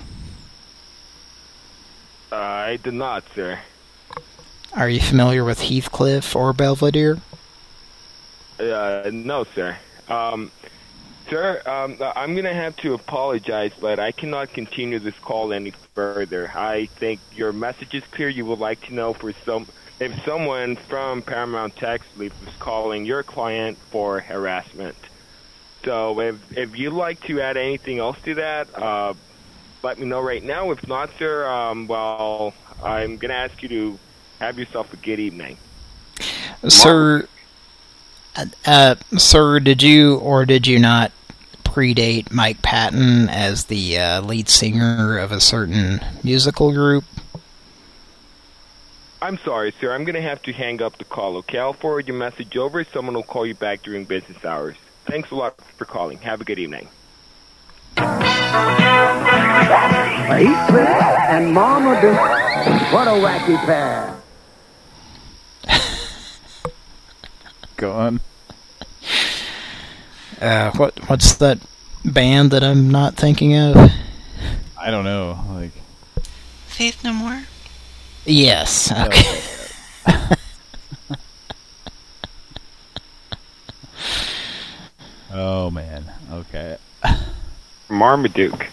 S21: Uh, I did not, sir.
S5: Are you familiar with Heathcliff or Belvedere?
S21: Uh, no, sir. Um, sir, um, I'm going to have to apologize, but I cannot continue this call any further. I think your message is clear. You would like to know for some if someone from Paramount Tax Relief is calling your client for harassment. So if if you'd like to add anything else to that, uh, let me know right now. If not, sir, um, well, I'm going to ask you to have yourself a good evening.
S5: Sir, uh, uh, sir, did you or did you not predate Mike Patton as the uh, lead singer of a certain musical group?
S21: I'm sorry, sir. I'm going to have to hang up the call, okay? I'll forward your message over. Someone will call you back during business hours. Thanks a lot for calling. Have a good evening.
S14: Heathcliff and Marmaduke. What a wacky pair.
S1: Go on.
S5: Uh, what what's that band that I'm not thinking of?
S1: I don't know. Like
S2: Faith No More?
S5: Yes. Okay.
S1: Oh man. Okay.
S21: Marmaduke.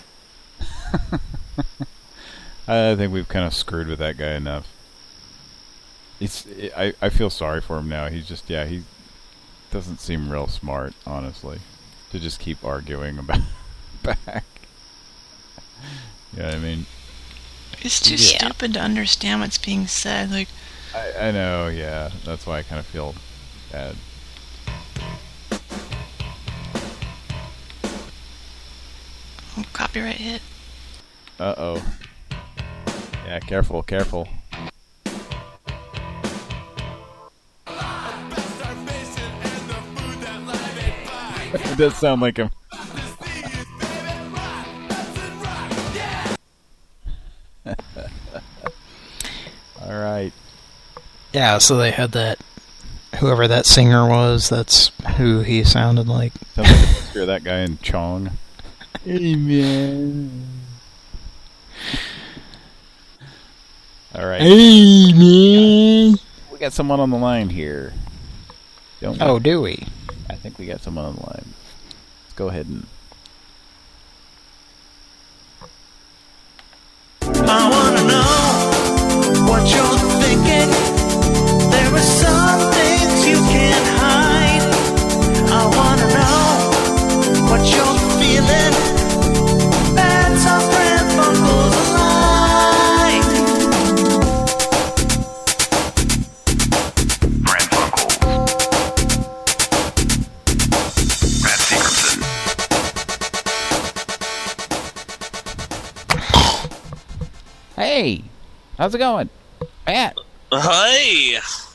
S1: I think we've kind of screwed with that guy enough. It's. I. I feel sorry for him now. He's just. Yeah. He doesn't seem real smart, honestly, to just keep arguing about back. You know what I mean?
S2: It's too
S1: Yeah.
S2: stupid to understand what's being said. Like,
S1: I. I know. Yeah. That's why I kind of feel bad.
S2: oh, copyright hit.
S1: Uh oh. Yeah. Careful. Careful. It does sound like him. All right.
S5: Yeah, so they had that, whoever that singer was, that's who he sounded like.
S1: Sounds like a picture of that guy in Chong. Hey, man. All right.
S5: Hey, man.
S1: We got someone on the line here. Don't we?
S5: Oh, do we?
S1: I think we got someone on the line. Let's go ahead and...
S6: I wanna know what you're thinking. There are some things you can't hide. I wanna know what you're feeling. That's how Pran Funkels aligned. Pran Funkels. Matt Dickinson.
S1: Hey! How's it going? Matt!
S7: Hey!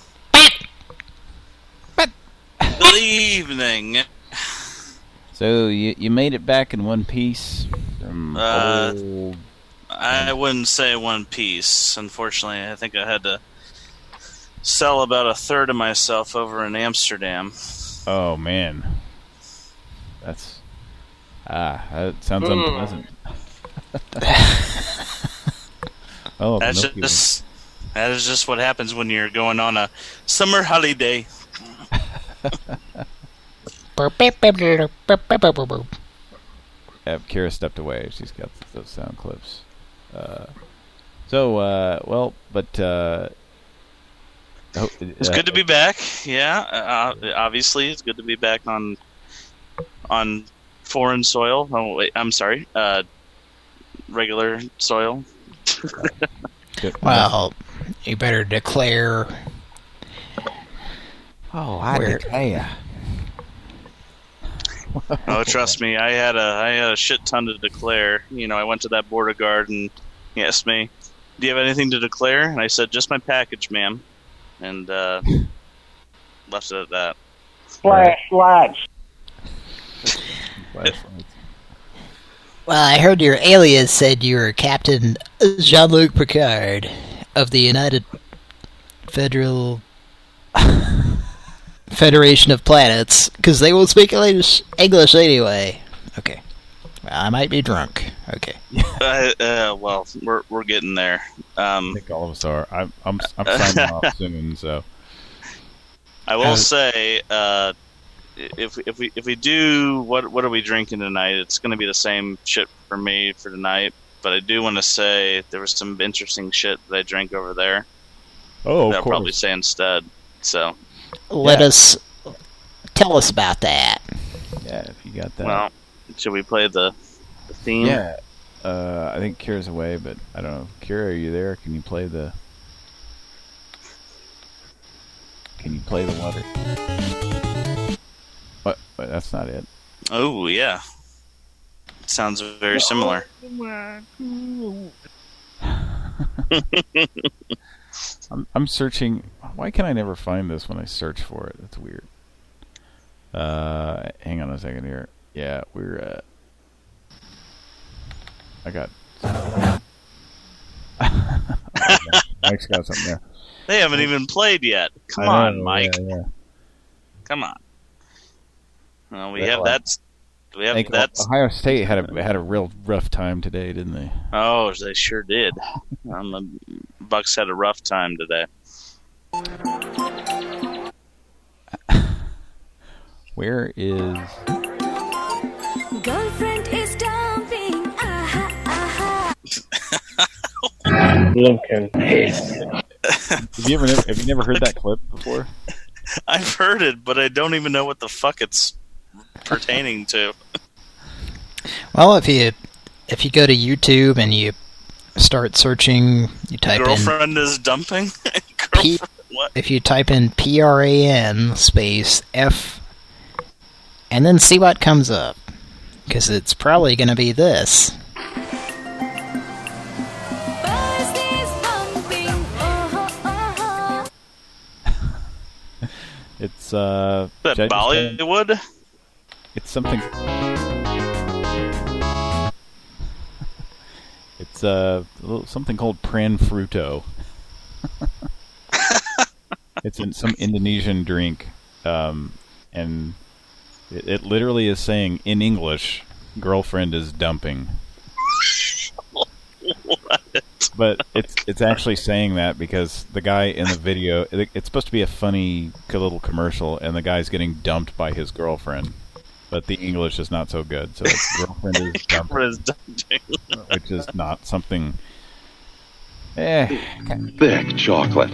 S7: Good evening.
S1: So, you, you made it back in one piece from
S7: Uh,
S1: old...
S7: I wouldn't say one piece. Unfortunately, I think I had to sell about a third of myself over in Amsterdam.
S1: Oh, man. That's ah, that sounds
S7: Mm.
S1: unpleasant. Oh,
S7: That's
S1: Pinocchio.
S7: just that is just what happens when you're going on a summer holiday.
S1: Yeah, Kira stepped away. She's got those sound clips. Uh, so, uh, well, but uh, oh,
S7: It's
S1: uh,
S7: good to be back. Yeah, uh, obviously it's good to be back on on foreign soil. Oh wait, I'm sorry, uh, regular soil.
S5: Well, you better declare.
S1: Oh, I
S5: where-
S1: declare.
S7: Oh, trust me, I had a I had a shit ton to declare. You know, I went to that border guard and he asked me, "Do you have anything to declare?" And I said, "Just my package, ma'am," and uh, left it at that.
S3: Flashlights.
S5: Well, I heard your alias said you were Captain Jean-Luc Picard of the United Federal Federation of Planets, because they won't speak English, English anyway. Okay. Well, I might be drunk. Okay.
S7: Uh, uh, well, we're we're getting there. Um,
S1: I think all of us are. I'm I'm, I'm signing off soon, so.
S7: I will
S1: Uh,
S7: say, uh, if if we if we do what what are we drinking tonight? It's going to be the same shit for me for tonight. But I do want to say there was some interesting shit that I drank over there.
S1: Oh, of
S7: that I'll
S1: course.
S7: probably say instead. So
S5: Let
S1: Yeah.
S5: us... Tell us about that.
S1: Yeah, if you got that.
S7: well, should we play the the theme?
S1: Yeah. Uh, I think Kira's away, but I don't know. Kira, are you there? Can you play the... Can you play the water? What? What? That's not it.
S7: Oh yeah. Sounds very similar.
S1: I'm, I'm searching. Why can I never find this when I search for it? That's weird. Uh, hang on a second here. Yeah, we're. Uh, I got. Mike's got something there.
S7: They haven't even played yet. Come
S1: I
S7: on,
S1: know,
S7: Mike.
S1: yeah, yeah.
S7: Come on. Well, we
S1: Yeah,
S7: have
S1: well,
S7: that. We have
S1: Like,
S7: that.
S1: Ohio State had a had a real rough time today, didn't they?
S7: Oh, they sure did. Um, the Bucks had a rough time today.
S1: Where is?
S6: Girlfriend is dumping. Aha, aha.
S4: Lincoln.
S1: Have you ever have you never heard that clip before?
S7: I've heard it, but I don't even know what the fuck it's pertaining to.
S5: Well, if you if you go to YouTube and you start searching, you type
S7: Girlfriend is dumping?
S5: in P,
S7: What?
S5: if you type in P R A N space F and then see what comes up, because it's probably going to be this.
S6: Buzz is bumping. Oh, oh, oh.
S1: It's uh.
S7: That
S1: Jed-
S7: Bollywood?
S1: It's something. It's uh, a little, something called Pran Fruto. It's in some Indonesian drink, um, and it, it literally is saying in English, "Girlfriend is dumping."
S7: What?
S1: But it's it's actually saying that because the guy in the video, it, it's supposed to be a funny little commercial, and the guy's getting dumped by his girlfriend. But the English is not so good, so it's girlfriend is dumping,
S7: Girlfriend is dumping.
S1: which is not something. Eh,
S8: Thick chocolate.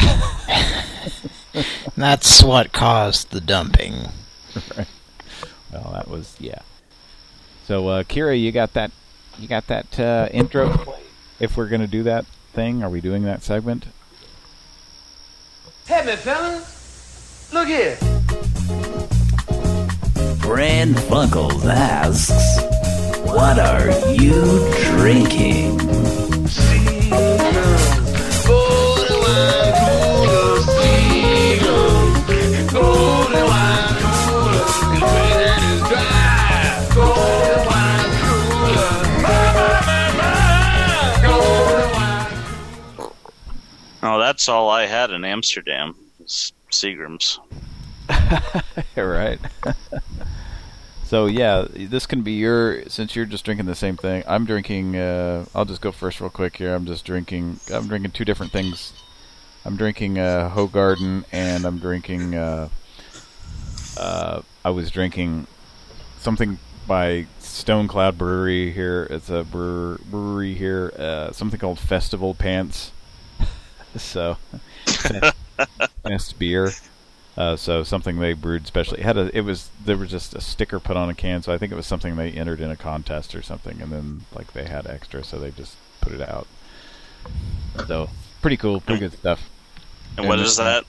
S5: That's what caused the dumping.
S1: right. Well, that was yeah. So, uh, Kira, you got that? You got that uh, intro play? If we're gonna do that thing, are we doing that segment?
S18: Hey, me fellas, look here.
S22: Brand Funkles asks, what are you drinking?
S7: Oh, that's all I had in Amsterdam. Was Seagram's.
S1: Right. So yeah, this can be your, since you're just drinking the same thing. I'm drinking. Uh, I'll just go first, real quick here. I'm just drinking. I'm drinking two different things. I'm drinking uh, Hoegaarden, and I'm drinking. Uh, uh, I was drinking something by Stone Cloud Brewery here. It's a brewer, brewery here. Uh, something called Festival Pants. so, Fest beer. Uh, so something they brewed specially. It had a, it was there was just a sticker put on a can, so I think it was something they entered in a contest or something, and then like they had extra, so they just put it out. So pretty cool, pretty good stuff.
S7: And, and what is that?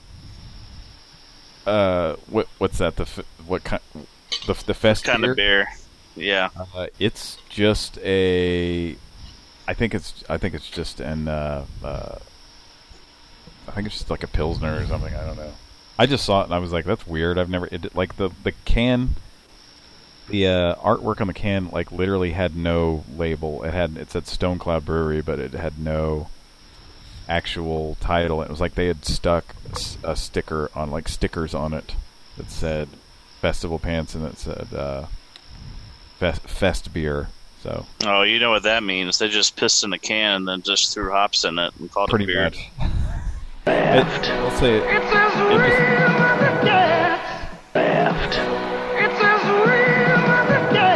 S1: Uh, what what's that? The f- what kind? The the fest
S7: kind
S1: beer?
S7: of beer? Yeah.
S1: Uh, it's just a. I think it's I think it's just an. Uh, uh, I think it's just like a Pilsner or something. I don't know. I just saw it and I was like, "That's weird." I've never it, like the the can, the uh, artwork on the can like literally had no label. It had it said Stone Cloud Brewery, but it had no actual title. It was like they had stuck a, a sticker on like stickers on it that said Festival Pants and it said uh, Fest, Fest Beer. So.
S7: Oh, you know what that means? They just pissed in a can and then just threw hops in it and called
S1: Pretty
S7: it beer.
S1: Much. It, I'll say it.
S6: It's as real as it gets. Theft. It's as real as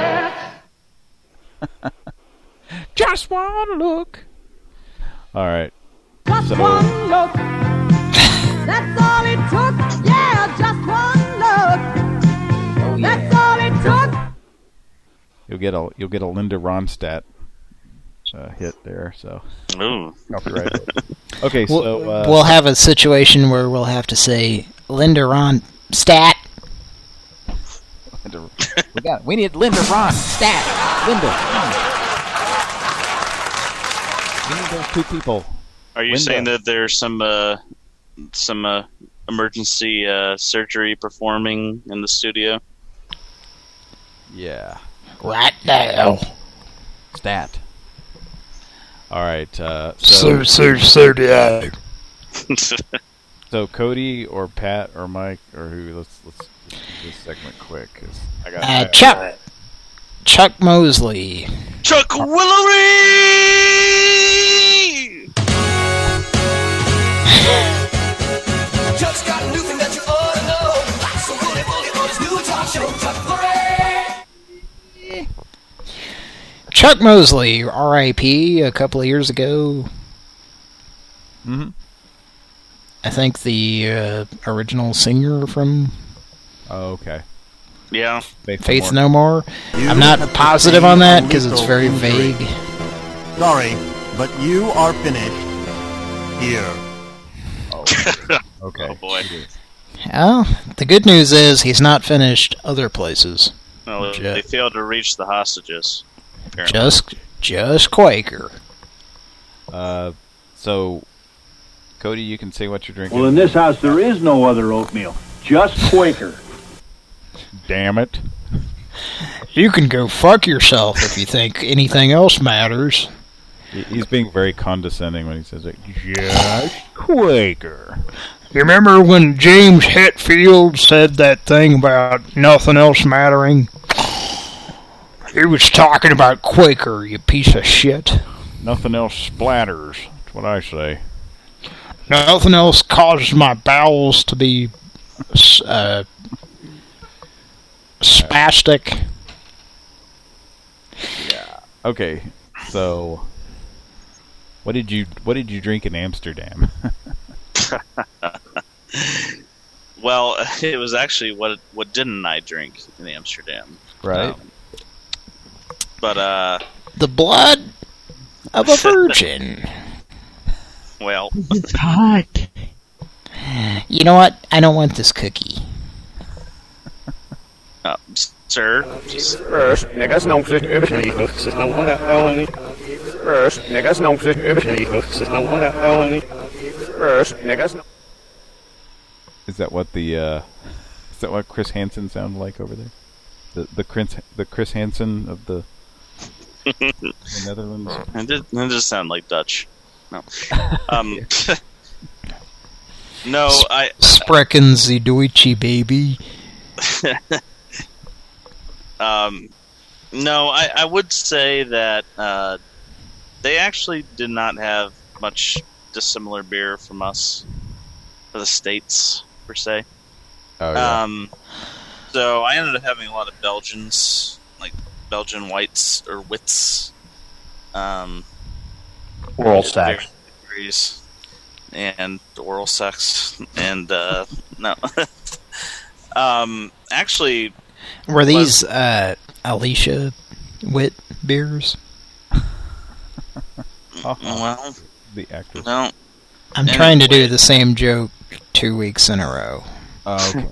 S6: it gets.
S19: Just one look.
S1: All right.
S6: Just
S1: so,
S6: one look. That's all it took. Yeah, just one look.
S1: Oh, yeah.
S6: That's all it took.
S1: You'll get a you'll get a Linda Ronstadt uh, hit there. So.
S7: Ooh.
S1: Copyright. Okay,
S5: we'll,
S1: so uh,
S5: we'll have a situation where we'll have to say Linda Ronstadt.
S19: we got. We need Linda Ronstadt. Linda.
S1: We need those two people.
S7: Are you
S1: Linda.
S7: saying that there's some uh, some uh, emergency uh, surgery performing in the studio?
S1: Yeah.
S5: Right now.
S1: Stat. All right. Uh, so,
S5: so, so, so, yeah.
S1: So Cody or Pat or Mike or who? Let's let's do this segment quick. 'Cause I got
S5: uh, Chuck. Chuck Mosley.
S7: Chuck Willery.
S6: Chuck's got a new thing that you ought to know. So bully bully on his new talk show, Chuck Willery.
S5: Chuck Mosley, R I P a couple of years ago.
S1: Mm-hmm.
S5: I think the uh, original singer from
S1: Oh, okay.
S7: Yeah.
S1: Faith,
S5: Faith No More. I'm not positive on that because it's very vague.
S10: Sorry, but you are finished here.
S1: Oh, okay.
S7: Oh, boy.
S5: Well, the good news is he's not finished other places.
S7: No, they
S5: Just,
S7: failed to reach the hostages. Apparently.
S5: just, just Quaker.
S1: Uh, so, Cody, you can say what you're drinking.
S15: Well, in this house, there is no other oatmeal. Just Quaker.
S1: Damn it.
S5: You can go fuck yourself if you think anything else matters.
S1: He's being very condescending when he says it. Just Quaker.
S5: You remember when James Hetfield said that thing about nothing else mattering? He was talking about Quaker, you piece of shit.
S1: Nothing else splatters. That's what I say.
S5: Nothing else causes my bowels to be uh, spastic.
S1: Yeah. Okay. So, what did you what did you drink in Amsterdam?
S7: Well, it was actually what what didn't I drink in Amsterdam?
S1: Right.
S7: Um, but uh,
S5: the blood of a virgin.
S7: Well,
S20: it's hot.
S5: You know what? I don't want this cookie.
S7: Uh, sir, just...
S17: First, niggas know fit everything. This is no one only. First, niggas know fit everything. This is no one only. First, niggas know.
S1: Is that what the uh, is that what Chris Hansen sounded like over there? The the Chris the Chris Hansen of the, the Netherlands.
S7: It did, it just sound like Dutch. No, um, no, I
S5: Sprechen Sie Deutsche, baby.
S7: Um, no, I, I would say that uh, they actually did not have much dissimilar beer from us for the States, per se.
S1: Oh, yeah.
S7: Um, so I ended up having a lot of Belgians, like Belgian whites or wits. Um,
S15: Oral sex.
S7: Degrees, and oral sex. And, uh, no. um, actually...
S5: Were these uh, Alicia Witt beers?
S7: Well,
S1: the actress.
S7: No.
S5: I'm anyway. trying to do the same joke two weeks in a row.
S1: Oh, okay.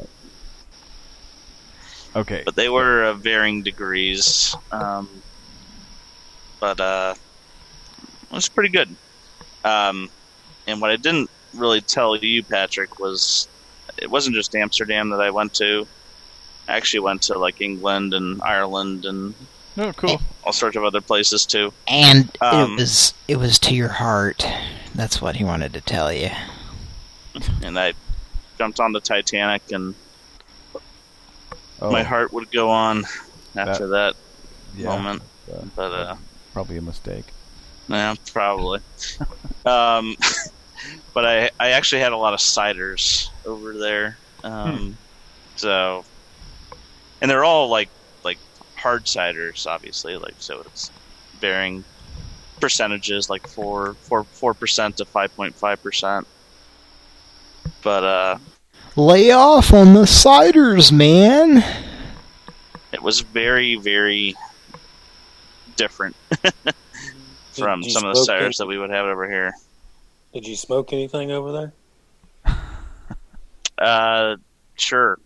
S1: Okay.
S7: But they were uh, varying degrees. Um, but uh, it was pretty good. Um, and what I didn't really tell you, Patrick, was it wasn't just Amsterdam that I went to. I actually went to like England and Ireland and
S1: oh, cool.
S7: all sorts of other places too.
S5: And
S7: um,
S5: it was it was to your heart. That's what he wanted to tell you.
S7: And I jumped on the Titanic, and
S1: oh,
S7: my heart would go on after that, that
S1: yeah,
S7: moment.
S1: Uh,
S7: but uh,
S1: probably a mistake.
S7: Yeah, probably. um, but I I actually had a lot of ciders over there. Um, hmm. So. And they're all like like hard ciders, obviously. Like so, it's varying percentages, like four four four percent to five point five percent. But uh,
S5: lay off on the ciders, man.
S7: It was very very different from some of the ciders any- that we would have over here.
S9: Did you smoke anything over there?
S7: uh, sure.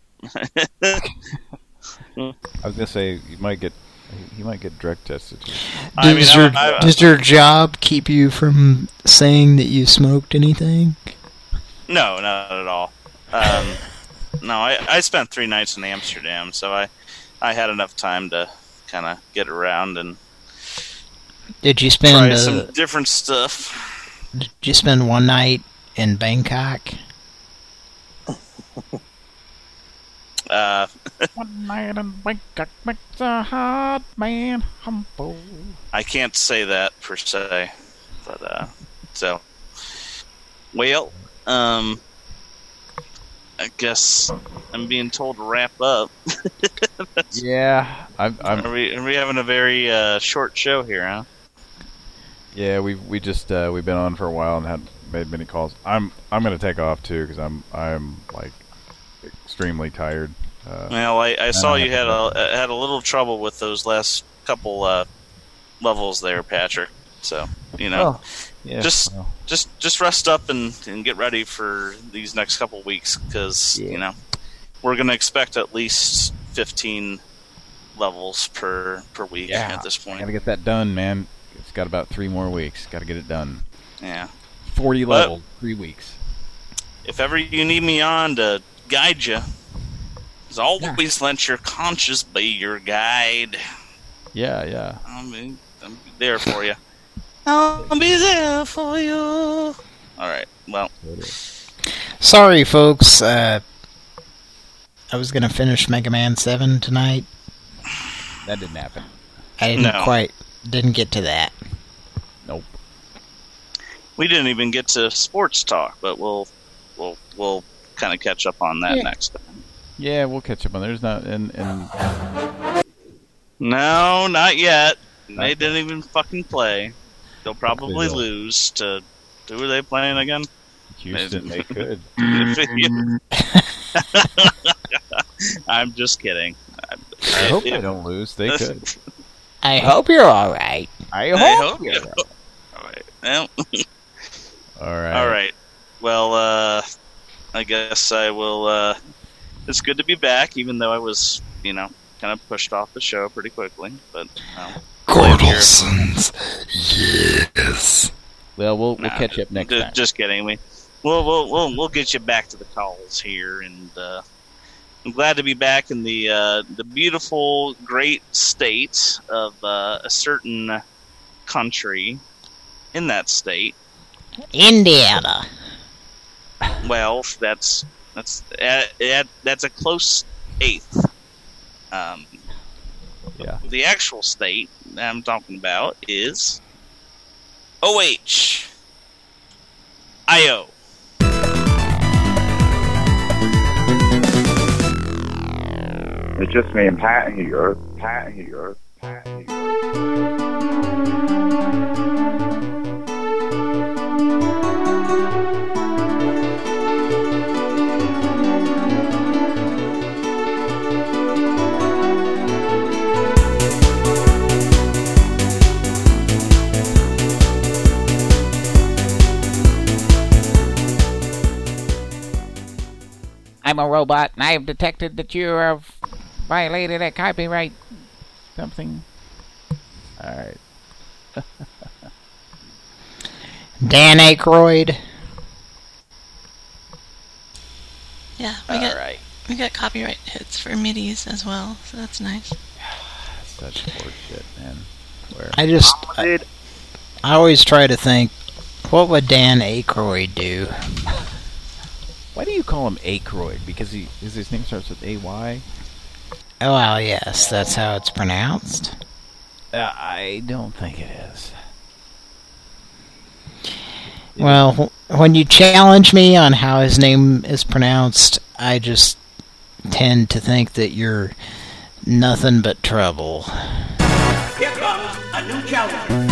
S1: I was gonna say you might get you might get drug tested.
S5: I does, mean, your, I, I, does your job keep you from saying that you smoked anything?
S7: No, not at all. Um, no, I, I spent three nights in Amsterdam, so I I had enough time to kind of get around and.
S5: Did you spend
S7: try
S5: uh,
S7: some different stuff?
S5: Did you spend one night in Bangkok?
S7: Uh,
S19: One night in Bangkok makes a hard man humble.
S7: I can't say that per se, but uh, so well, um, I guess I'm being told to wrap up.
S1: yeah, I'm, I'm.
S7: Are we are we having a very uh, short show here, huh?
S1: Yeah, we we just uh, we've been on for a while and had made many calls. I'm I'm gonna take off too because I'm I'm like. extremely tired. Uh,
S7: well, I, I saw you had a had a little trouble with those last couple uh, levels there, Patrick. So you know,
S1: oh, yeah,
S7: just
S1: well.
S7: just just rest up and, and get ready for these next couple weeks because yeah. you know we're going to expect at least fifteen levels per per week
S1: yeah.
S7: at this point.
S1: Got to get that done, man. It's got about three more weeks. Got to get it done.
S7: Yeah,
S1: forty
S7: but
S1: levels, three weeks.
S7: If ever you need me on to guide you, as always, yeah. let your conscience be your guide.
S1: Yeah, yeah.
S7: I'll be, I'll be there for you. I'll be there for you. All right. Well,
S5: sorry, folks. Uh, I was gonna finish Mega Man seven tonight.
S1: That didn't happen.
S5: I didn't no. quite. Didn't get to that.
S1: Nope.
S7: We didn't even get to sports talk, but we'll we'll we'll kind of catch up on that
S1: yeah.
S7: next time.
S1: Yeah, we'll catch up on. There's not and and.
S7: No, not yet. Not they yet. Didn't even fucking play. They'll probably they lose to. Who are they playing again?
S1: Houston. They could.
S7: I'm just kidding.
S1: I, I hope if, they don't lose. They could.
S5: I hope you're all right.
S1: I hope,
S7: I hope
S1: you're
S7: all right. All right. Well,
S1: all right.
S7: All right. Well, uh, I guess I will. Uh, it's good to be back, even though I was, you know, kind of pushed off the show pretty quickly. But um,
S12: Gordelsons, yes.
S1: Well, we'll we'll
S7: nah,
S1: catch up next
S7: just,
S1: time.
S7: Just kidding. We, we'll we'll we'll we'll get you back to the calls here, and uh, I'm glad to be back in the uh, the beautiful, great state of uh, a certain country. In that state,
S5: Indiana.
S7: Well, that's that's uh, that's a close eighth. Um, the actual state that I'm talking about is O H I O.
S4: It's just me and Pat here. Pat here. Pat here.
S19: I'm a robot, and I have detected that you have violated a copyright something.
S1: All right.
S5: Dan Aykroyd.
S2: Yeah, we
S1: All
S2: got
S1: right.
S2: we got copyright hits for MIDIs as well, so that's nice.
S1: Such horseshit, man. Where?
S5: I just, I, I always try to think, what would Dan Aykroyd do?
S1: Why do you call him Aykroyd? Because he, is his name starts with A Y?
S5: Oh, well, yes, that's how it's pronounced.
S1: Uh, I don't think it is.
S5: Well, when you challenge me on how his name is pronounced, I just tend to think that you're nothing but trouble.
S6: Here comes a new challenge.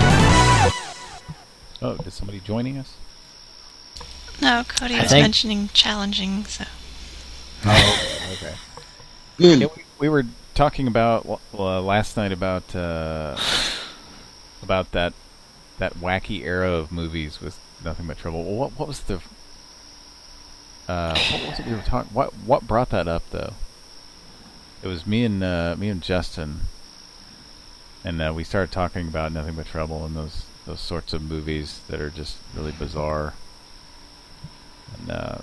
S1: Oh, is somebody joining us?
S2: No, Cody
S5: I
S2: was
S5: think-
S2: mentioning challenging, so.
S1: Oh, okay. Yeah, we, we were talking about uh, last night about uh, about that that wacky era of movies with nothing but trouble. Well, what what was the uh, what was it we were talking? What what brought that up though? It was me and uh, me and Justin, and uh, we started talking about Nothing But Trouble and those those sorts of movies that are just really bizarre. And uh,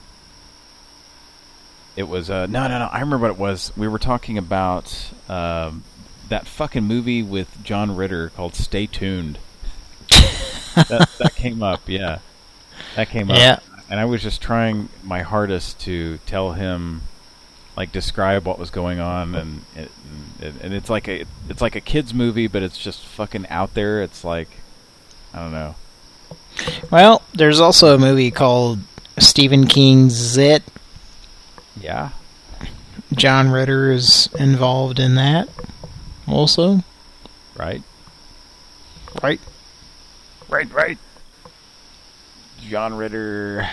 S1: it was uh, no, no, no. I remember what it was. We were talking about um, that fucking movie with John Ritter called Stay Tuned. that, that came up, yeah. That came up.
S5: Yeah.
S1: And I was just trying my hardest to tell him, like, describe what was going on, and it, and, and it's like a it's like a kids movie, but it's just fucking out there. It's like, I don't know.
S5: Well, there's also a movie called Stephen King's It.
S1: Yeah.
S5: John Ritter is involved in that also.
S1: Right.
S5: Right.
S1: Right, right. John Ritter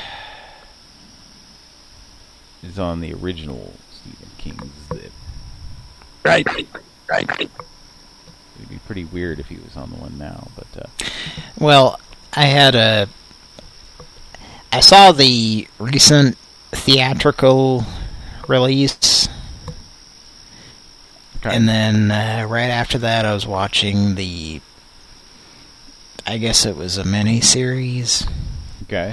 S1: is on the original Stephen King's It.
S5: Right. Right.
S1: It'd be pretty weird if he was on the one now, but uh
S5: Well, I had a I saw the recent theatrical release,
S1: okay.
S5: And then uh, right after that I was watching the, I guess it was a mini-series.
S1: Okay.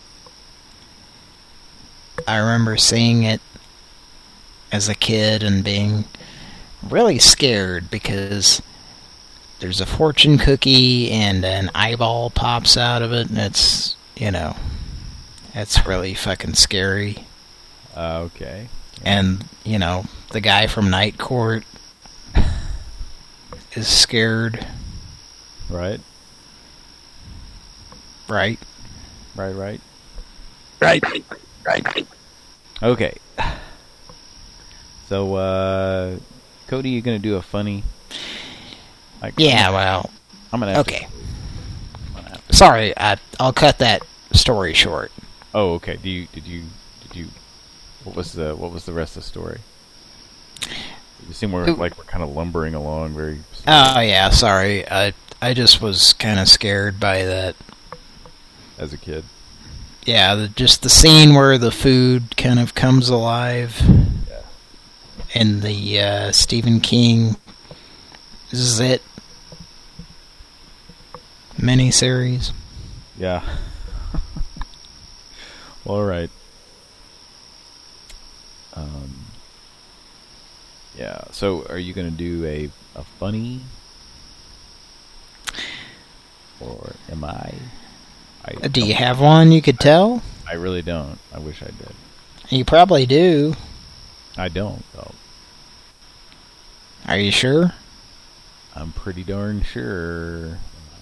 S5: I remember seeing it as a kid and being really scared because there's a fortune cookie and an eyeball pops out of it, and it's, you know, it's really fucking scary.
S1: Uh, okay.
S5: And, you know, the guy from Night Court is scared.
S1: Right.
S5: Right.
S1: Right, right.
S5: Right. Right.
S1: Okay. So, uh, Cody, you gonna do a funny? Like,
S5: Yeah, well,
S1: I'm gonna. Have
S5: okay.
S1: To, I'm gonna have to,
S5: Sorry, I, I'll cut that story short.
S1: oh, okay. Do you? Did you? Did you? What was the? What was the rest of the story? You seem we're
S5: Ooh.
S1: like we're kind of lumbering along very.
S5: Oh, yeah, sorry. I I just was kind of scared by that.
S1: As a kid.
S5: Yeah, the, just the scene where the food kind of comes alive.
S1: Yeah.
S5: In the uh, Stephen King Zit miniseries.
S1: Yeah. Well, all right. Um. Yeah. So, are you gonna do a a funny, or am I? I
S5: Do you have one you could tell?
S1: I really don't. I wish I did.
S5: You probably do.
S1: I don't, though.
S5: Are you sure?
S1: I'm pretty darn sure.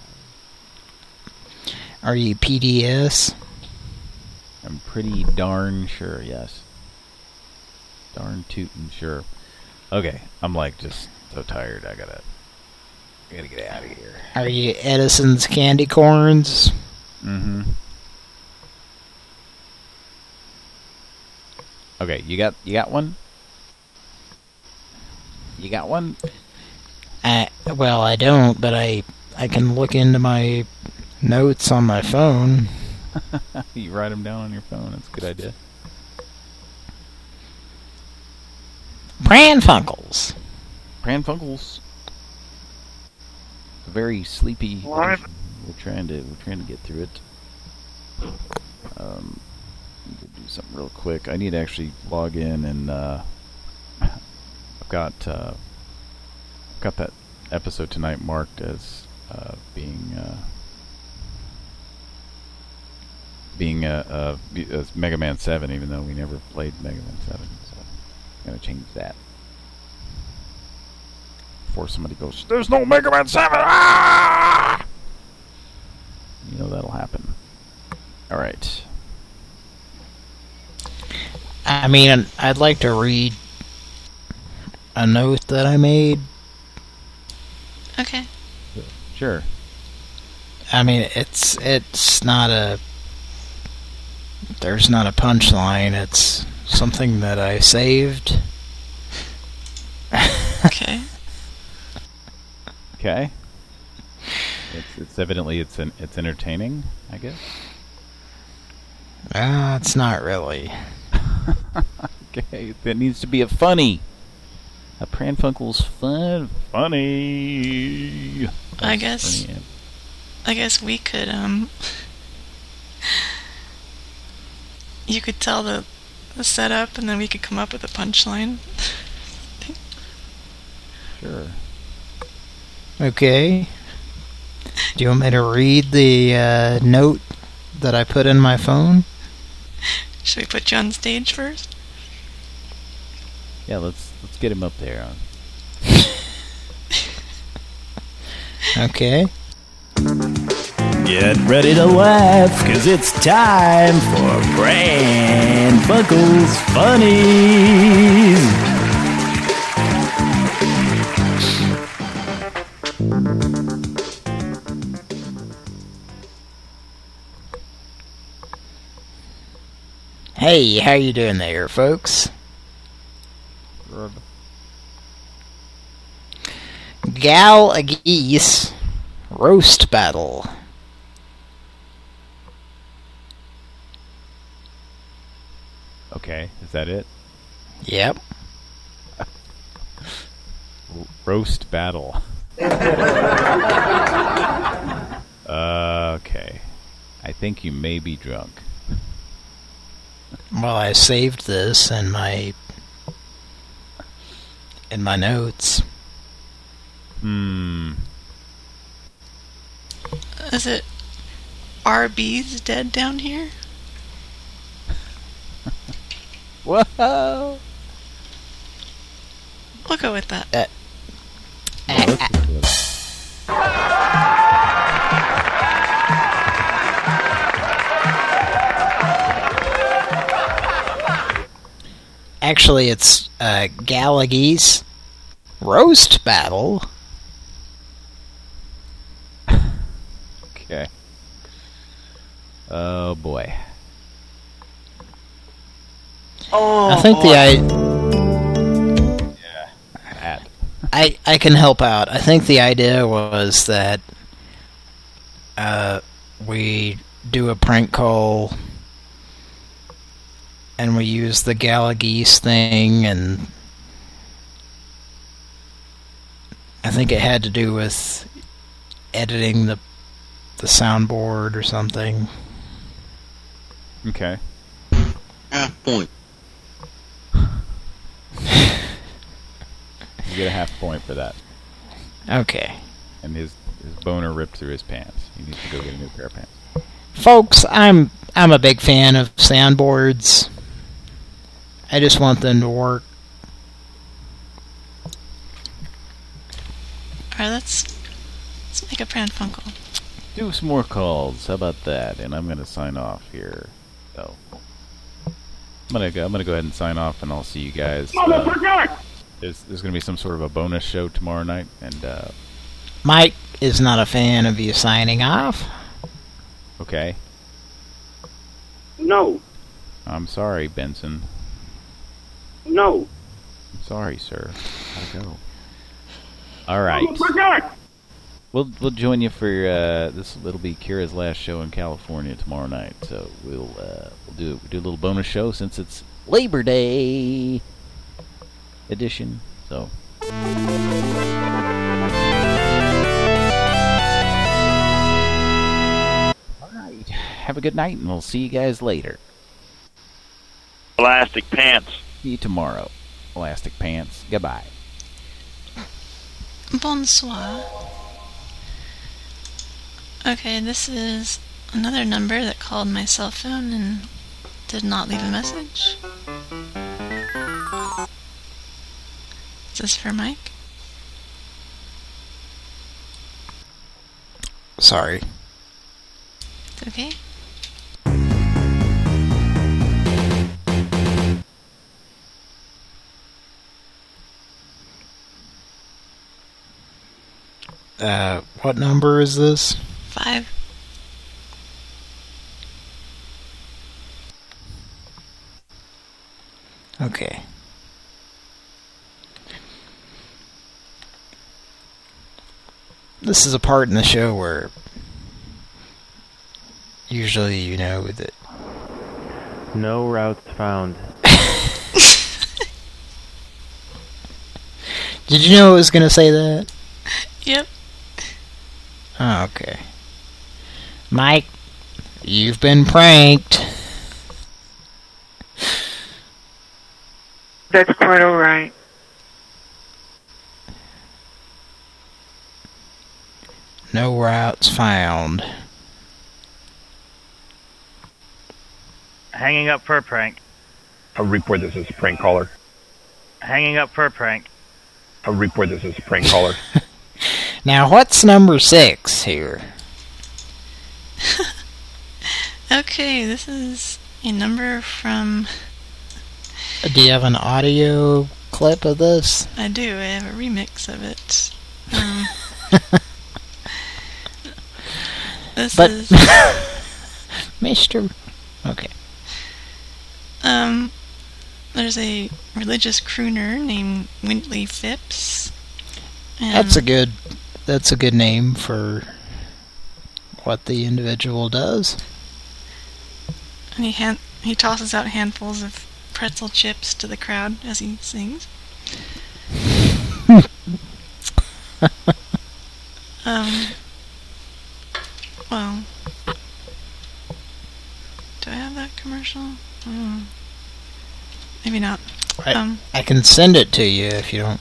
S5: Are you P D S?
S1: I'm pretty darn sure, yes. Darn tootin' sure. Okay, I'm like just so tired. I gotta, I gotta get out of here.
S5: Are you Edison's Candy Corns?
S1: Mm-hmm. Okay, you got you got one? You got one?
S5: I, well, I don't, but I I can look into my notes on my phone.
S1: You write them down on your phone. That's a good idea.
S5: Pran Funkels.
S1: Pran Funkels. Very sleepy.
S7: What?
S1: We're trying to we're trying to get through it. Um, need to do something real quick. I need to actually log in and uh, I've got uh, I've got that episode tonight marked as uh, being uh, being uh, uh, as Mega Man seven, even though we never played Mega Man seven. So I'm gonna change that before somebody goes, "There's no Mega Man seven!" Ah! You know that'll happen. All right.
S5: I mean, I'd like to read a note that I made.
S2: Okay.
S1: Sure.
S5: I mean, it's it's not a... There's not a punchline. It's something that I saved.
S2: Okay.
S1: Okay. It's it's evidently it's an it's entertaining, I guess.
S5: Ah, uh, it's not really.
S1: Okay, it needs to be a funny. A Pran Funkel's fun funny.
S2: I guess.
S1: Funny.
S2: I guess we could um. You could tell the the setup, and then we could come up with a punchline.
S1: Sure.
S5: Okay. Do you want me to read the uh, note that I put in my phone?
S2: Should we put you on stage first?
S1: Yeah, let's let's get him up there.
S5: Okay.
S22: Get ready to laugh, cause it's time for Pran Funkels Funnies.
S5: Hey, how you doing there, folks?
S1: Good.
S5: Gal a geese roast battle.
S1: Okay, is that it?
S5: Yep.
S1: Roast battle. Okay. I think you may be drunk.
S5: Well, I saved this in my in my notes.
S1: Hmm.
S2: Is it R B's dead down here?
S1: Whoa!
S2: We'll go with that.
S5: Uh,
S1: uh,
S5: Actually, it's uh, Galageese roast battle.
S1: Okay. Oh boy.
S5: Oh, I think the I
S1: yeah, that.
S5: I I can help out. I think the idea was that uh, we do a prank call and we use the Galageese thing, and I think it had to do with editing the the soundboard or something.
S1: Okay.
S17: Half point.
S1: You get a half point for that.
S5: Okay.
S1: And his his boner ripped through his pants. He needs to go get a new pair of pants.
S5: Folks, I'm I'm a big fan of soundboards. I just want them to work.
S2: Alright, let's, let's make a Pran Funkel.
S1: Do some more calls. How about that? And I'm gonna sign off here. So I'm gonna go. I'm gonna go ahead and sign off, and I'll see you guys. Uh, there's there's gonna be some sort of a bonus show tomorrow night, and uh,
S5: Mike is not a fan of you signing off.
S1: Okay.
S17: No.
S1: I'm sorry, Benson.
S17: No.
S1: I'm sorry, sir. Gotta go. All right. We'll we'll join you for uh, this. It'll be Kira's last show in California tomorrow night. So we'll uh, we'll do do a little bonus show since it's Labor Day edition. So. All right. Have a good night, and we'll see you guys later.
S17: Elastic pants.
S1: See you tomorrow. Elastic pants. Goodbye.
S2: Bonsoir. Okay, this is another number that called my cell phone and did not leave a message. Is this for Mike?
S5: Sorry.
S2: It's okay.
S5: Uh, what number is this?
S2: Five.
S5: Okay. This is a part in the show where usually you know that
S13: no routes found.
S5: Did you know it was going to say that?
S2: Yep.
S5: Oh, okay. Mike, you've been pranked.
S16: That's quite alright.
S5: No routes found.
S23: Hanging up for a prank.
S17: I'll report this as a prank caller.
S23: Hanging up for a prank.
S17: I'll report this as a prank caller.
S5: Now, what's number six here?
S2: Okay, this is a number from...
S5: Do you have an audio clip of this?
S2: I do, I have a remix of it. Um, this
S5: but,
S2: is...
S5: Mister Okay.
S2: Um, there's a religious crooner named Wintley Phipps. And
S5: That's a good... That's a good name for what the individual does.
S2: And he hand, he tosses out handfuls of pretzel chips to the crowd as he sings. um. Well, do I have that commercial? Oh. Maybe not.
S5: I,
S2: um.
S5: I can send it to you if you don't.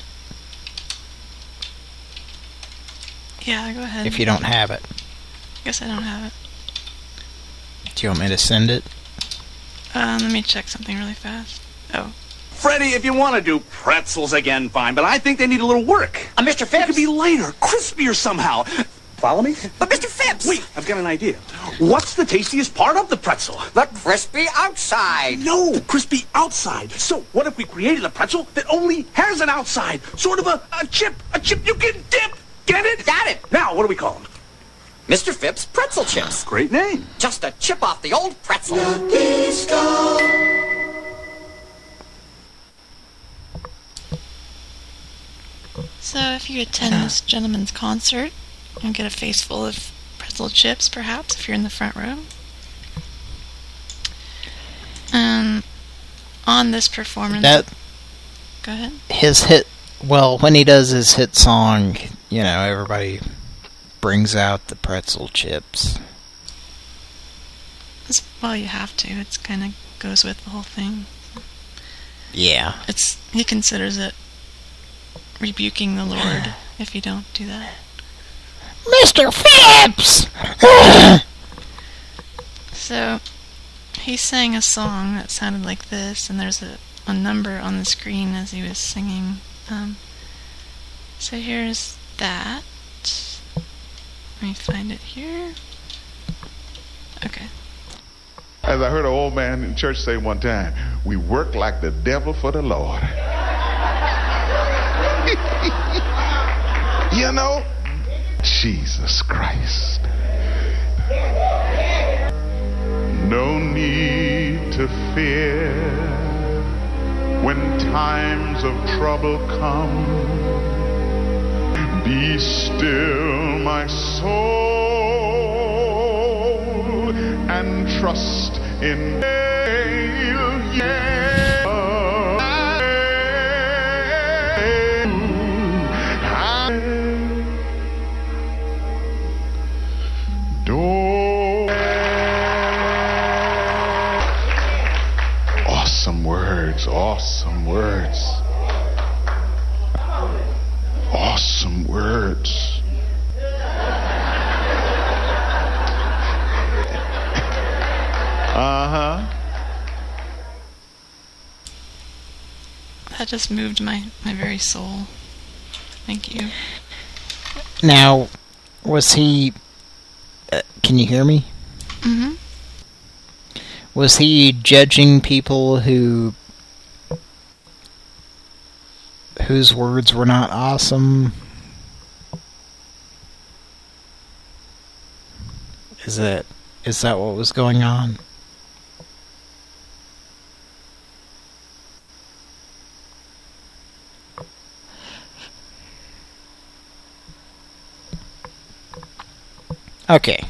S2: Yeah, go ahead.
S5: If you don't have it.
S2: Guess I don't have it.
S5: Do you want me to send it?
S2: Um, let me check something really fast. Oh.
S24: Freddie, if you want to do pretzels again, fine, but I think they need a little work.
S25: Uh, Mister Phipps?
S24: It could be lighter, crispier somehow. Follow me?
S25: But Mister Phipps!
S24: Wait, I've got an idea. What's the tastiest part of the pretzel?
S25: The crispy outside.
S24: No, the crispy outside. So what if we created a pretzel that only has an outside? Sort of a, a chip, a chip you can dip. Get it?
S25: Got it.
S24: Now, what do we call them?
S25: Mister Phipps Pretzel Chips.
S24: Great name.
S25: Just a chip off the old pretzel.
S2: So if you attend this gentleman's concert and get a face full of pretzel chips, perhaps, if you're in the front row. Um, on this performance...
S5: That,
S2: go ahead.
S5: His hit... Well, when he does his hit song, you know, everybody brings out the pretzel chips.
S2: It's, well, you have to. It's kind of goes with the whole thing.
S5: Yeah.
S2: It's he considers it rebuking the Lord if you don't do that.
S5: Mister Phipps!
S2: So, he sang a song that sounded like this, and there's a, a number on the screen as he was singing. Um, so here's that. Let me find it here. Okay.
S3: As I heard an old man in church say one time, we work like the devil for the Lord. You know, Jesus Christ. No need to fear when times of trouble come. Be still, my soul, and trust in Awesome words, awesome words. Awesome words. Uh-huh.
S2: That just moved my, my very soul. Thank you.
S5: Now, was he... Uh, can you hear me?
S2: Mm-hmm.
S5: Was he judging people who... whose words were not awesome? Is that... is that what was going on? Okay.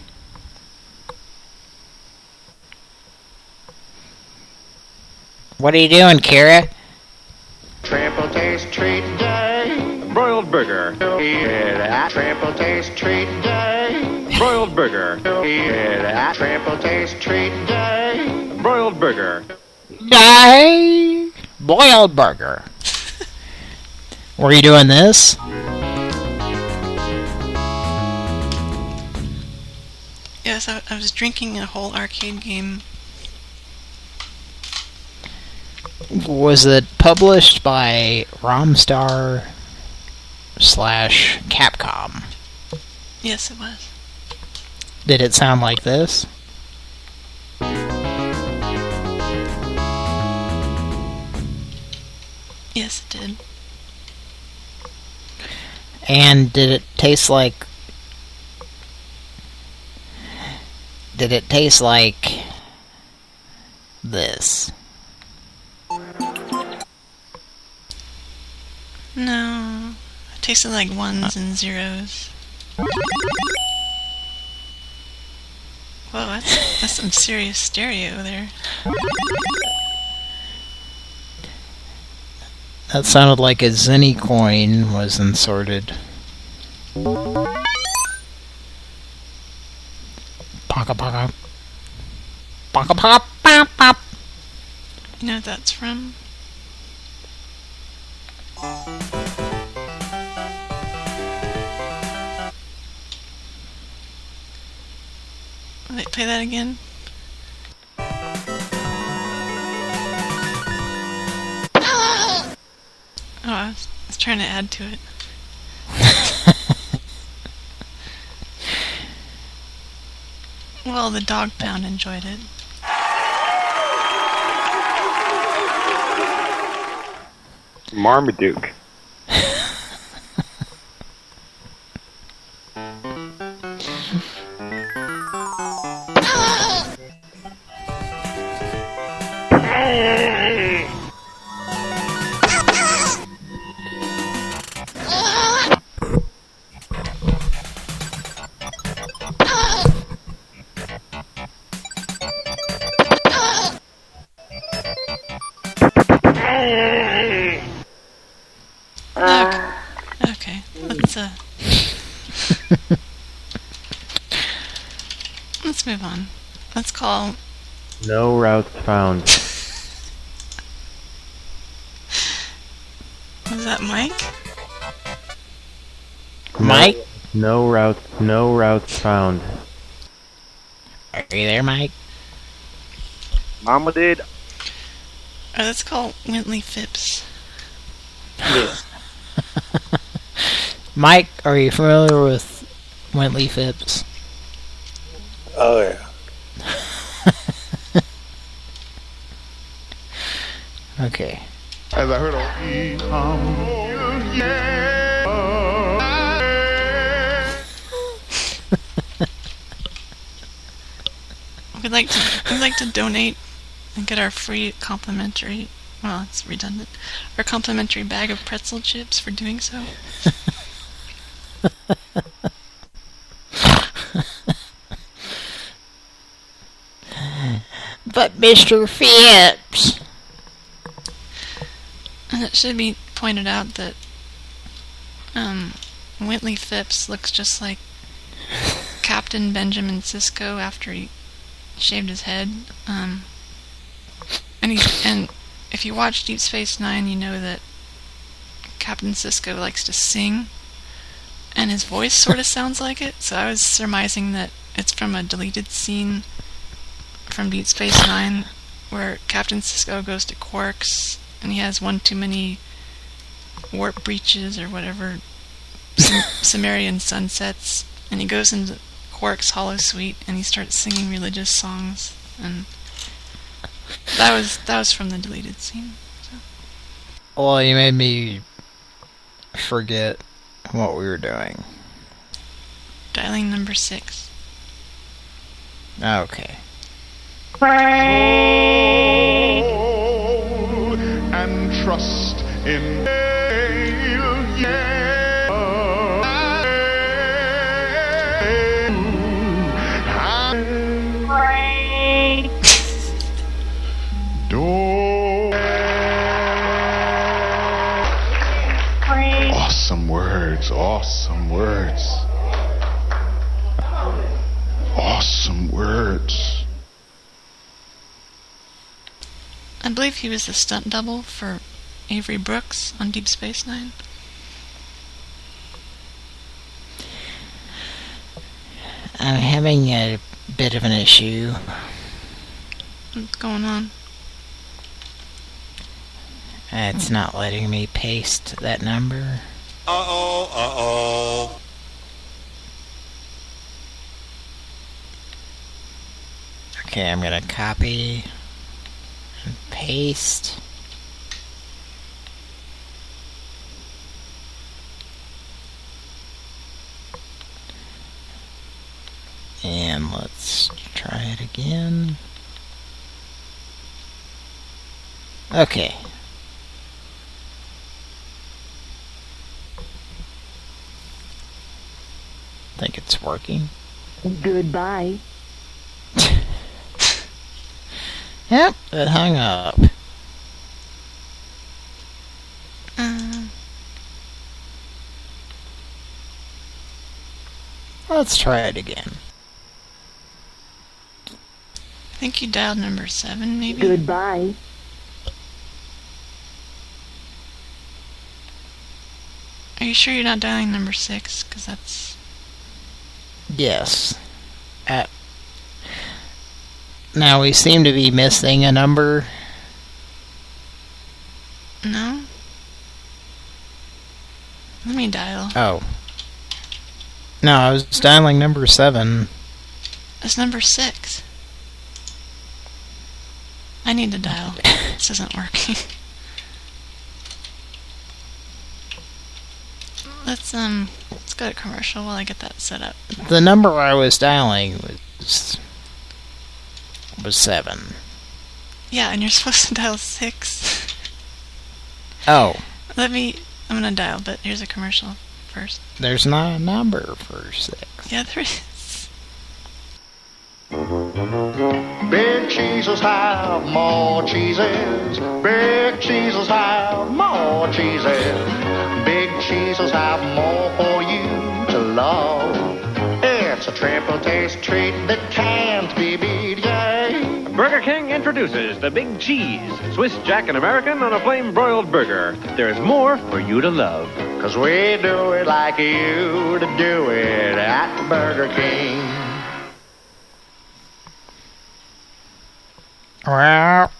S5: What are you doing, Kara?
S17: Triple taste treat day. Broiled burger. Eat it at Triple taste treat day. Broiled burger. Eat it at Triple taste treat day. Broiled burger.
S5: Die! Boiled burger. Were you doing this?
S2: Yes, I, I was drinking a whole arcade game.
S5: Was it published by Romstar slash Capcom?
S2: Yes, it was.
S5: Did it sound like this?
S2: Yes, it did.
S5: And did it taste like... Did it taste like... this?
S2: No. It tasted like ones and zeros. Whoa, that's, that's some serious stereo there.
S5: That sounded like a Zenny coin was inserted. Paka paka. Paka pop pop pop.
S2: You know what that's from? Wait, play that again. Oh, I was, I was trying to add to it. Well, the dog pound enjoyed it.
S17: Marmaduke.
S2: Okay, let's uh, let's move on. Let's call.
S13: No routes found.
S2: Was that Mike?
S5: Mike?
S13: No routes. No routes found.
S5: Are you there, Mike?
S17: Mama did.
S2: Oh, let's call Wintley Phipps.
S17: Yes.
S5: Mike, are you familiar with Wintley Phipps.
S9: Oh, yeah.
S5: Okay.
S3: As I heard of
S2: We'd like to we'd like to donate and get our free complimentary, well, it's redundant, our complimentary bag of pretzel chips for doing so.
S5: But Mister Phipps.
S2: And it should be pointed out that um, Wintley Phipps looks just like Captain Benjamin Sisko after he shaved his head. Um, and he, and if you watch Deep Space Nine, you know that Captain Sisko likes to sing, and his voice sort of sounds like it. So I was surmising that it's from a deleted scene from Deep Space Nine where Captain Sisko goes to Quark's and he has one too many warp breaches or whatever, Sum- Sumerian sunsets, and he goes into Quark's holosuite and he starts singing religious songs, and that was that was from the deleted scene. So.
S5: Well, you made me forget what we were doing.
S2: Dialing number six.
S5: Okay.
S3: and trust in Awesome words, awesome words. Awesome words.
S2: I believe he was the stunt double for Avery Brooks on Deep Space Nine.
S5: I'm having a bit of an issue.
S2: What's going on?
S5: It's not letting me paste that number.
S8: Uh-oh, uh-oh.
S5: Okay, I'm gonna copy and paste. And let's try it again. Okay. I think it's working.
S20: Goodbye.
S5: Yep, it hung up.
S2: Uh,
S5: Let's try it again.
S2: I think you dialed number seven, maybe?
S20: Goodbye.
S2: Are you sure you're not dialing number six? Because that's...
S5: Yes. At now we seem to be missing a number.
S2: No? Let me dial.
S5: Oh. No, I was dialing number seven.
S2: It's number six. I need to dial. This isn't working. Let's um let's go to commercial while I get that set up.
S5: The number I was dialing was was seven.
S2: Yeah, and you're supposed to dial six.
S5: Oh.
S2: Let me I'm gonna dial, but here's a commercial first.
S5: There's not a number for six.
S2: Yeah, there is.
S17: Big cheeses have more cheeses. Big cheeses have more cheeses. Big cheeses have more for you to love. It's a triple taste treat that can't be beat, yay.
S11: Burger King introduces the Big Cheese, Swiss Jack and American on a flame broiled burger. There's more for you to love.
S17: Cause we do it like you to do it at Burger King.
S5: Wow.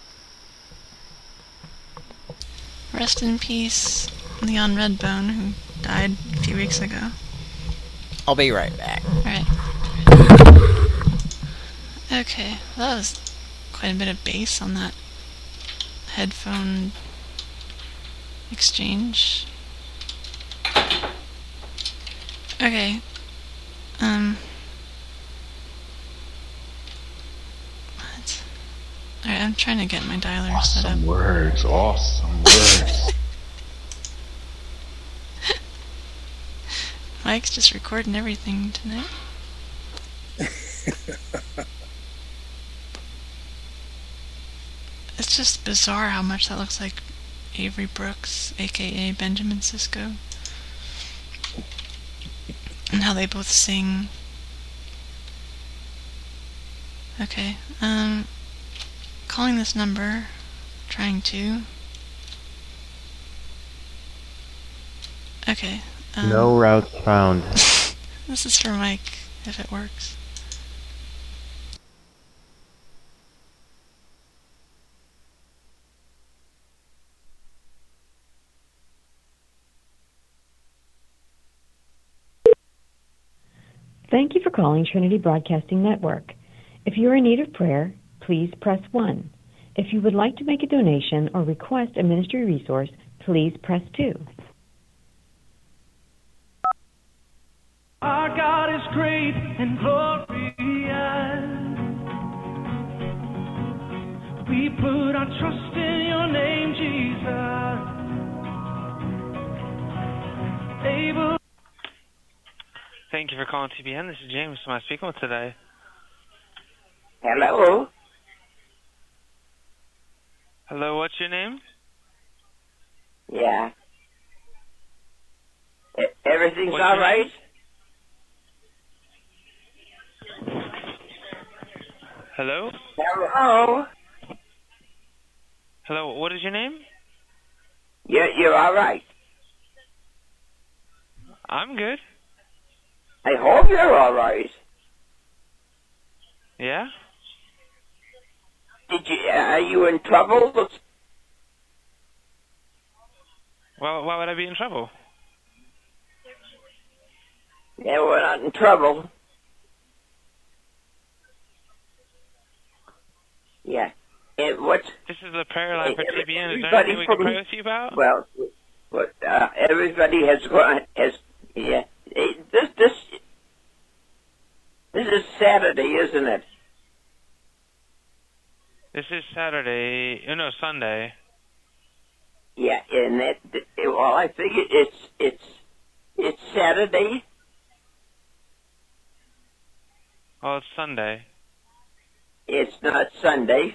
S2: Rest in peace, Leon Redbone, who died a few weeks ago.
S5: I'll be right back.
S2: Alright. Okay, well, that was quite a bit of bass on that headphone exchange. Okay. Um. What? Alright, I'm trying to get my dialer
S3: awesome
S2: set up.
S3: words, awesome words.
S2: Mike's just recording everything tonight. It's just bizarre how much that looks like Avery Brooks, aka Benjamin Sisko. And how they both sing. Okay, um, calling this number, trying to. Okay. Um,
S13: No route found.
S2: This is for Mike, if it works.
S20: Thank you for calling Trinity Broadcasting Network. If you are in need of prayer, please press one. If you would like to make a donation or request a ministry resource, please press two.
S6: Our God is great and glorious. We put our trust in your name, Jesus. Able.
S10: Thank you for calling T B N. This is James. Who am I speaking with today?
S14: Hello?
S10: Hello, what's your name?
S14: Yeah. E- everything's
S10: What's
S14: all
S10: your
S14: right?
S10: Hello?
S14: Hello?
S10: Hello, what is your name?
S14: You're, you're all right.
S10: I'm good.
S14: I hope you're all right.
S10: Yeah?
S14: Did you, are you in trouble?
S10: Well, why would I be in trouble?
S14: Yeah, we're not in trouble. Yeah. And what's...
S10: This is the prayer line for T B N. Is there
S14: everybody
S10: anything we can
S14: from-
S10: pray with you about?
S14: Well, but, uh, everybody has gone, has, yeah. Eh, This, this, this is Saturday, isn't it?
S10: This is Saturday. Oh, no, Sunday.
S14: Yeah, and that, that- well, I think it, it's, it's, it's Saturday.
S10: Oh, it's Sunday.
S14: It's not Sunday.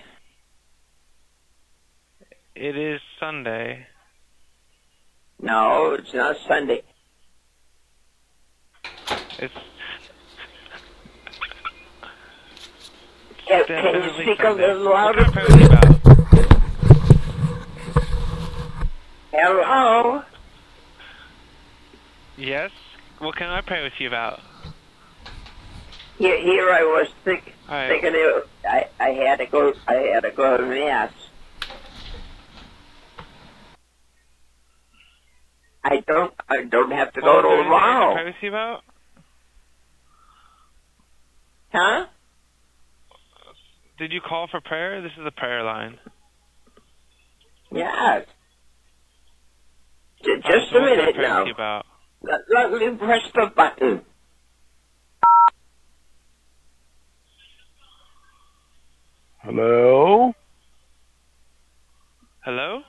S10: It is Sunday.
S14: No, it's not Sunday.
S10: It's
S14: Can, can you
S10: definitely
S14: speak a
S10: Sunday.
S14: little
S10: What
S14: louder?
S10: can I pray with you about?
S14: Hello?
S10: Yes? What can I pray with you about?
S14: Here, here I was think,
S10: All right.
S14: thinking it, I, I had to go, I had to go to mass. I don't, I don't have to
S10: Well,
S14: go
S10: is there
S14: to
S10: anything I can
S14: tomorrow.
S10: pray with you about?
S14: Huh?
S10: Did you call for prayer? This is the prayer line.
S14: Yes. J-
S10: All right,
S14: just
S10: so
S14: a
S10: what can I
S14: minute
S10: pray
S14: now.
S10: with you about?
S14: Let, let me press the button.
S16: Hello?
S10: Hello?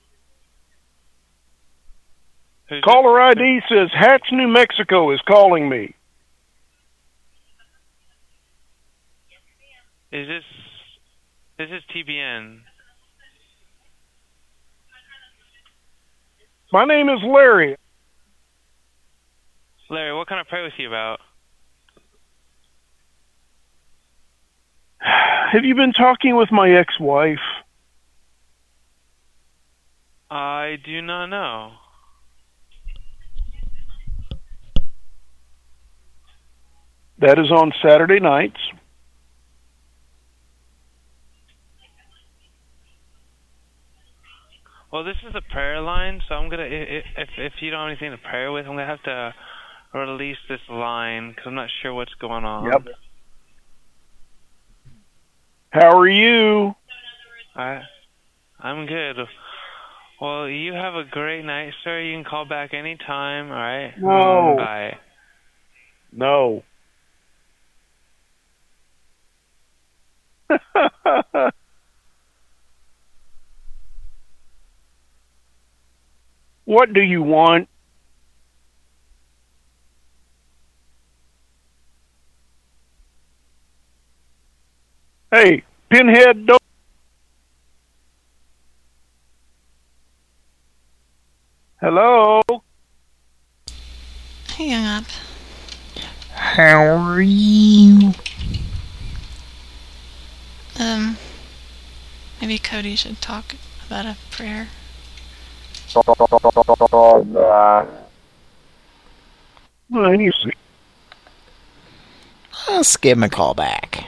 S10: Who's
S16: Caller I D says Hats, New Mexico is calling me.
S10: Is this this is T B N?
S16: My name is Larry.
S10: Larry, what can I pray with you about?
S16: Have you been talking with my ex-wife?
S10: I do not know.
S16: That is on Saturday nights.
S10: Well, this is a prayer line, so I'm gonna i- i- if if you don't have anything to pray with, I'm gonna have to release this line because I'm not sure what's going on.
S16: Yep. How are you?
S10: I, I'm good. Well, you have a great night, sir. You can call back anytime, all right?
S16: No.
S10: Bye.
S16: No. What do you want? Hey, Pinhead, don't... Hello?
S2: He hung up.
S5: How are you?
S2: Um, maybe Cody should talk about a prayer.
S5: Let's give him a call back.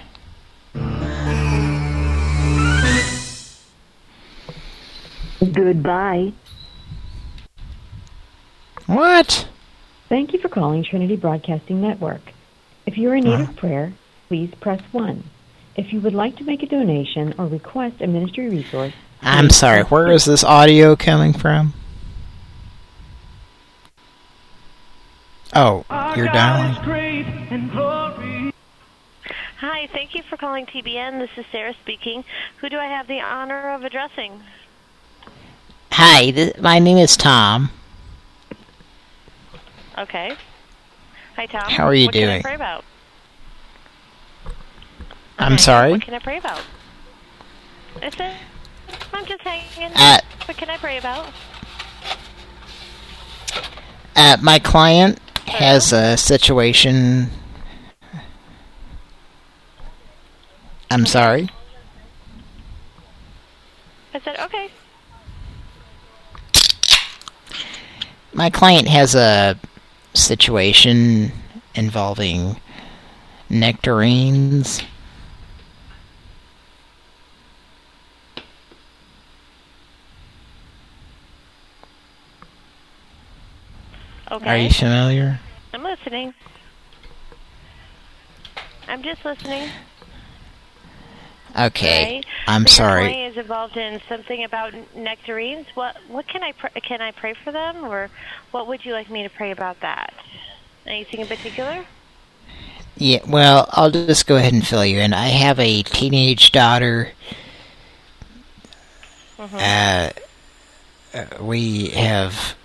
S20: Goodbye.
S5: What?
S20: Thank you for calling Trinity Broadcasting Network. If you are in need of prayer, please press one. If you would like to make a donation or request a ministry resource...
S5: I'm sorry, where is this audio coming from? Oh, you're dialing?
S4: Hi, thank you for calling T B N. This is Sarah speaking. Who do I have the honor of addressing?
S5: Hi, th my name is Tom.
S4: Okay. Hi, Tom.
S5: How are you
S4: what
S5: doing?
S4: What can I pray about?
S5: I'm
S4: Okay,
S5: sorry?
S4: What can I pray about? Is it? I'm just hanging.
S5: Uh,
S4: what can I pray about?
S5: Uh, my client has a situation... I'm sorry?
S4: I said, okay.
S5: My client has a situation involving nectarines.
S4: Okay.
S5: Are you familiar?
S4: I'm listening. I'm just listening.
S5: Okay.
S4: Okay.
S5: I'm
S4: so
S5: sorry.
S4: Your client is involved in something about nectarines. What what can I pr can I pray for them, or what would you like me to pray about that? Anything in particular?
S5: Yeah, well, I'll just go ahead and fill you in. I have a teenage daughter.
S4: Mm-hmm.
S5: Uh, uh, we have...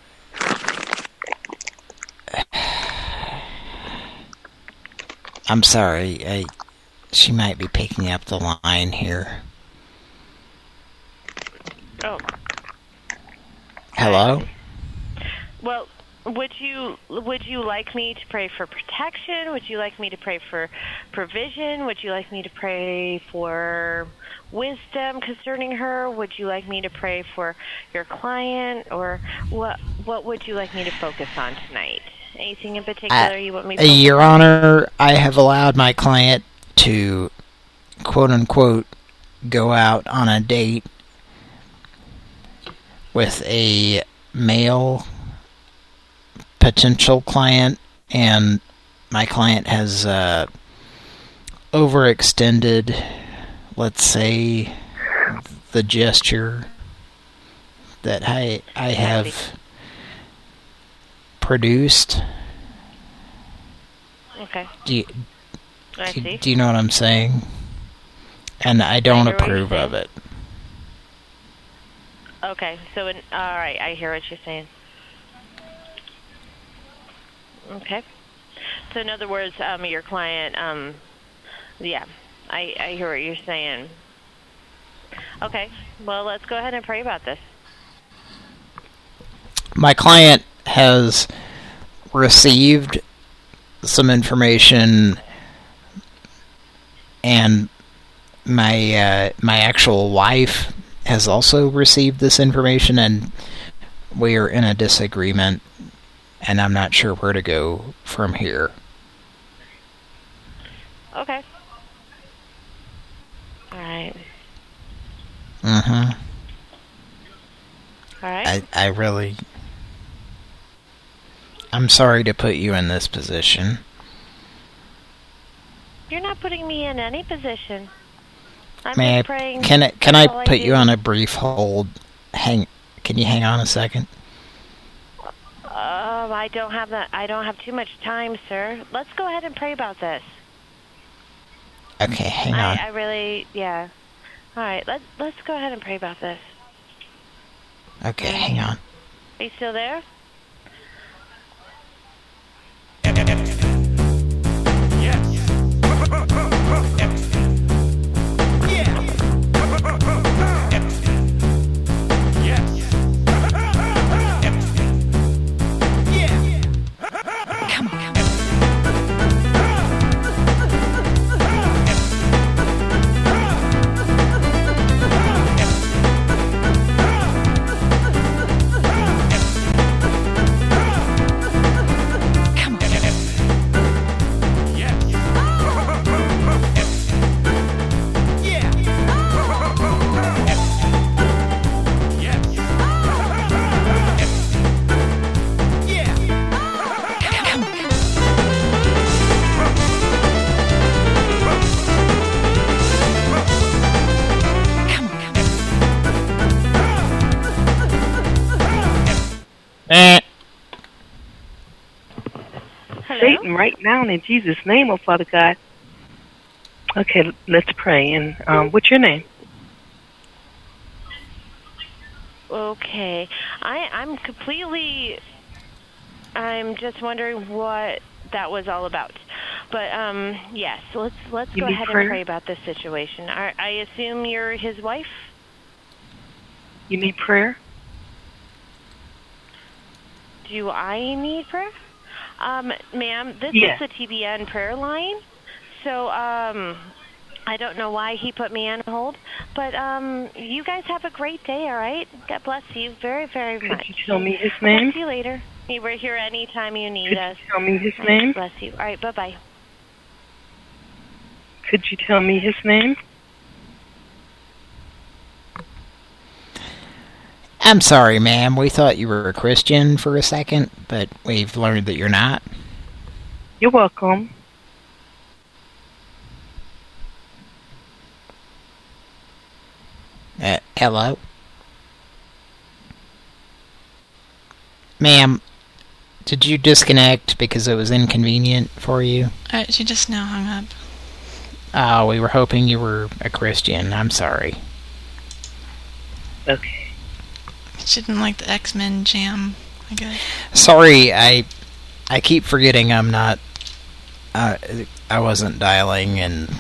S5: I'm sorry. I, she might be picking up the line here.
S4: Oh.
S5: Hello?
S4: Well, would you would you like me to pray for protection? Would you like me to pray for provision? Would you like me to pray for wisdom concerning her? Would you like me to pray for your client, or what? What would you like me to focus on tonight? Anything in particular
S5: Uh,
S4: you want me to focus
S5: Your
S4: on?
S5: Honor, I have allowed my client to, quote-unquote, go out on a date with a male potential client, and my client has uh, overextended, let's say, the gesture that I, I have produced.
S4: Okay.
S5: Do you,
S4: I
S5: do,
S4: see.
S5: do you know what I'm saying? And I don't
S4: I hear what you're
S5: approve of it.
S4: Okay, so in, all right, I hear what you're saying. Okay. So in other words, um, your client, um, yeah, I, I hear what you're saying. Okay, well, let's go ahead and pray about this.
S5: My client has received some information, and my uh, my actual wife has also received this information, and we are in a disagreement, and I'm not sure where to go from here.
S4: Okay. All right.
S5: Mm-hmm.
S4: All right.
S5: I, I really... I'm sorry to put you in this position.
S4: You're not putting me in any position. I'm
S5: May
S4: just
S5: I,
S4: praying.
S5: can I, can
S4: That's
S5: I
S4: all
S5: put
S4: do.
S5: you on a brief hold? Hang. Can you hang on a second?
S4: Um, I don't have that. I don't have too much time, sir. Let's go ahead and pray about this.
S5: Okay, hang on.
S4: I, I really, yeah. All right, let's let's go ahead and pray about this.
S5: Okay, hang on.
S4: Are you still there?
S5: Eh.
S12: Satan, right now in Jesus' name, oh Father God. Okay, let's pray. And um, what's your name?
S4: Okay, I I'm completely. I'm just wondering what that was all about. But um, yes, let's let's
S12: You
S4: go
S12: need
S4: ahead
S12: prayer?
S4: and pray about this situation. I, I assume you're his wife.
S12: You need prayer?
S4: Do I need prayer? Um, ma'am, this
S12: Yes.
S4: is the T B N prayer line. So, um, I don't know why he put me on hold, but um, you guys have a great day, all right? God bless you very, very
S12: Could
S4: much.
S12: you tell me his
S4: I'll
S12: name?
S4: talk to you later. We're here anytime you need
S12: Could
S4: us.
S12: you tell me his
S4: All right,
S12: name?
S4: Bless you. All right, bye-bye.
S12: Could you tell me his name?
S5: I'm sorry, ma'am. We thought you were a Christian for a second, but we've learned that you're not.
S12: You're welcome.
S5: Uh, hello? Ma'am, did you disconnect because it was inconvenient for you?
S2: Uh, she just now hung up.
S5: Oh, we were hoping you were a Christian. I'm sorry.
S12: Okay.
S2: She didn't like the X-Men jam, I guess.
S5: Sorry, I I keep forgetting I'm not... Uh, I wasn't dialing, and...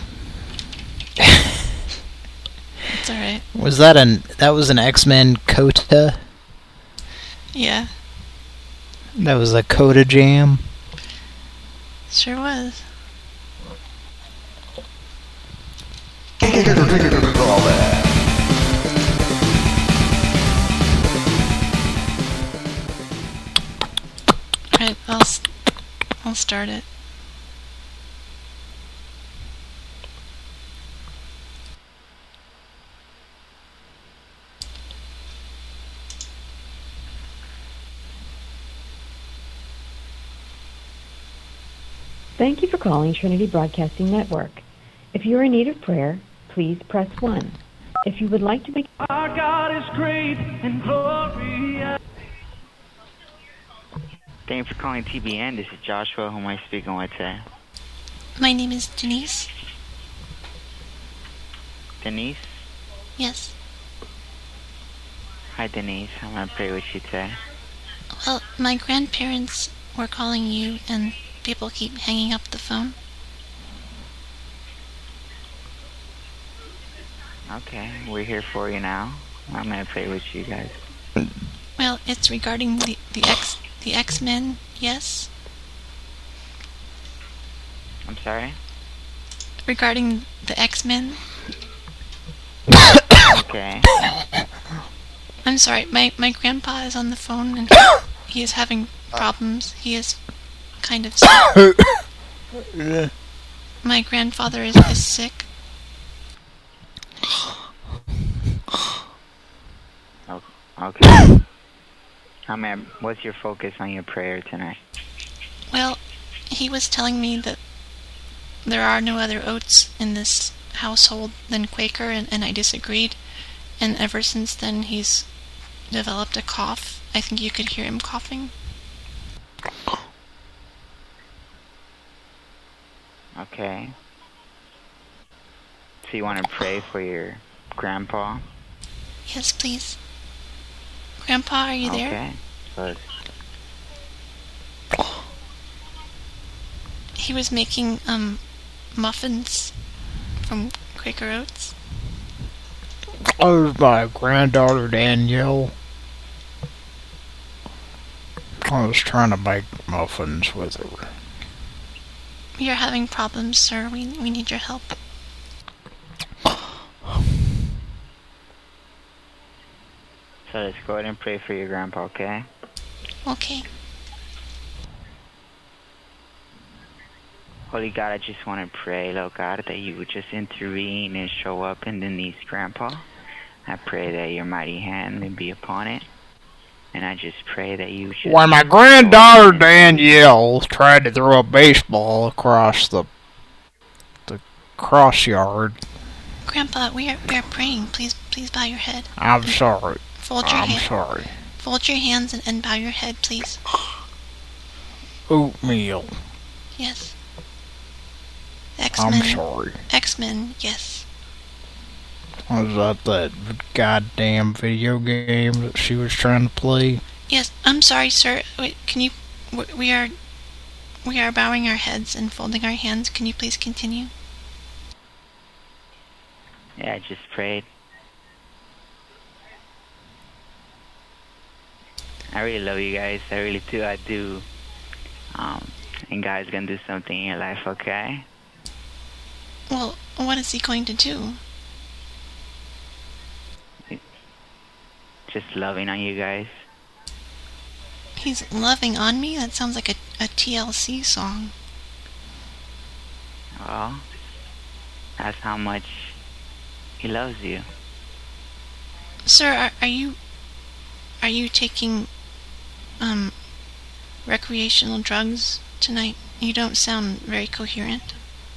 S2: It's alright.
S5: Was that an... That was an X-Men Coda?
S2: Yeah,
S5: That was a Coda jam?
S2: sure was. Alright, I'll, s- I'll start it.
S20: Thank you for calling Trinity Broadcasting Network. If you are in need of prayer, please press one. If you would like to make...
S6: Our God is great and glorious.
S15: Thank you for calling T B N. This is Joshua. Who am I speaking with today?
S2: My name is Denise.
S15: Denise?
S2: Yes.
S15: Hi, Denise. I'm going to pray with you today.
S2: Well, my grandparents were calling you, and people keep hanging up the phone.
S15: Okay, we're here for you now. I'm going to pray with you guys.
S2: Well, it's regarding the the X the X-Men. Yes.
S15: I'm sorry?
S2: Regarding the X-Men.
S15: Okay.
S2: I'm sorry. My my grandpa is on the phone, and he is having problems. He is kind of sick. My grandfather is, is sick.
S15: Oh, okay. How may I, what's your focus on your prayer tonight?
S2: Well, he was telling me that there are no other oats in this household than Quaker, and, and I disagreed. And ever since then, he's developed a cough. I think you could hear him coughing.
S15: Okay. So you want to pray for your grandpa?
S2: Yes, please. Grandpa, are you there?
S15: Okay. So
S2: He was making um muffins from Quaker Oats.
S5: Oh, my granddaughter Danielle. I was trying to make muffins with her.
S2: We are having problems, sir. We we need your help.
S15: So let's go ahead and pray for your grandpa, okay?
S2: Okay.
S15: Holy God, I just want to pray, Lord God, that you would just intervene and show up in Denise grandpa. I pray that your mighty hand may be upon it. And I just pray that you should...
S5: When my granddaughter Danielle tried to throw a baseball across the the cross yard.
S2: Grandpa, we are we are praying. Please please bow your head.
S5: I'm sorry.
S2: Fold your
S5: I'm
S2: hand.
S5: sorry.
S2: Fold your hands and, and bow your head, please.
S5: Oatmeal.
S2: Yes.
S5: I'm
S2: X-Men.
S5: sorry.
S2: X-Men, yes.
S5: Was that that goddamn video game that she was trying to play?
S2: Yes, I'm sorry, sir. Wait, can you... w- We are... We are bowing our heads and folding our hands. Can you please continue?
S15: Yeah, I just prayed. I really love you guys. I really do. I do. Um, and God's gonna do something in your life, okay?
S2: Well, what is he going to do?
S15: Just loving on you guys.
S2: He's loving on me? That sounds like a, a T L C song.
S15: Well, that's how much he loves you.
S2: Sir, are, are you... Are you taking... Um... recreational drugs tonight? You don't sound very coherent.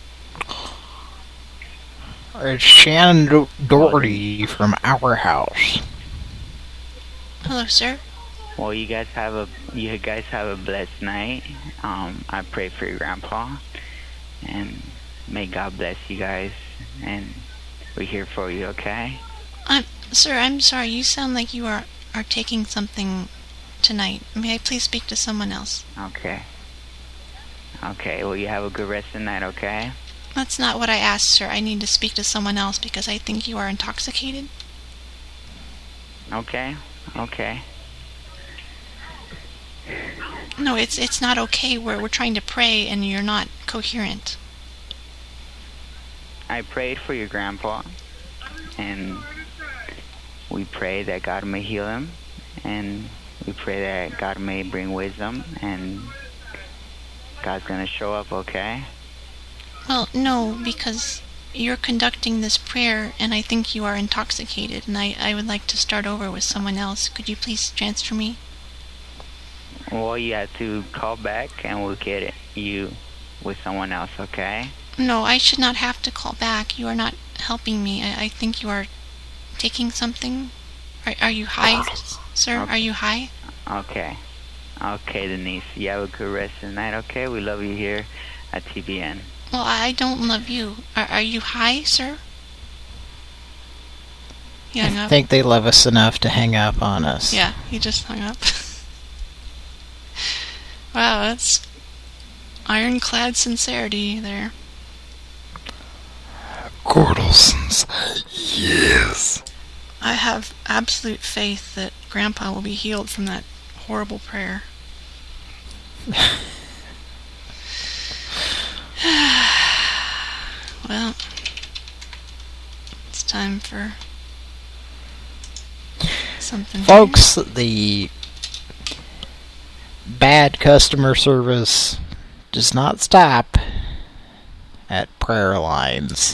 S5: It's Shannon Do- Doherty from Our House.
S2: Hello, sir.
S15: Well, you guys have a you guys have a blessed night. Um, I pray for your grandpa, and may God bless you guys. And we're here for you, okay?
S2: I'm... Sir, I'm sorry. You sound like you are, are taking something tonight. May I please speak to someone else?
S15: Okay. Okay, well, you have a good rest of the night, okay?
S2: That's not what I asked, sir. I need to speak to someone else because I think you are intoxicated.
S15: Okay, okay.
S2: No, it's it's not okay. We're, we're trying to pray and you're not coherent.
S15: I prayed for your grandpa, and we pray that God may heal him, and we pray that God may bring wisdom, and God's gonna show up, okay?
S2: Well, no, because you're conducting this prayer and I think you are intoxicated and I, I would like to start over with someone else. Could you please transfer me?
S15: Well, you have to call back and we'll get it, you with someone else, okay?
S2: No, I should not have to call back. You are not helping me. I, I think you are taking something. Are, are you high, sir?
S15: Okay.
S2: Are you high?
S15: Okay. Okay, Denise. You have a good rest of the night, okay? We love you here at T B N.
S2: Well, I don't love you. Are, are you high, sir? He hung
S5: I
S2: up.
S5: think they love us enough to hang up on us.
S2: Yeah, he just hung up. Wow, that's ironclad sincerity there.
S5: Gordelson's. Yes.
S2: I have absolute faith that Grandpa will be healed from that horrible prayer. Well, it's time for something.
S5: Folks, the bad customer service does not stop at prayer lines.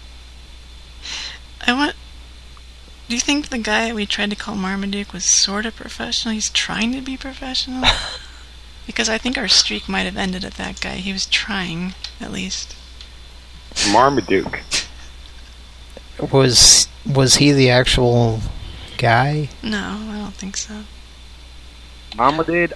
S2: I want... Do you think the guy we tried to call Marmaduke was sort of professional? He's trying to be professional? Because I think our streak might have ended at that guy. He was trying, at least.
S11: Marmaduke.
S5: Was was he the actual guy?
S2: No, I don't think so.
S11: Marmaduke.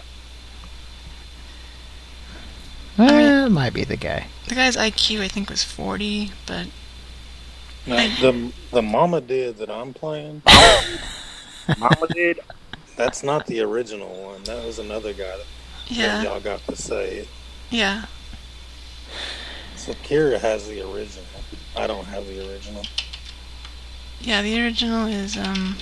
S5: Eh, might be the guy.
S2: The guy's I Q, I think, was forty, but...
S9: Now, the the Mama Did that I'm playing,
S11: Mama Did.
S9: That's not the original one. That was another guy that,
S2: Yeah.
S9: that y'all got to say it.
S2: Yeah.
S9: So Kira has the original. I don't have the original.
S2: Yeah, the original is, um...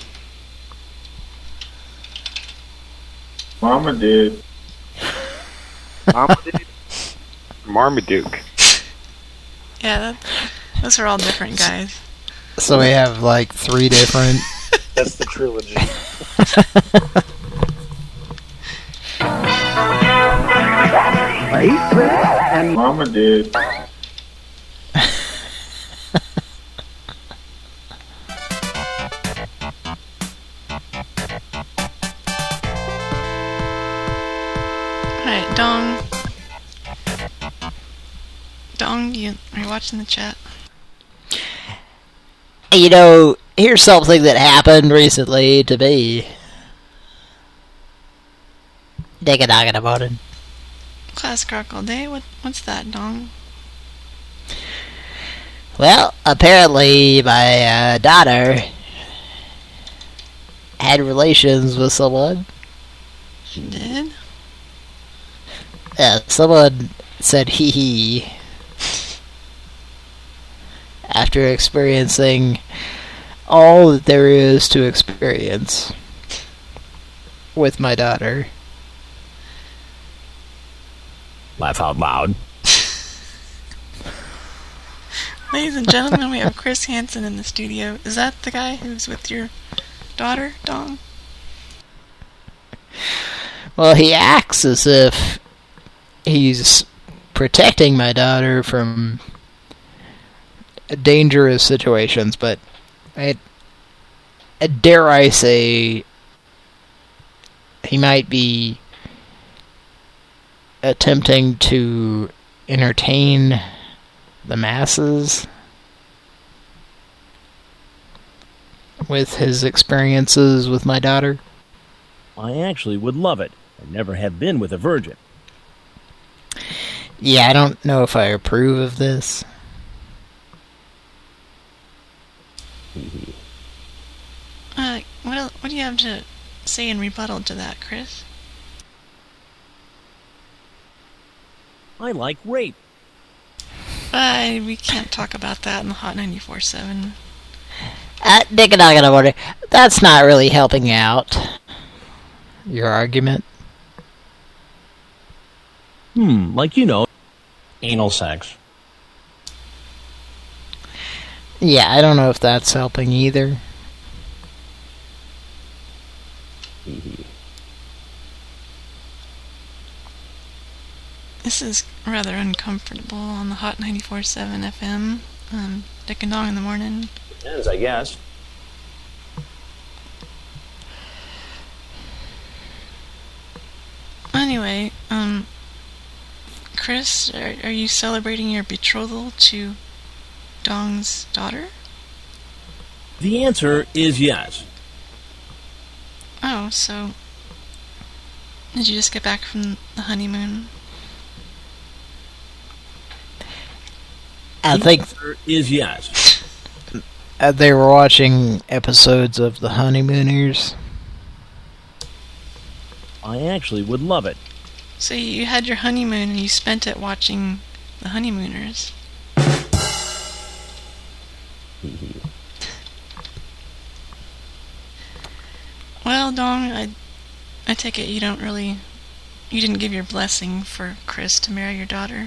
S3: Mama did.
S11: Mama Did. Marmaduke.
S2: Yeah, that, those are all different guys.
S5: So we have like three different...
S9: That's the trilogy.
S3: And Mama did.
S2: Alright, Dong. Dong, you, are you watching the chat?
S5: You know, here's something that happened recently to me. Dig a dog in the morning.
S2: Classic rock all day? What, what's that, Dong?
S5: Well, apparently my uh, daughter had relations with someone.
S2: She did?
S5: Yeah, someone said hee hee after experiencing all that there is to experience with my daughter.
S7: Laugh out loud.
S2: Ladies and gentlemen, we have Chris Hansen in the studio. Is that the guy who's with your daughter, Dong?
S5: Well, he acts as if he's protecting my daughter from dangerous situations, but I, dare I say, he might be attempting to entertain the masses with his experiences with my daughter.
S7: I actually would love it. I never have been with a virgin.
S5: Yeah, I don't know if I approve of this.
S2: Uh, what el- what do you have to say in rebuttal to that, Chris?
S7: I like rape.
S2: Uh, we can't talk about that in the Hot ninety-four seven.
S5: Uh, Dick and I gotta wonder. That's not really helping out your argument.
S7: Hmm, like you know, anal sex.
S5: Yeah, I don't know if that's helping either.
S2: This is rather uncomfortable on the Hot ninety-four seven F M. Um, Dick and Dong in the morning.
S7: Depends, I guess.
S2: Anyway, um, Chris, are, are you celebrating your betrothal to Dong's daughter?
S7: The answer is yes.
S2: Oh, so did you just get back from the honeymoon?
S5: I think
S7: the answer is yes.
S5: Uh, they were watching episodes of The Honeymooners.
S7: I actually would love it.
S2: So you had your honeymoon and you spent it watching The Honeymooners. Well, Dong, I, I take it you don't really, you didn't give your blessing for Chris to marry your daughter.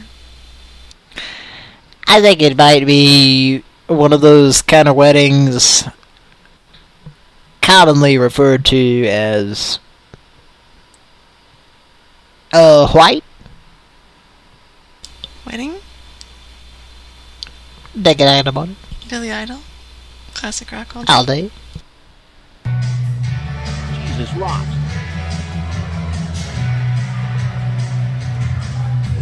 S5: I think it might be one of those kind of weddings commonly referred to as uh, white.
S2: Wedding?
S5: Dick and I about it.
S2: Billy Idol? Classic rock all day?
S5: All day.
S7: Jesus rocks.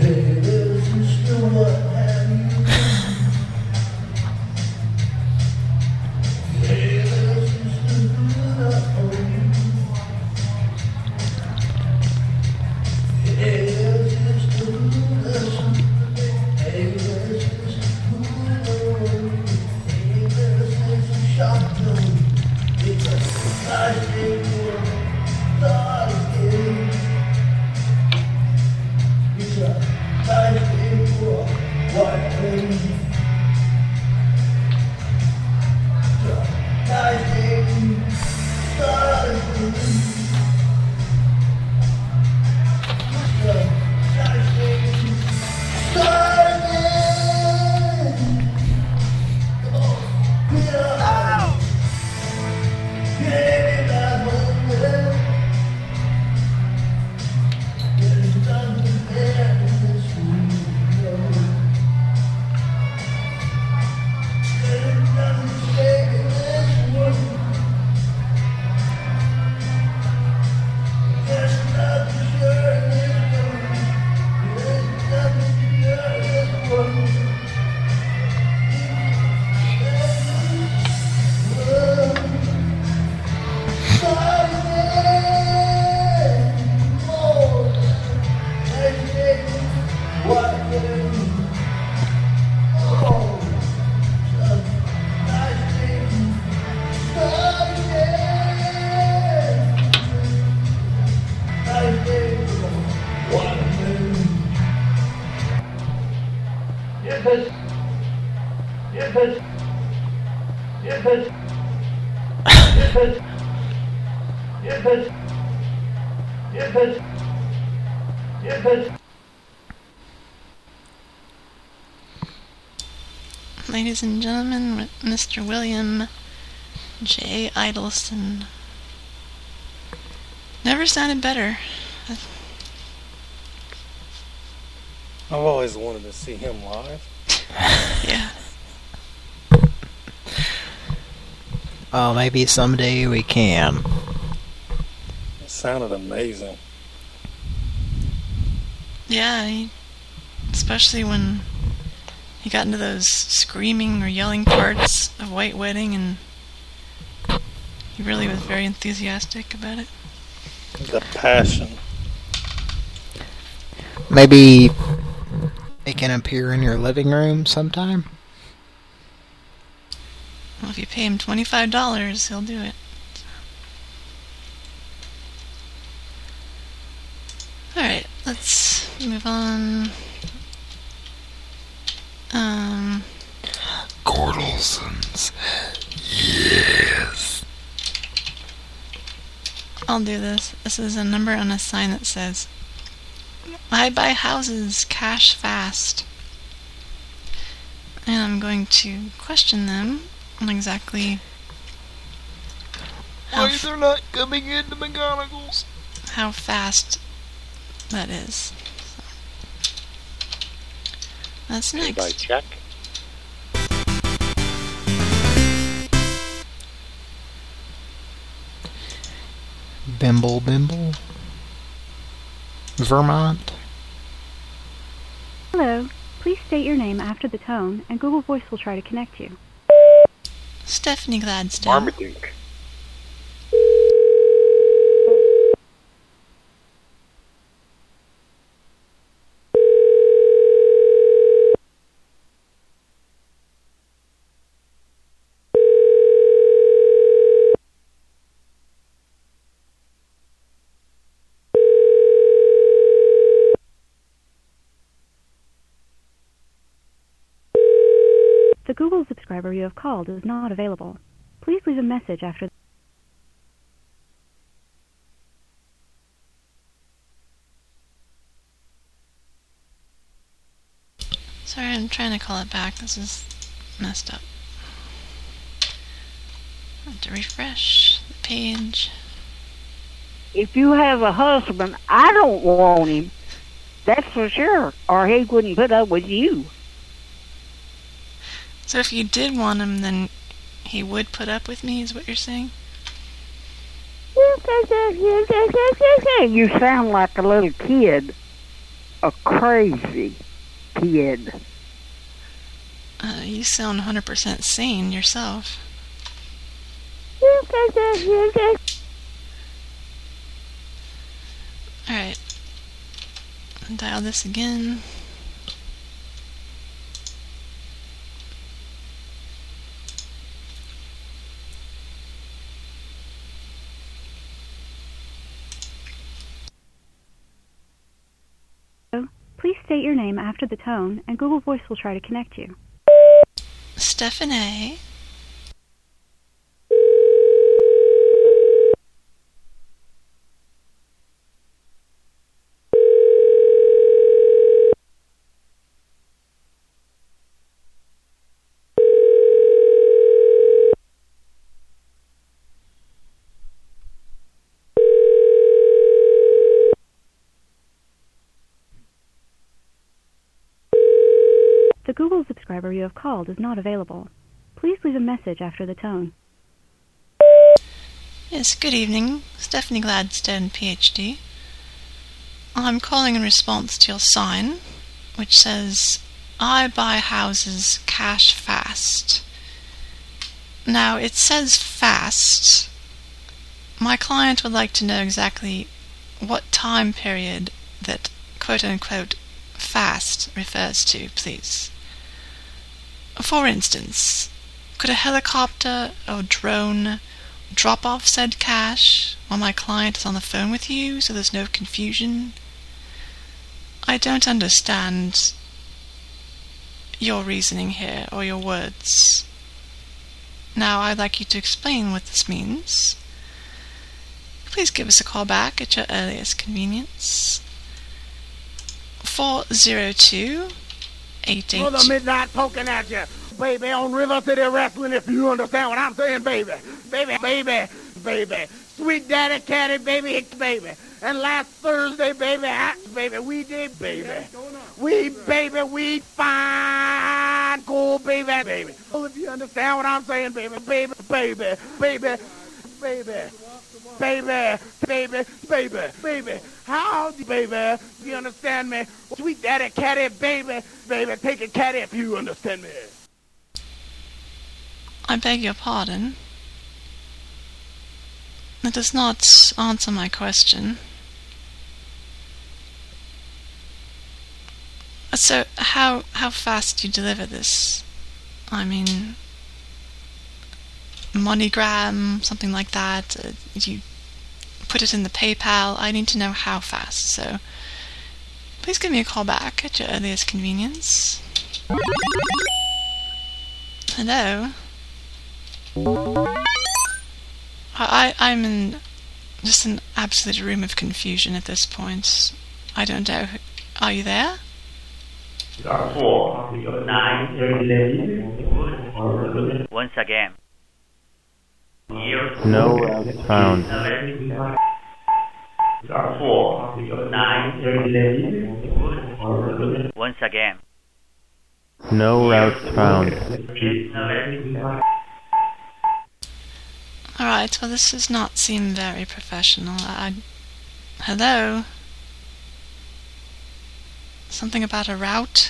S2: Ladies and gentlemen, with Mister William J. Idleson. Never sounded better.
S9: I've always wanted to see him live.
S2: Yeah.
S5: Well, maybe someday we can.
S9: It sounded amazing.
S2: Yeah, he, especially when he got into those screaming or yelling parts of White Wedding, and he really was very enthusiastic about it.
S9: The passion.
S5: Maybe it can appear in your living room sometime?
S2: Well, if you pay him twenty-five dollars, he'll do it. Alright, let's move on. Um...
S8: Gordelson's. Yes.
S2: I'll do this. This is a number on a sign that says, I buy houses cash fast. And I'm going to question them on exactly
S8: Why they're not coming into McGonagall's.
S2: How fast that is. So. That's next.
S9: By check.
S5: Bimble Bimble? Vermont?
S1: Hello. Please state your name after the tone, and Google Voice will try to connect you.
S2: Stephanie Gladstone.
S9: Marmaduke.
S1: The Google subscriber you have called is not available. Please leave a message after.
S2: Sorry, I'm trying to call it back. This is messed up. I have to refresh the page.
S18: If you have a husband, I don't want him. That's for sure. Or he wouldn't put up with you.
S2: So if you did want him, then he would put up with me, is what you're saying?
S18: You sound like a little kid. a crazy kid.
S2: Uh, you sound one hundred percent sane yourself. Alright. Dial this again.
S1: Please state your name after the tone, and Google Voice will try to connect you.
S2: Stephanie.
S1: The Google subscriber you have called is not available. Please leave a message after the tone.
S2: Yes, good evening. Stephanie Gladstone, P H D. I'm calling in response to your sign, which says, I buy houses cash fast. Now, it says fast. My client would like to know exactly what time period that quote-unquote fast refers to, please. For instance, could a helicopter or drone drop off said cash while my client is on the phone with you so there's no confusion? I don't understand your reasoning here or your words. Now I'd like you to explain what this means. Please give us a call back at your earliest convenience. four zero two, eight eight.
S6: Brother Midnight poking at you, baby, on River City Wrestling, if you understand what I'm saying, baby. Baby, baby, baby. Sweet Daddy Caddy, baby, baby. And last Thursday, baby, I, baby, we did, baby. We, baby, we fine, cool, baby, baby. Well, if you understand what I'm saying, baby, baby, baby, baby, baby. Baby, baby, baby, baby, how, baby, you understand me? Sweet Daddy Caddy, baby, baby, take a caddy if you understand me.
S2: I beg your pardon. That does not answer my question. So, how how fast do you deliver this? I mean, MoneyGram, something like that. Uh, you put it in the PayPal. I need to know how fast. So, please give me a call back at your earliest convenience. Hello. I, I'm in just an absolute room of confusion at this point. I don't know. Are you there?
S19: Once again.
S13: No route found.
S19: Once again.
S13: No route found.
S2: Alright, well this does not seem very professional. I... Hello? Something about a route?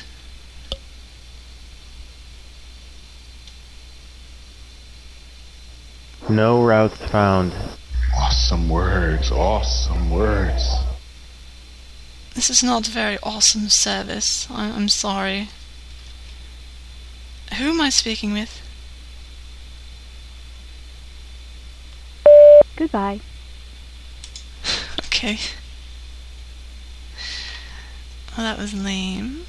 S13: No routes found.
S3: Awesome words, awesome words.
S2: This is not very awesome service. I I'm sorry. Who am I speaking with?
S1: Goodbye.
S2: Okay. Well, that was lame.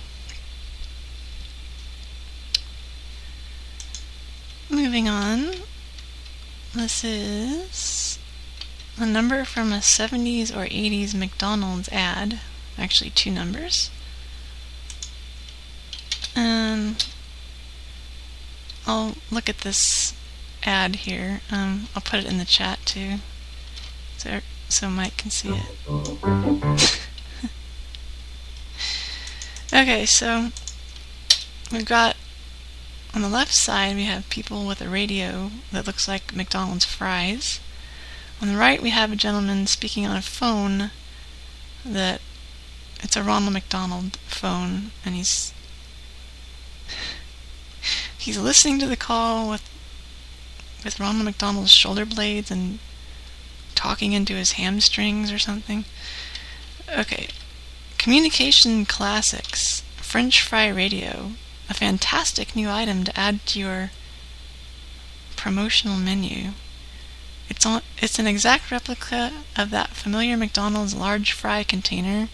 S2: Moving on. This is a number from a seventies or eighties McDonald's ad. Actually, two numbers. Um, I'll look at this ad here. Um, I'll put it in the chat too, so so Mike can see it. Okay, so we've got on the left side we have people with a radio that looks like McDonald's fries. On the right we have a gentleman speaking on a phone that it's a Ronald McDonald phone, and he's he's listening to the call with with Ronald McDonald's shoulder blades and talking into his hamstrings or something. Okay. Communication Classics, French Fry Radio, a fantastic new item to add to your promotional menu. It's on. It's an exact replica of that familiar McDonald's large fry container,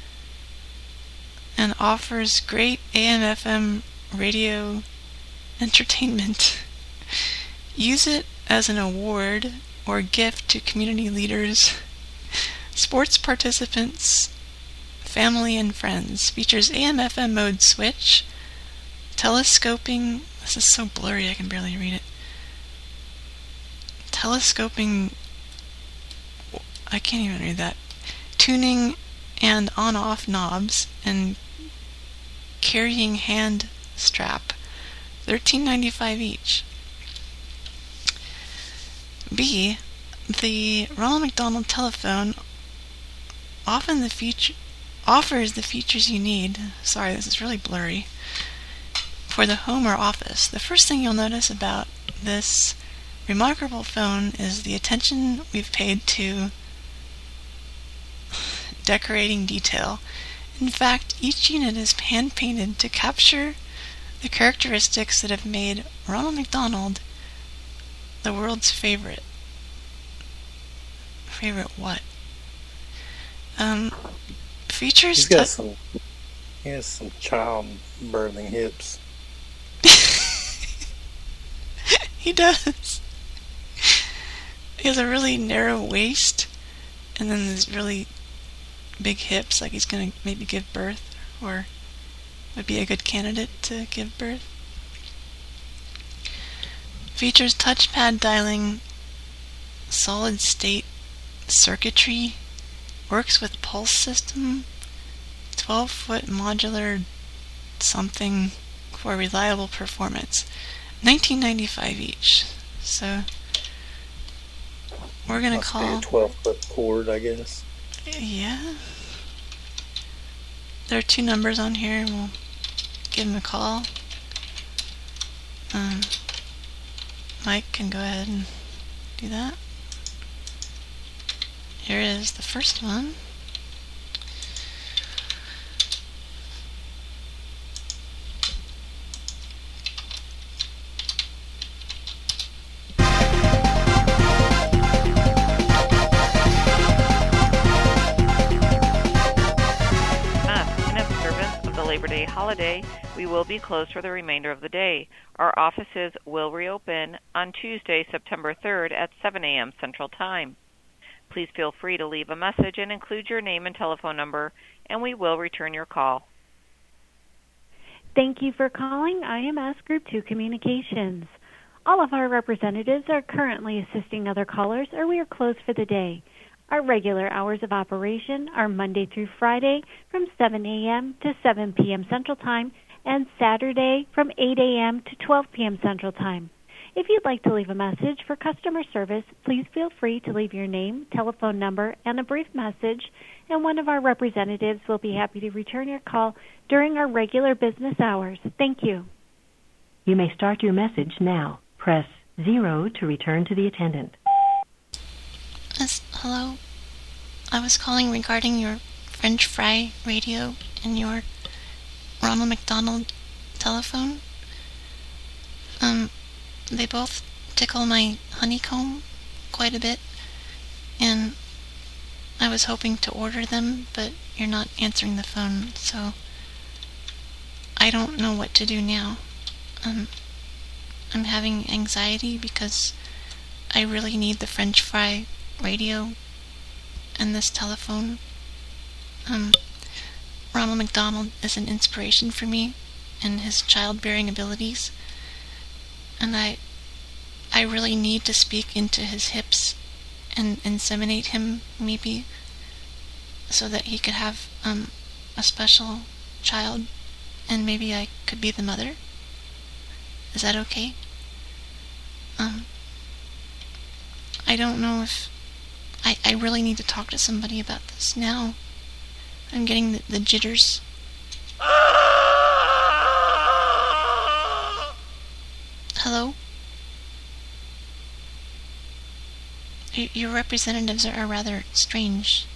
S2: and offers great A M F M radio entertainment. Use it as an award or gift to community leaders, sports participants, family and friends. Features A M F M mode switch, telescoping. This is so blurry I can barely read it. Telescoping. I can't even read that. Tuning and on-off knobs and carrying hand strap. thirteen ninety-five each. B. The Ronald McDonald telephone often the feature offers the features you need. Sorry, this is really blurry. For the home or office. The first thing you'll notice about this remarkable phone is the attention we've paid to decorating detail. In fact, each unit is hand-painted to capture the characteristics that have made Ronald McDonald the world's favorite. Favorite what? Um, features.
S9: He's got some. He has some child-birthing hips.
S2: He does. He has a really narrow waist, and then these really big hips, like he's gonna maybe give birth, or would be a good candidate to give birth. Features touchpad dialing, solid state circuitry, works with pulse system, twelve foot modular something for reliable performance. nineteen ninety-five each. So we're gonna
S9: Must
S2: call
S9: be a twelve foot cord, I guess.
S2: Yeah. There are two numbers on here, and we'll give him a call. Um, Mike can go ahead and do that. Here is the first one.
S21: Labor Day holiday, we will be closed for the remainder of the day. Our offices will reopen on Tuesday, September third at seven a.m. Central Time. Please feel free to leave a message and include your name and telephone number, and we will return your call.
S1: Thank you for calling I M S Group two Communications. All of our representatives are currently assisting other callers, or we are closed for the day. Our regular hours of operation are Monday through Friday from seven a.m. to seven p.m. Central Time and Saturday from eight a.m. to twelve p.m. Central Time. If you'd like to leave a message for customer service, please feel free to leave your name, telephone number, and a brief message, and one of our representatives will be happy to return your call during our regular business hours. Thank you.
S20: You may start your message now. Press zero to return to the attendant.
S2: Yes, hello. I was calling regarding your French Fry radio and your Ronald McDonald telephone. Um, they both tickle my honeycomb quite a bit, and I was hoping to order them, but you're not answering the phone, so I don't know what to do now. Um, I'm having anxiety because I really need the French Fry radio and this telephone. Um, Ronald McDonald is an inspiration for me and his childbearing abilities, and I I really need to speak into his hips and inseminate him, maybe, so that he could have um, a special child, and maybe I could be the mother. Is that okay? Um, I don't know if I, I really need to talk to somebody about this now. I'm getting the, the jitters. Hello? Y- your representatives are, are rather strange.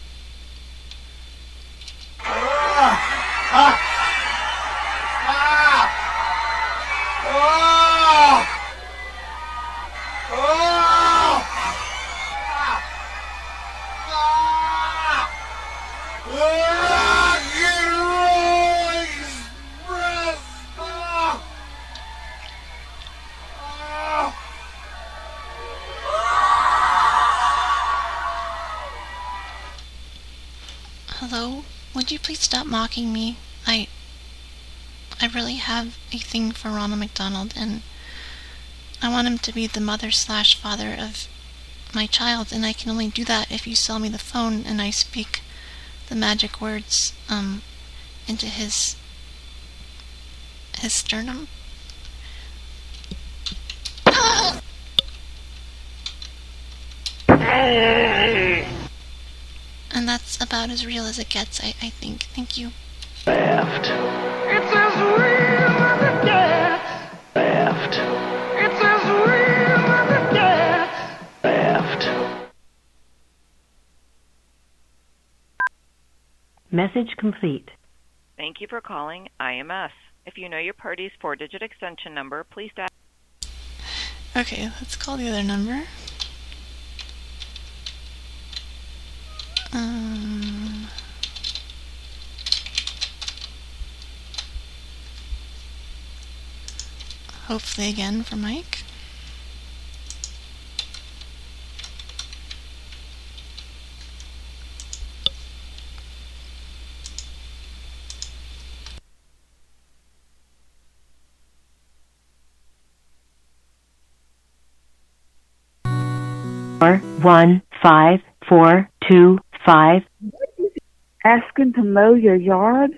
S2: Hello? Would you please stop mocking me? I... I really have a thing for Ronald McDonald, and I want him to be the mother slash father of my child, and I can only do that if you sell me the phone and I speak the magic words, um, into his... his sternum. And that's about as real as it gets, I, I think. Thank you.
S6: Theft. It's as real as it gets. Theft. It's as real as it gets. Theft.
S20: Message complete.
S21: Thank you for calling I M S. If you know your party's four-digit extension number, please dial...
S2: Okay, let's call the other number. Um... Hopefully again for Mike.
S20: Four, one, five, four, two, five.
S18: Asking to mow your yard?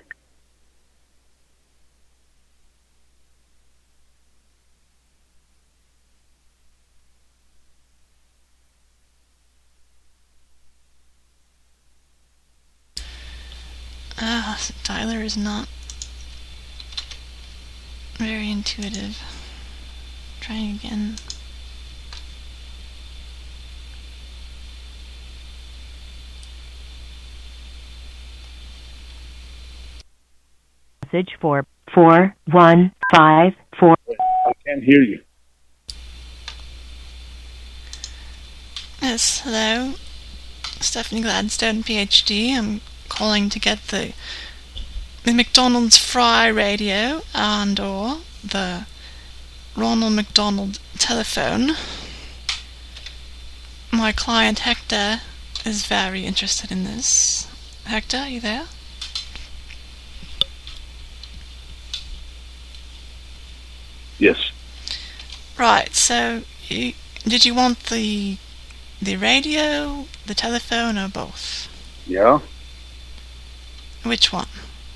S2: Ah, so Tyler is not very intuitive. Trying again.
S20: Message for four, one, five, four.
S16: I can't hear you.
S2: Yes, hello. Stephanie Gladstone, P H D. I'm calling to get the the McDonald's Fry radio and or the Ronald McDonald telephone. My client Hector is very interested in this. Hector, are you there?
S16: Yes.
S2: Right, so you, did you want the the radio, the telephone, or both?
S16: Yeah.
S2: Which one?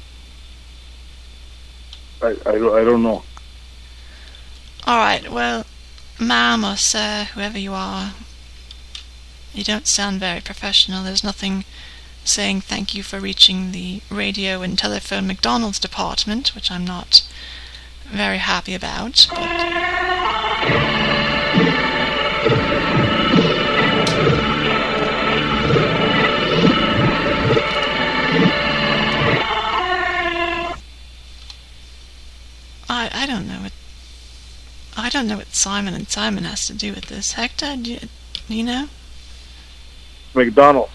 S16: I, I, don't- I don't know.
S2: Alright, well, ma'am or sir, whoever you are, you don't sound very professional. There's nothing saying thank you for reaching the radio and telephone McDonald's department, which I'm not very happy about. I I don't know what I don't know what Simon and Simon has to do with this. Hector, do you, do you know?
S16: McDonald's.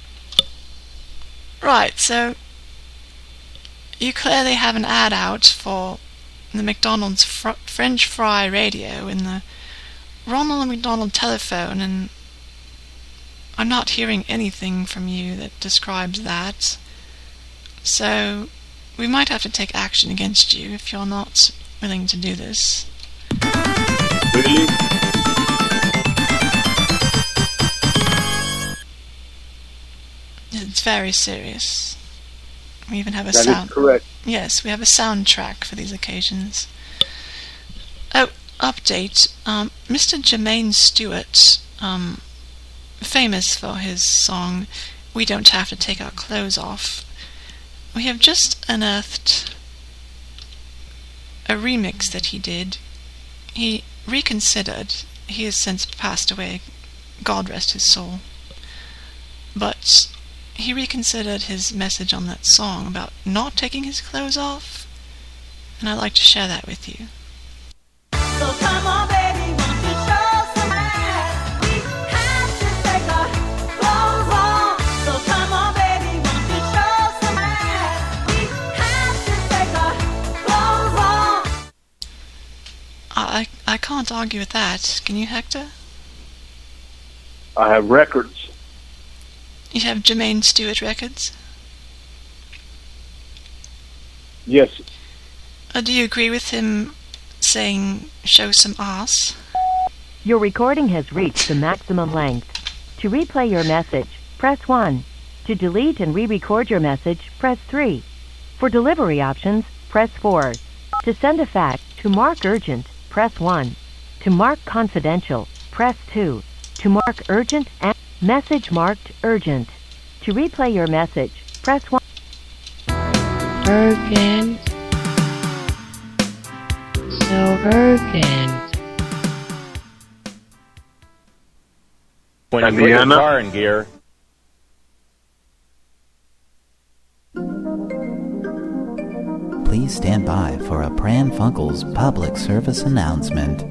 S2: Right, so you clearly have an ad out for the McDonald's fr- French fry radio in the Ronald McDonald telephone, and I'm not hearing anything from you that describes that. So we might have to take action against you if you're not willing to do this.
S16: Really?
S2: It's very serious. We even have a
S16: That
S2: sound.
S16: is correct.
S2: Yes, we have a soundtrack for these occasions. Oh, update. Um, Mister Jermaine Stewart, um, famous for his song "We Don't Have to Take Our Clothes Off," we have just unearthed a remix that he did. He reconsidered. He has since passed away. God rest his soul. But he reconsidered his message on that song about not taking his clothes off, and I'd like to share that with you.
S17: So come on, baby, won't you show some ass? We have to take our clothes off. So come on, baby, won't you show some ass? We have to take our clothes off.
S2: I, I can't argue with that. Can you, Hector?
S16: I have records.
S2: You have Jermaine Stewart records?
S16: Yes.
S2: Uh, do you agree with him saying, show some ass?
S22: Your recording has reached the maximum length. To replay your message, press one. To delete and re-record your message, press three. For delivery options, press four. To send a fax, to mark urgent, press one. To mark confidential, press two. To mark urgent and message marked urgent. To replay your message, press one.
S23: Urgent. So urgent.
S13: When you put your car in gear.
S24: Please stand by for a Pran Funkels public service announcement.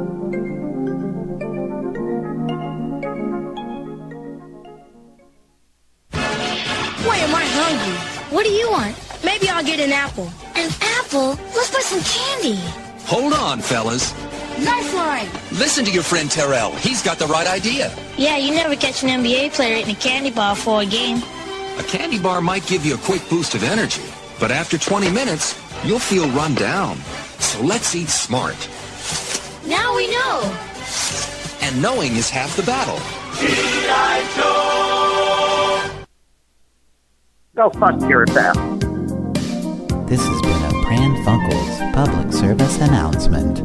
S25: Boy, am I hungry. What do you want? Maybe I'll get an apple. An apple? Let's buy some candy.
S26: Hold on, fellas.
S25: Nice line.
S26: Listen to your friend Terrell. He's got the right idea.
S25: Yeah, you never catch an N B A player eating a candy bar for a game.
S26: A candy bar might give you a quick boost of energy, but after twenty minutes, you'll feel run down. So let's eat smart.
S25: Now we know.
S26: And knowing is half the battle.
S6: G I. Joe!
S14: Go fuck yourself.
S24: This has been a Pran Funkels public service announcement.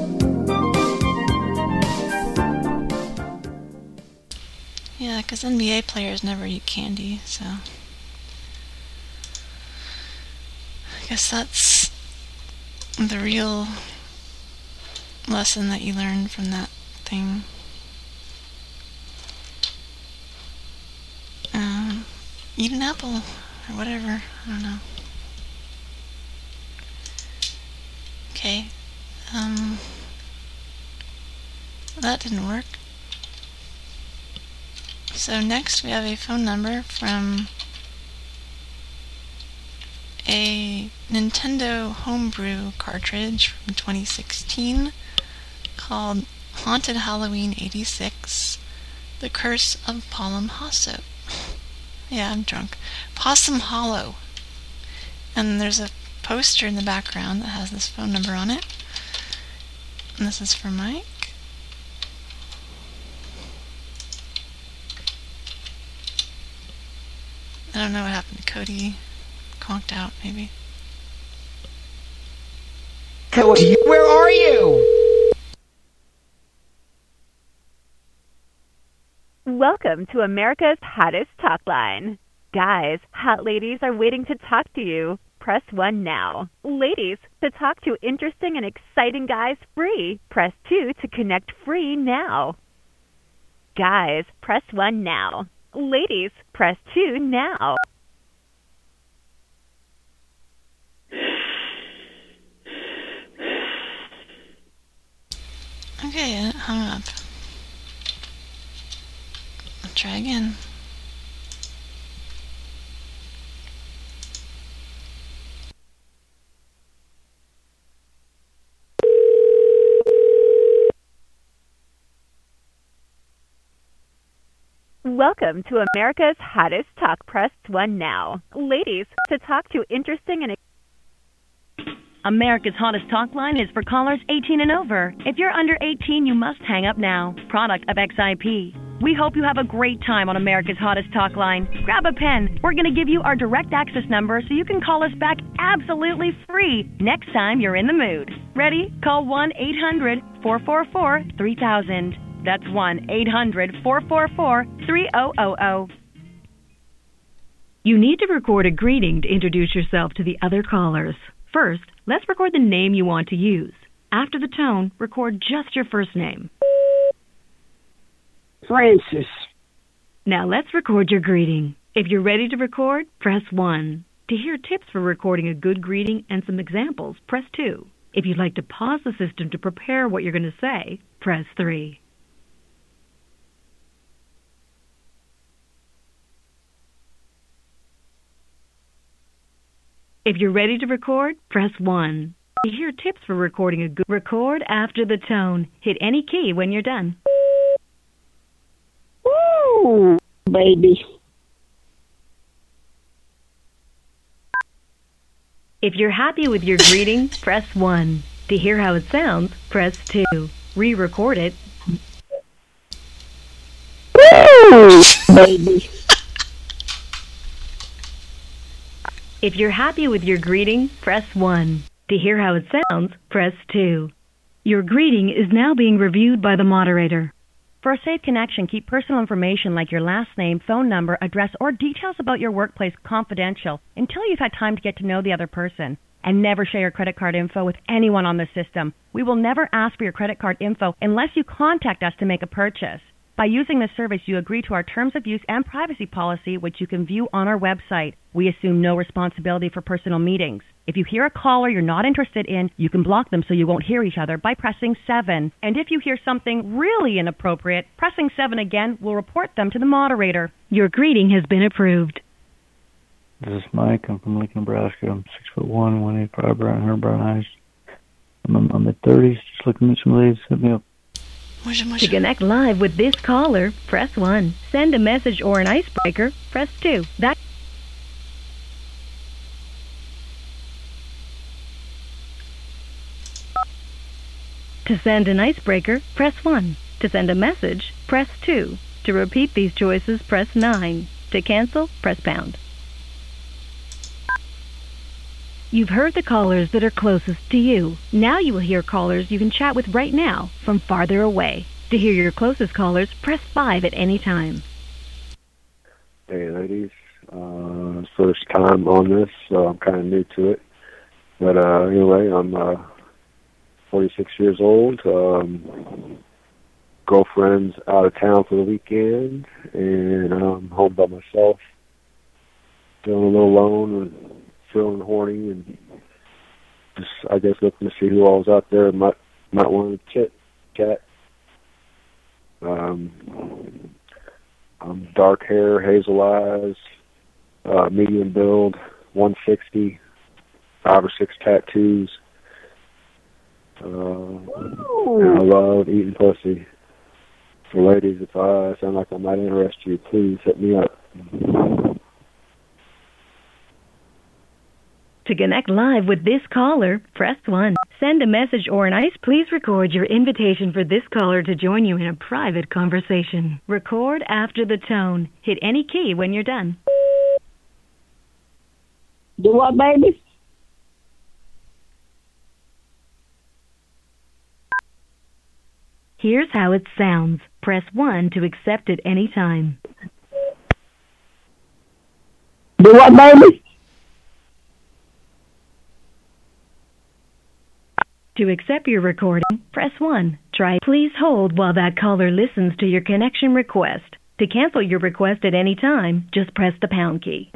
S2: Yeah, because N B A players never eat candy, so I guess that's the real lesson that you learned from that thing. Um, eat an apple, or whatever, I don't know. Okay, um, that didn't work. So next we have a phone number from a Nintendo homebrew cartridge from twenty sixteen called Haunted Halloween eighty-six, The Curse of Possum Hollow. Yeah, I'm drunk. Possum Hollow. And there's a poster in the background that has this phone number on it. And this is for Mike. I don't know what happened to Cody. Conked out, maybe.
S27: Cody, where are you?
S28: Welcome to America's hottest talk line. Guys, hot ladies are waiting to talk to you. Press one now. Ladies, to talk to interesting and exciting guys free. Press two to connect free now. Guys, press one now. Ladies, press two now.
S2: Okay, it hung up. I'll try again.
S28: Welcome to America's hottest talk. Press one now. Ladies, to talk to interesting and
S29: America's hottest talk line is for callers eighteen and over. If you're under eighteen, you must hang up now. Product of X I P. We hope you have a great time on America's hottest talk line. Grab a pen. We're going to give you our direct access number so you can call us back absolutely free next time you're in the mood. Ready? Call one eight hundred four four four three thousand. That's one eight hundred four four four three thousand. You need to record a greeting to introduce yourself to the other callers. First, let's record the name you want to use. After the tone, record just your first name.
S18: Francis.
S29: Now let's record your greeting. If you're ready to record, press one. To hear tips for recording a good greeting and some examples, press two. If you'd like to pause the system to prepare what you're going to say, press three. If you're ready to record, press one. To hear tips for recording a good record after the tone, hit any key when you're done.
S18: Ooh, baby.
S29: If you're happy with your greeting, press one. To hear how it sounds, press two. Re-record it.
S18: Ooh, baby.
S29: If you're happy with your greeting, press one. To hear how it sounds, press two. Your greeting is now being reviewed by the moderator.
S22: For a safe connection, keep personal information like your last name, phone number, address, or details about your workplace confidential until you've had time to get to know the other person. And never share your credit card info with anyone on the system. We will never ask for your credit card info unless you contact us to make a purchase. By using this service, you agree to our terms of use and privacy policy, which you can view on our website. We assume no responsibility for personal meetings. If you hear a caller you're not interested in, you can block them so you won't hear each other by pressing seven. And if you hear something really inappropriate, pressing seven again will report them to the moderator.
S29: Your greeting has been approved.
S4: This is Mike. I'm from Lincoln, Nebraska. I'm six foot one, one eighty-five, brown hair, brown eyes. I'm in my mid thirties. Just looking at some ladies. Hit me up.
S29: To connect live with this caller, press one. Send a message or an icebreaker, press two. That To send an icebreaker, press one. To send a message, press two. To repeat these choices, press nine. To cancel, press pound. You've heard the callers that are closest to you. Now you will hear callers you can chat with right now from farther away. To hear your closest callers, press five at any time.
S5: Hey, ladies. Uh, first time on this, so I'm kind of new to it. But uh, anyway, I'm uh, forty-six years old. Um, girlfriend's out of town for the weekend, and I'm home by myself. Feeling a little alone and feeling horny, and just, I guess, looking to see who all's out there might might want to chit chat. Um, I'm dark hair, hazel eyes, uh, medium build, one sixty, five or six tattoos. Uh, and I love eating pussy. So, ladies, if I sound like I might interest you, please hit me up.
S29: To connect live with this caller, press one. Send a message or an ice. Please record your invitation for this caller to join you in a private conversation. Record after the tone. Hit any key when you're done.
S18: Do what, baby?
S29: Here's how it sounds. Press one to accept at any time.
S18: Do what, baby?
S29: To accept your recording, press one. Try. Please hold while that caller listens to your connection request. To cancel your request at any time, just press the pound key.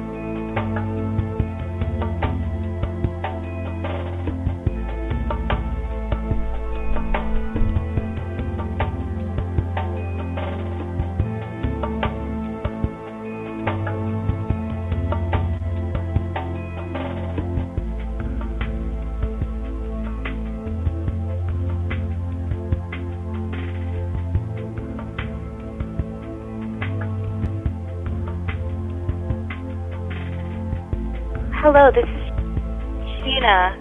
S7: Hello, this is Sheena.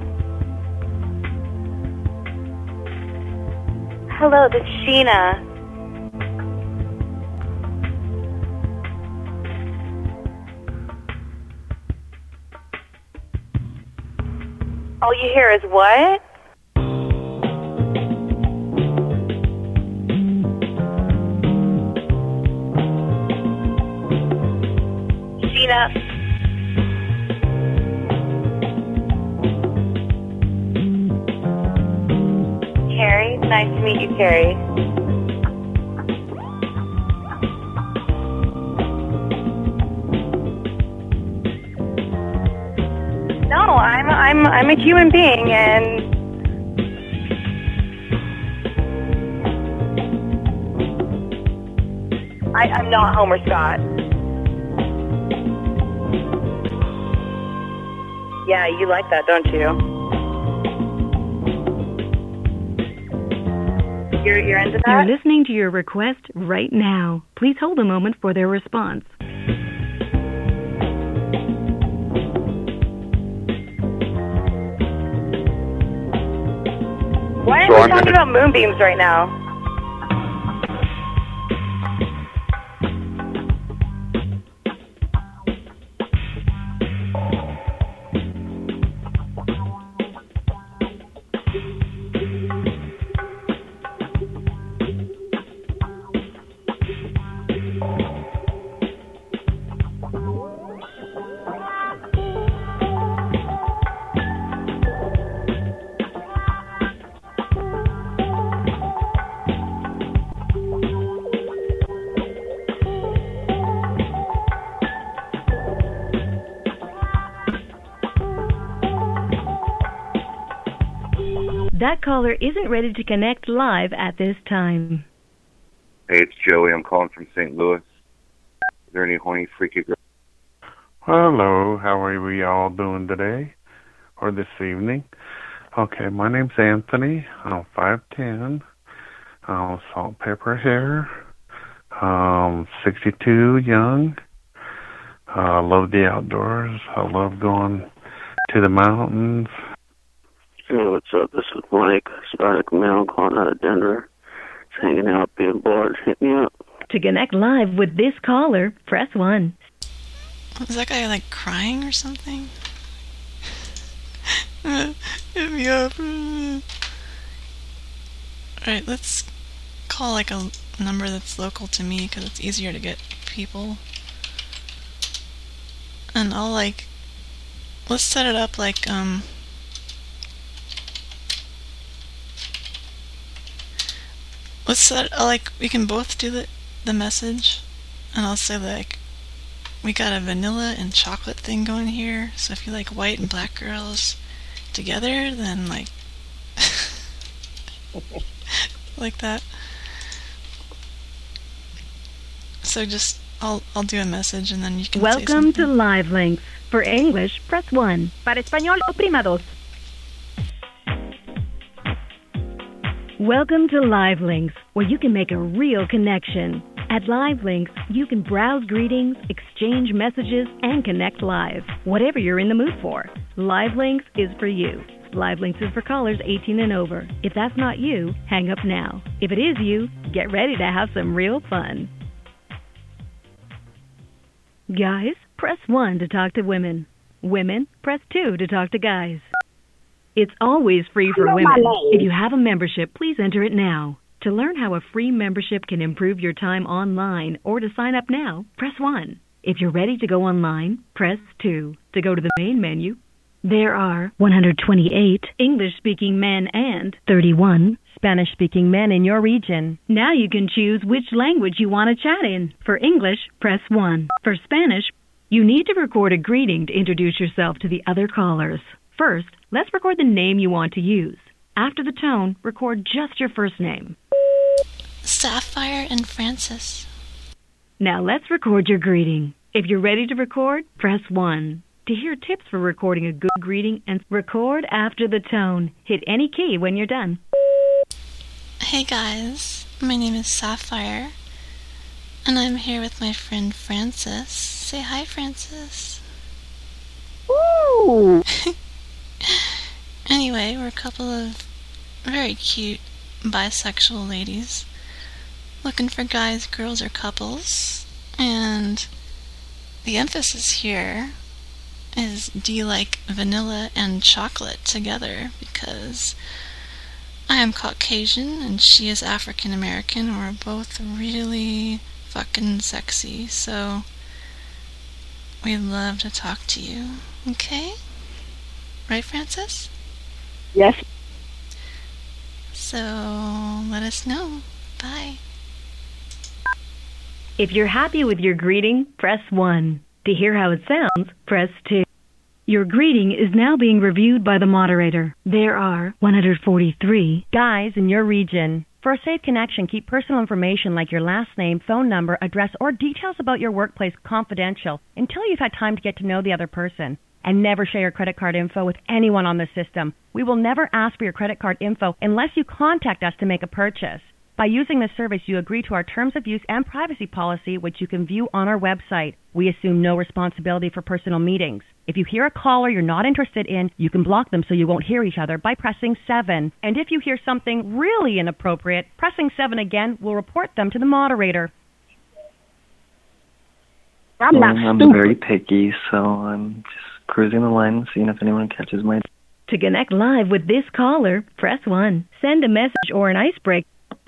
S7: Hello, this is Sheena. All you hear is what? Sheena. nice to meet you, Terry. No, I'm I'm I'm a human being, and I, I'm not Homer Scott. Yeah, you like that, don't you? You're, you're into that?
S22: They're listening to your request right now. Please hold a moment for their response.
S7: Why
S5: So
S7: are we
S5: I'm
S7: talking
S5: gonna-
S7: about moonbeams right now?
S22: That caller isn't ready to connect live at this time.
S1: Hey, it's Joey. I'm calling from Saint Louis. Is there any horny, freaky girls?
S3: Hello, how are we all doing today or this evening? Okay, my name's Anthony. I'm five ten. I'm salt pepper hair. Um, sixty-two, young. I uh, love the outdoors. I love going to the mountains.
S8: Hey, what's up? This is Mike, Sonic Male, calling out of Denver. Just hanging out, being bored. Hit me up.
S22: To connect live with this caller, press one.
S2: Is that guy like crying or something? Hit me up. Alright, let's call like a number that's local to me because it's easier to get people. And I'll like, let's set it up like, um, let's set, I'll like, we can both do the, the message, and I'll say like, we got a vanilla and chocolate thing going here, so if you like white and black girls together, then like, like that. So just, I'll I'll do a message and then you can say
S22: Welcome
S2: something.
S22: to Live Links. For English, press one. Para español, oprima dos. Welcome to Live Links, where you can make a real connection. At Live Links, you can browse greetings, exchange messages, and connect live. Whatever you're in the mood for, Live Links is for you. Live Links is for callers eighteen and over. If that's not you, hang up now. If it is you, get ready to have some real fun. Guys, press one to talk to women. Women, press two to talk to guys. It's always free for
S18: Hello,
S22: women.
S18: my lady.
S22: If you have a membership, please enter it now. To learn how a free membership can improve your time online or to sign up now, press one. If you're ready to go online, press two. To go to the main menu, there are one hundred twenty-eight English-speaking men and thirty-one Spanish-speaking men in your region. Now you can choose which language you want to chat in. For English, press one. For Spanish, you need to record a greeting to introduce yourself to the other callers. First, let's record the name you want to use. After the tone, record just your first name.
S2: Sapphire and Francis.
S22: Now let's record your greeting. If you're ready to record, press one. To hear tips for recording a good greeting, and record after the tone. Hit any key when you're done.
S2: Hey guys, my name is Sapphire, and I'm here with my friend Francis. Say hi, Francis.
S18: Ooh.
S2: Anyway, we're a couple of very cute bisexual ladies looking for guys, girls, or couples, and the emphasis here is, do you like vanilla and chocolate together? Because I am Caucasian and she is African American, and we're both really fucking sexy, so we'd love to talk to you. Okay? Right, Francis?
S18: Yes.
S2: So let us know. Bye.
S29: If you're happy with your greeting, press one. To hear how it sounds, press two. Your greeting is now being reviewed by the moderator. There are one hundred forty-three guys in your region. For a safe connection, keep personal information like your last name, phone number, address, or details about your workplace confidential until you've had time to get to know the other person. And never share your credit card info with anyone on the system. We will never ask for your credit card info unless you contact us to make a purchase. By using this service, you agree to our terms of use and privacy policy, which you can view on our website. We assume no responsibility for personal meetings. If you hear a caller you're not interested in, you can block them so you won't hear each other by pressing seven. And if you hear something really inappropriate, pressing seven again will report them to the moderator.
S18: I'm not
S9: I'm
S18: stupid.
S9: very picky, so I'm just cruising the line and seeing if anyone catches my...
S29: To connect live with this caller, press one. Send a message or an icebreaker.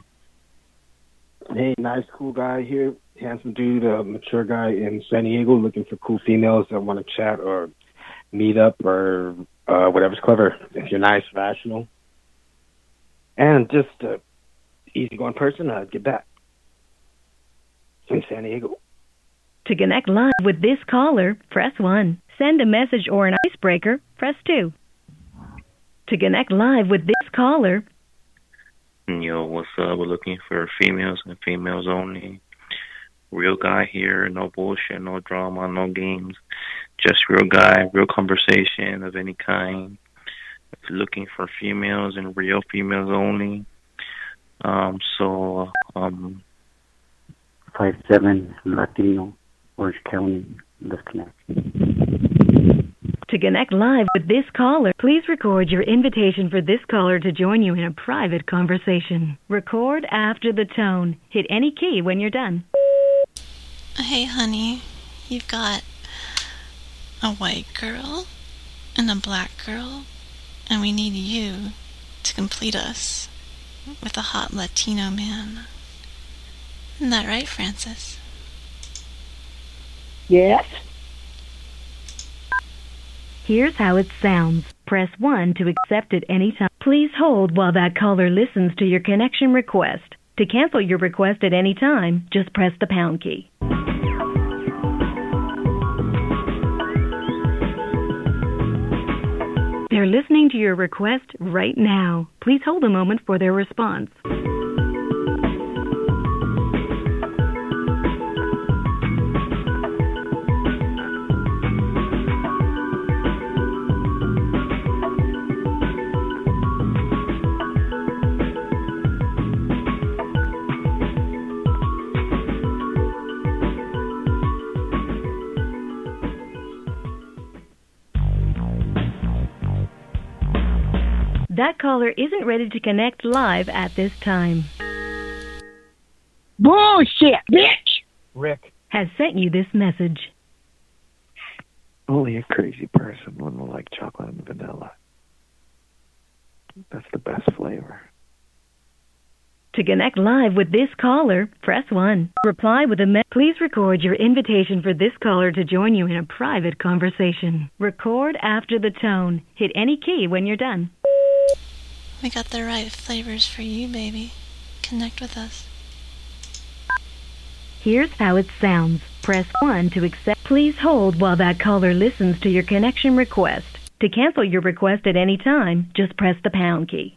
S10: Hey, nice, cool guy here. Handsome dude, uh, mature guy in San Diego looking for cool females that want to chat or meet up or uh, whatever's clever. If you're nice, rational, and just uh, easygoing person, uh, get back. In San Diego.
S29: To connect live with this caller, press one. Send a message or an icebreaker, press two. To connect live with this caller,
S11: Yo, what's up? We're looking for females and females only. Real guy here, no bullshit, no drama, no games. Just real guy, real conversation of any kind. If you're looking for females and real females only. Um, so, um...
S12: five seven, Latino, Orange County, disconnect.
S29: to connect live with this caller, please record your invitation for this caller to join you in a private conversation. Record after the tone. Hit any key when you're done.
S2: Hey, honey, you've got a white girl and a black girl, and we need you to complete us with a hot Latino man. Isn't that right, Francis?
S18: Yes.
S29: Here's how it sounds. Press one to accept at any time. Please hold while that caller listens to your connection request. To cancel your request at any time, just press the pound key. They're listening to your request right now. Please hold a moment for their response. That caller isn't ready to connect live at this time.
S18: Bullshit, bitch!
S10: Rick
S29: has sent you this message.
S9: Only a crazy person wouldn't like chocolate and vanilla. That's the best flavor.
S29: To connect live with this caller, press one. Reply with a me- Please record your invitation for this caller to join you in a private conversation. Record after the tone. Hit any key when you're done.
S2: We got the right flavors for you, baby. Connect with us.
S29: Here's how it sounds. Press one to accept. Please hold while that caller listens to your connection request. To cancel your request at any time, just press the pound key.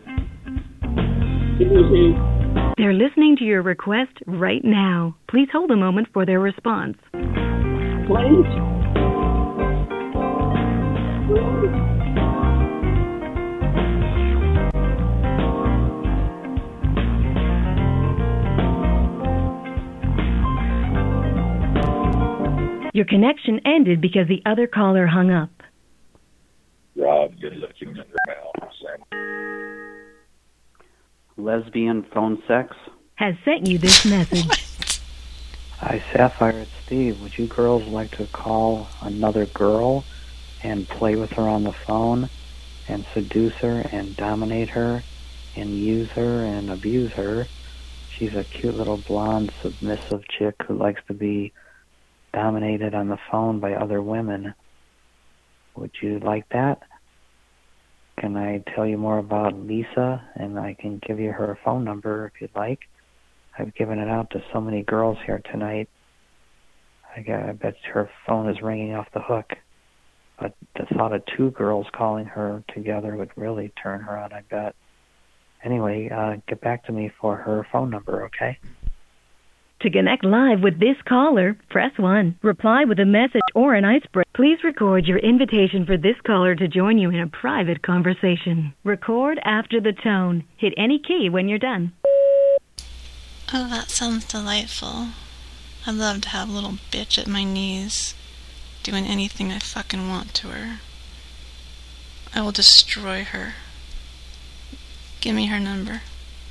S29: They're listening to your request right now. Please hold a moment for their response.
S18: Please.
S29: Your connection ended because the other caller hung up.
S13: Rob, good looking in your mouth.
S24: Lesbian phone sex
S29: has sent you this message.
S24: Hi, Sapphire, it's Steve. Would you girls like to call another girl and play with her on the phone and seduce her and dominate her and use her and abuse her? She's a cute little blonde, submissive chick who likes to be dominated on the phone by other women. Would you like that? can I tell you more about Lisa? And I can give you her phone number if you'd like. I've given it out to so many girls here tonight. I, got, I bet her phone is ringing off the hook. But the thought of two girls calling her together would really turn her on, I bet. Anyway, uh, get back to me for her phone number, okay?
S22: To connect live with this caller, press one. Reply with a message or an icebreaker. Please record your invitation for this caller to join you in a private conversation. Record after the tone. Hit any key when you're done.
S2: Oh, that sounds delightful. I'd love to have a little bitch at my knees, doing anything I fucking want to her. I will destroy her. Give me her number.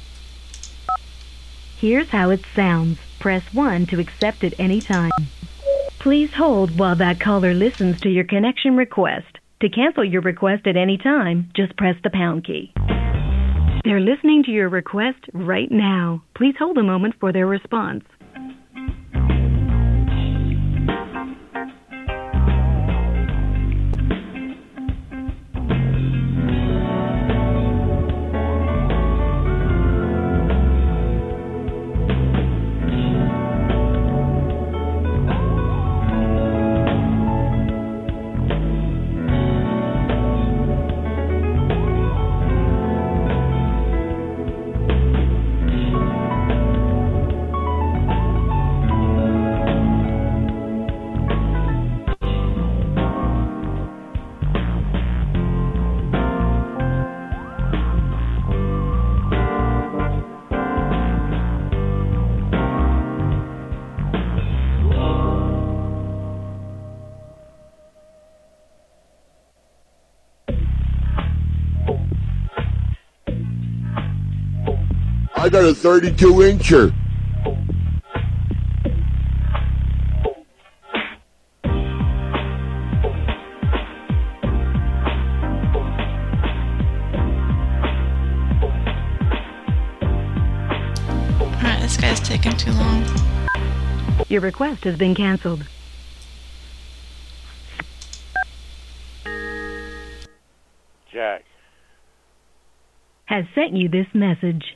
S22: Here's how it sounds. Press one to accept at any time. Please hold while that caller listens to your connection request. To cancel your request at any time, just press the pound key. They're listening to your request right now. Please hold a moment for their response.
S15: I got a thirty-two incher.
S2: Alright, this guy's taking too long.
S22: Your request has been canceled.
S13: Jack.
S22: Has sent you this message.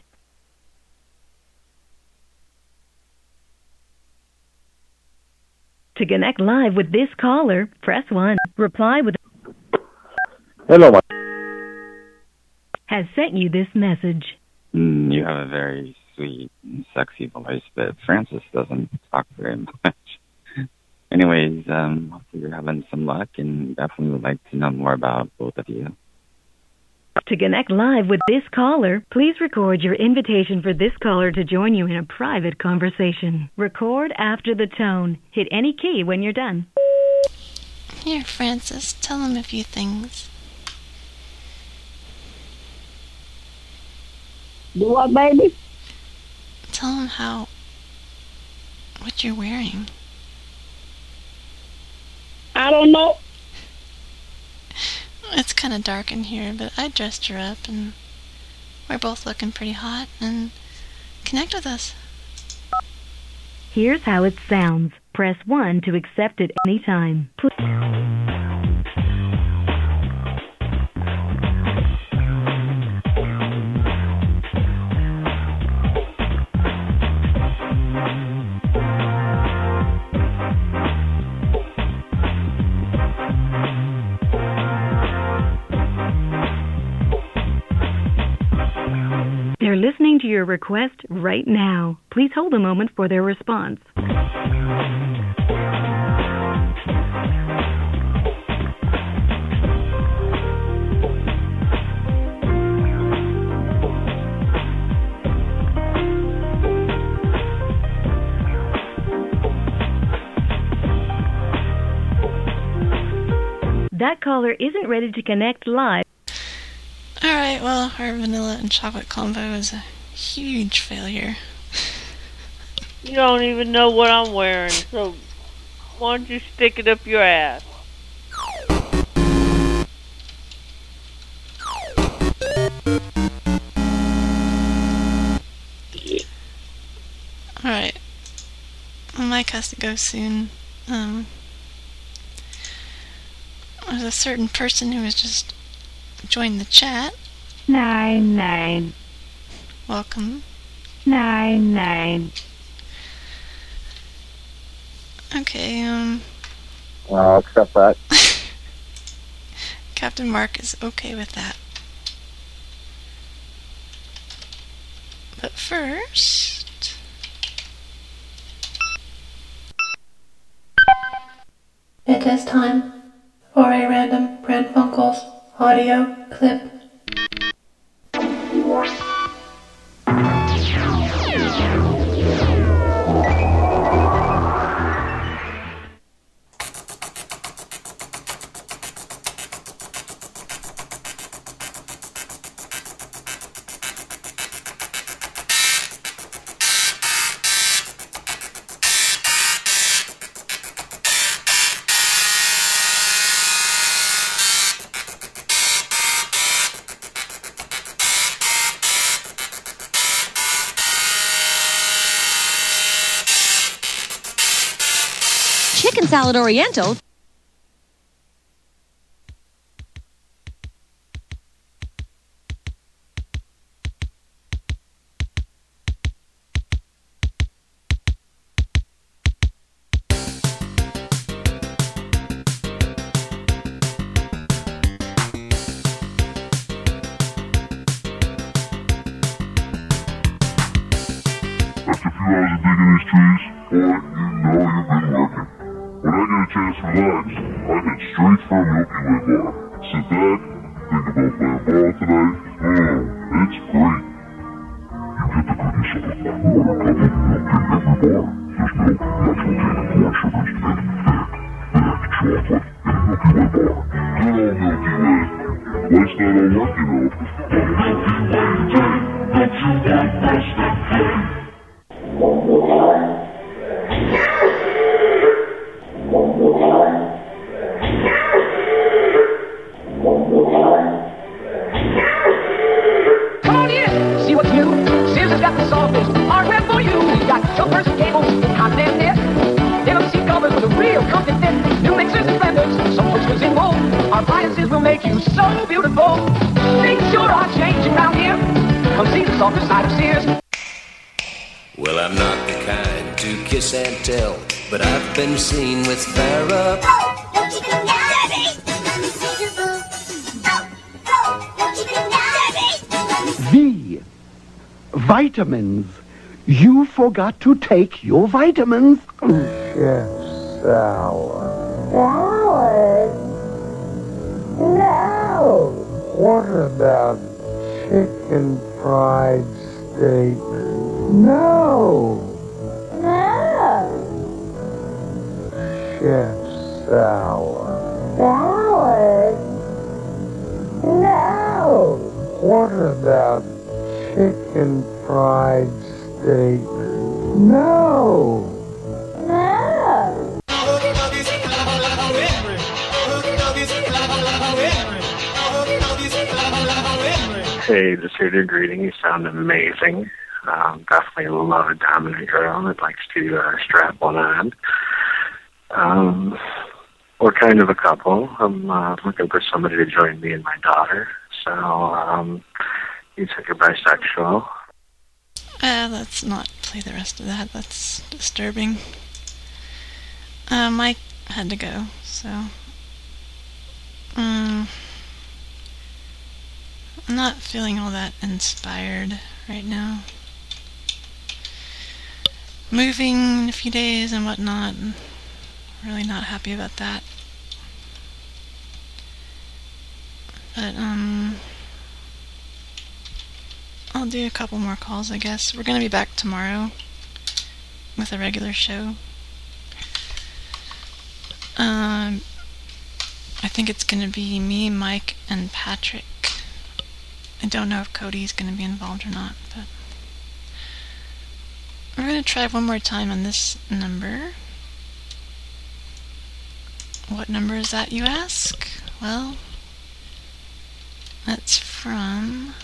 S22: To connect live with this caller, press one. Reply with...
S16: Hello, my...
S22: Has sent you this message.
S16: Mm, you have a very sweet and sexy voice, but Francis doesn't talk very much. Anyways, um, hopefully you're having some luck, and definitely would like to know more about both of you.
S22: To connect live with this caller, please record your invitation for this caller to join you in a private conversation. Record after the tone. Hit any key when you're done.
S2: Here, Francis, tell him a few things.
S18: Do what, baby?
S2: Tell him how... what you're wearing.
S18: I don't know.
S2: It's kind of dark in here, but I dressed her up, and we're both looking pretty hot, and connect with us.
S22: Here's how it sounds. Press one to accept at any time. Pl- They're listening to your request right now. Please hold a moment for their response. That caller isn't ready to connect live.
S2: Alright, well, our vanilla and chocolate combo is a huge failure.
S17: You don't even know what I'm wearing, so why don't you stick it up your ass?
S2: Alright. My mic has to go soon. Um, there's a certain person who was just join the chat.
S18: Nine, nine.
S2: Welcome.
S18: Nine, nine.
S2: Okay, um...
S5: I'll accept that.
S2: Captain Mark is okay with that. But first...
S6: It is time for a random Pran Funkels audio clip.
S14: Chicken salad oriental.
S15: After a few hours of digging these trees, boy, you know you've been working. When I get a chance to relax, I head straight for a Milky Way bar. Sit back, think about playing ball today. Oh, it's great. You get the goodness of a quarter cup of milk in every bar. There's milk, natural candy, corn sugars, and thick, thick chocolate in a Milky Way bar. Good old Milky Way. Lifestyle on work, you know. A Milky Way day. Don't you want rest and play?
S19: Come on in, see what's new. Sears has got the softest hardware for you. We got jumpers and cables, content knit, M M C covers with a real comfy fit. New mixers and blenders, some switches in wool. Our appliances will make you so beautiful. Things sure are changing around here. Come see the softer side of Sears.
S20: Well, I'm not the kind to kiss and tell, but I've been seen with Farrah.
S21: Oh, don't you do that, Daddy? Let me see your boob. Oh, oh, don't you do that, Daddy?
S23: V. Vitamins. You forgot to take your vitamins.
S25: Chef salad.
S21: Salad? No.
S25: What about chicken fried steak? No.
S21: No.
S25: Chef salad.
S21: Salad? No.
S25: What about chicken fried steak? No.
S21: No.
S26: Hey, just here to greeting. You sound amazing. Um, definitely love a dominant girl that likes to uh, strap one on. Um, we're kind of a couple. I'm uh, looking for somebody to join me and my daughter. So, um, you think you're bisexual?
S2: Uh, let's not play the rest of that. That's disturbing. Uh, Mike had to go, so... Um, I'm not feeling all that inspired right now. Moving in a few days and whatnot. Really not happy about that. But, um... I'll do a couple more calls, I guess. We're gonna be back tomorrow with a regular show. Um... I think it's gonna be me, Mike, and Patrick. I don't know if Cody's gonna be involved or not, but... We're gonna try one more time on this number. What number is that, you ask? Well, that's from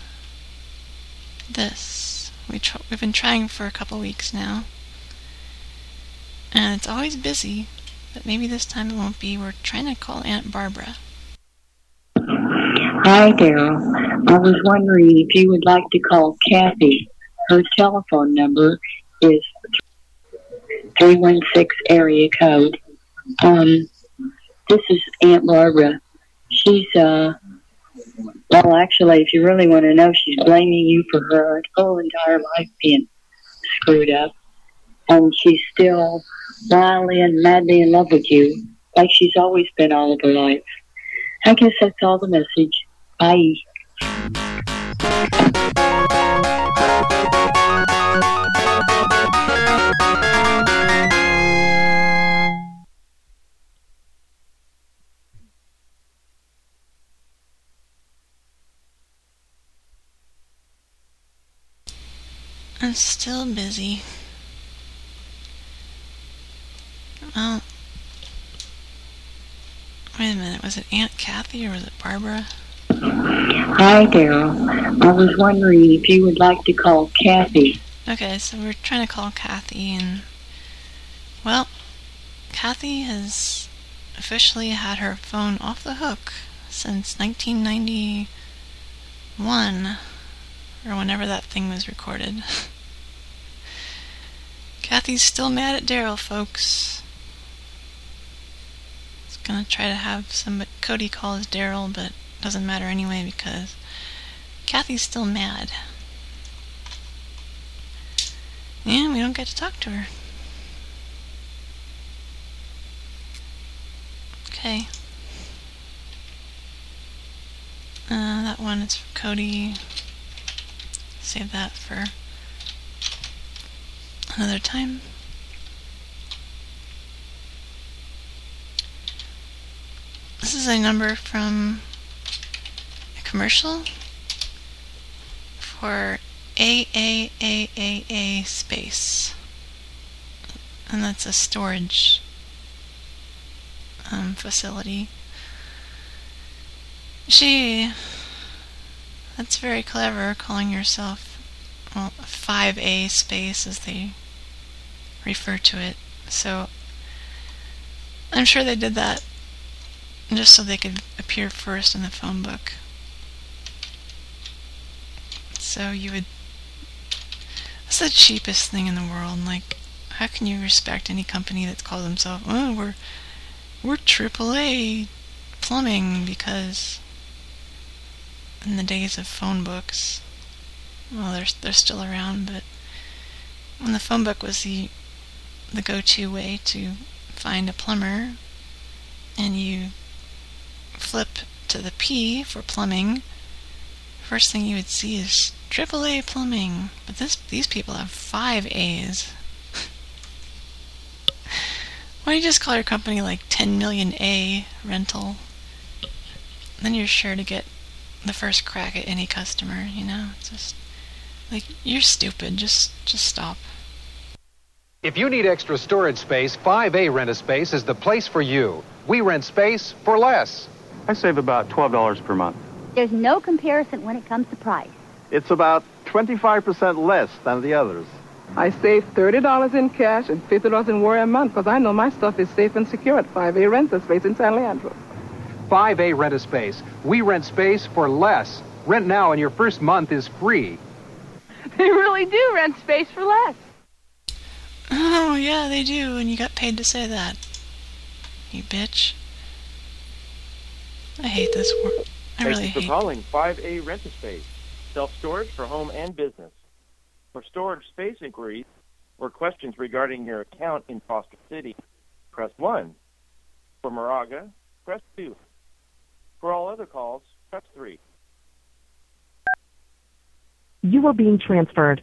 S2: this. We tr we've been trying for a couple weeks now. And it's always busy, but maybe this time it won't be. We're trying to call Aunt Barbara.
S1: Hi, Daryl. I was wondering if you would like to call Kathy. Her telephone number is three one six area code. Um, this is Aunt Barbara. She's, uh, well, actually, if you really want to know, she's blaming you for her whole entire life being screwed up. And she's still wildly and madly in love with you, like she's always been all of her life. I guess that's all the message. Bye.
S2: I'm still busy. Oh. Wait a minute, was it Aunt Kathy or was it Barbara?
S1: Hi, Daryl. I was wondering if you would like to call Kathy.
S2: Okay, so we're trying to call Kathy, and, well, Kathy has officially had her phone off the hook since nineteen ninety-one, or whenever that thing was recorded. Kathy's still mad at Daryl, folks. It's gonna try to have somebody, Cody call us Daryl, but doesn't matter anyway because Kathy's still mad. And we don't get to talk to her. Okay. Uh, that one is for Cody. Save that for another time. This is a number from a commercial for A A A A A space. And that's a storage um, facility. She, that's very clever, calling yourself, well, five A space as they refer to it. So I'm sure they did that just so they could appear first in the phone book. So you would, that's the cheapest thing in the world. Like, how can you respect any company that calls themselves, oh, we're we're triple A plumbing, because in the days of phone books, well, they're they're still around, but when the phone book was the the go-to way to find a plumber, and you flip to the P for plumbing, first thing you would see is triple A plumbing. But this these people have five A's. Why don't you just call your company like ten million A rental? Then you're sure to get the first crack at any customer, you know? It's just like, you're stupid. Just just stop.
S3: If you need extra storage space, five A Rent-A-Space is the place for you. We rent space for less.
S4: I save about twelve dollars per month.
S7: There's no comparison when it comes to price.
S8: It's about twenty-five percent less than the others.
S11: I save thirty dollars in cash and fifty dollars in worry a month because I know my stuff is safe and secure at five A Rent-A-Space in San Leandro.
S3: five A Rent-A-Space. We rent space for less. Rent now and your first month is free.
S11: They really do rent space for less.
S2: Oh, yeah, they do, and you got paid to say that. You bitch. I hate this word. I really
S12: Thank you for
S2: hate
S12: calling five A Rent-A-Space. Self-storage for home and business. For storage space inquiries or questions regarding your account in Foster City, press one. For Moraga, press two. For all other calls, press three.
S22: You are being transferred.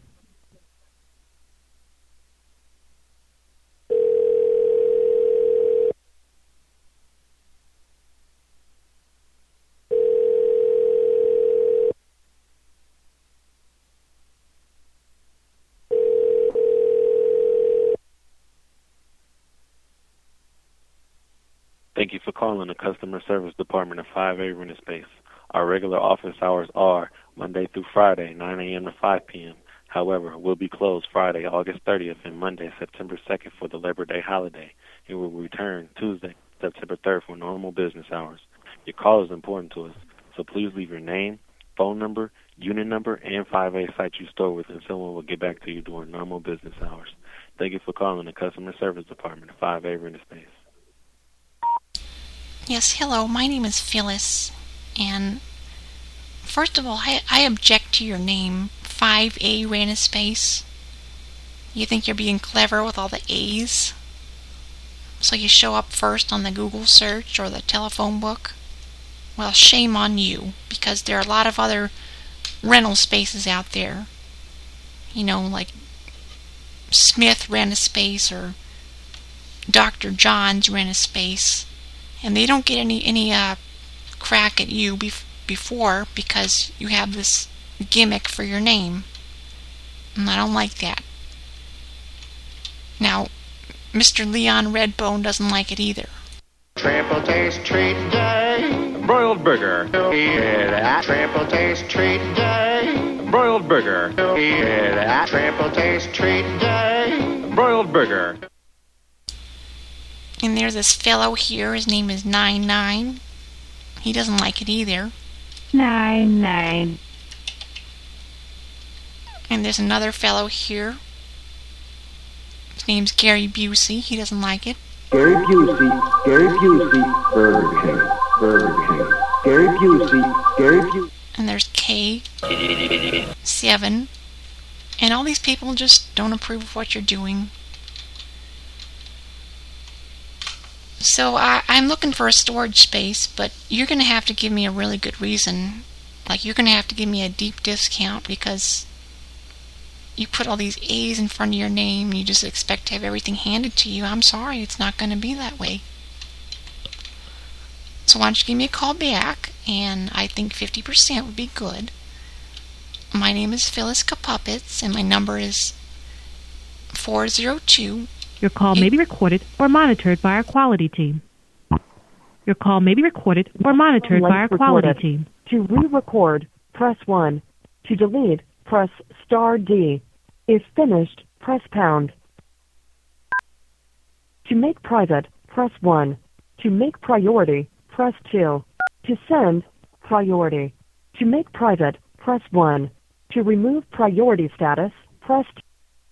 S27: Thank you for calling the customer service department of five A Rent-A-Space. Our regular office hours are Monday through Friday, nine a.m. to five p.m. However, we'll be closed Friday, August thirtieth, and Monday, September second for the Labor Day holiday. It will return Tuesday, September third for normal business hours. Your call is important to us, So please leave your name, phone number, unit number, and five A site you store with, and someone will get back to you during normal business hours. Thank you for calling the Customer Service Department of five A Rent a Space.
S2: Yes, hello, my name is Phyllis, and first of all, I, I object to your name, five A Rent a Space. You think you're being clever with all the A's? So you show up first on the Google search or the telephone book? Well, shame on you, because there are a lot of other rental spaces out there. You know, like Smith Rent a Space or Doctor John's Rent a Space. And they don't get any, any uh, crack at you bef- before because you have this gimmick for your name. And I don't like that. Now, Mister Leon Redbone doesn't like it either.
S9: Triple taste treat day. Broiled burger. Hear that? Triple taste treat day. Broiled burger. Hear that? Triple taste treat day. Broiled burger.
S2: And there's this fellow here, his name is Nine Nine. He doesn't like it either.
S10: Nine Nine.
S2: And there's another fellow here. His name's Gary Busey. He doesn't like it.
S23: Gary Busey, Gary Busey, Burger King, Burger King. Gary Busey, Gary Busey.
S2: And there's K, seven. And all these people just don't approve of what you're doing. So I, I'm looking for a storage space, but you're going to have to give me a really good reason. Like, you're going to have to give me a deep discount because you put all these A's in front of your name and you just expect to have everything handed to you. I'm sorry, it's not going to be that way. So why don't you give me a call back, and I think fifty percent would be good. My name is Phyllis Kapuppets, and my number is four zero two.
S13: Your call may be recorded or monitored by our quality team. Your call may be recorded or monitored by our quality team.
S16: To re-record, press one. To delete, press star D. If finished, press pound. To make private, press one. To make priority, press two. To send, priority. To make private, press one. To remove priority status, press two.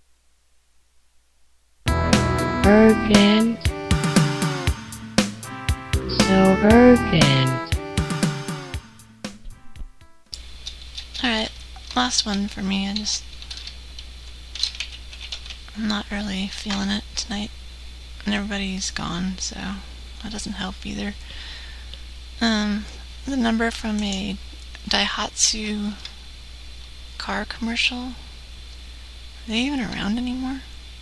S10: Urgent. So urgent.
S2: Alright, last one for me. I just... I'm not really feeling it tonight. And everybody's gone, so that doesn't help either. Um, the number from a Daihatsu car commercial. Are they even around anymore?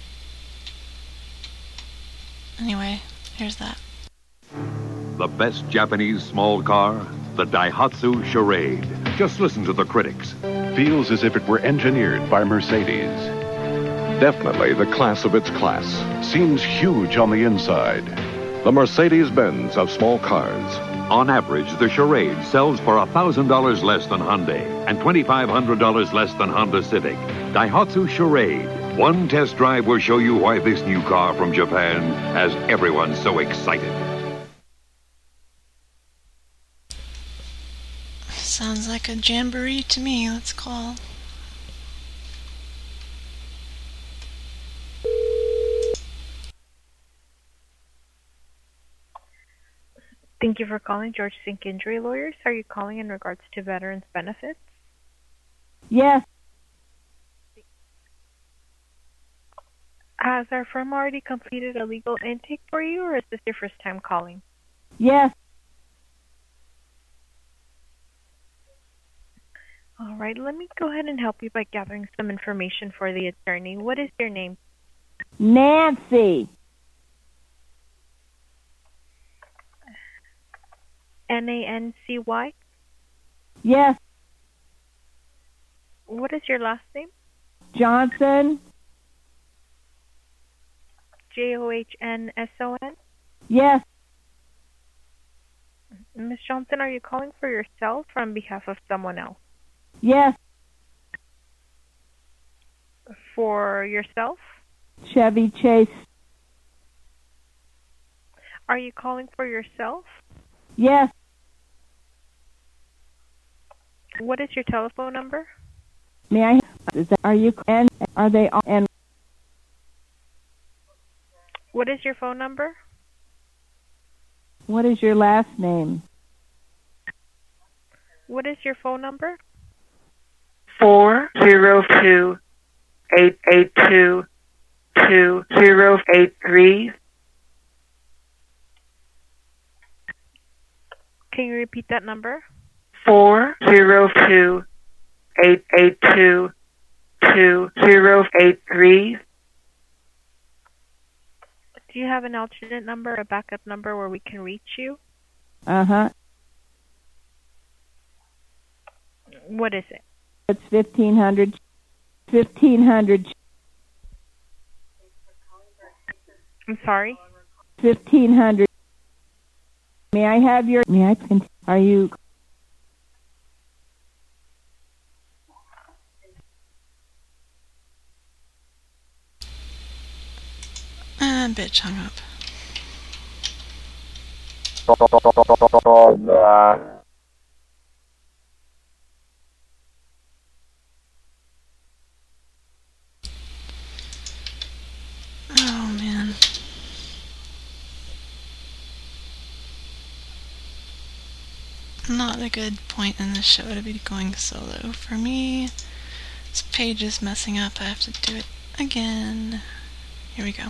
S2: Anyway, here's that.
S17: The best Japanese small car, the Daihatsu Charade. Just listen to the critics.
S18: Feels as if it were engineered by Mercedes.
S24: Definitely the class of its class.
S18: Seems huge on the inside.
S24: The Mercedes-Benz of small cars.
S17: On average, the Charade sells for one thousand dollars less than Hyundai and two thousand five hundred dollars less than Honda Civic. Daihatsu Charade. One test drive will show you why this new car from Japan has everyone so excited.
S2: Sounds like a jamboree to me. Let's call.
S28: Thank you for calling George Sink Injury Lawyers. Are you calling in regards to veterans benefits?
S16: Yes.
S28: Has our firm already completed a legal intake for you, or is this your first time calling?
S16: Yes.
S28: All right, let me go ahead and help you by gathering some information for the attorney. What is your name?
S16: Nancy.
S28: N A N C Y?
S16: Yes.
S28: What is your last name?
S16: Johnson.
S28: J O H N S O N?
S16: Yes.
S28: Miss Johnson, are you calling for yourself or on behalf of someone else?
S16: Yes.
S28: For yourself?
S16: Chevy Chase.
S28: Are you calling for yourself?
S16: Yes.
S28: What is your telephone number?
S5: May I? Is that, are you? And are they? All, and
S28: What is your phone number?
S5: what is your last name?
S28: What is your phone number?
S6: Four zero two eight eight two two zero eight three.
S28: Can you repeat that number?
S6: Four zero two eight eight two two zero eight three.
S28: Do you have an alternate number, a backup number where we can reach you?
S5: Uh huh.
S28: What is it?
S5: It's fifteen hundred. Fifteen hundred.
S28: I'm sorry?
S5: Fifteen hundred. May I have your? May I? Cont- Are you?
S2: Uh, bitch hung up. Oh, man. Not a good point in the show to be going solo. For me, this page is messing up. I have to do it again. Here we go.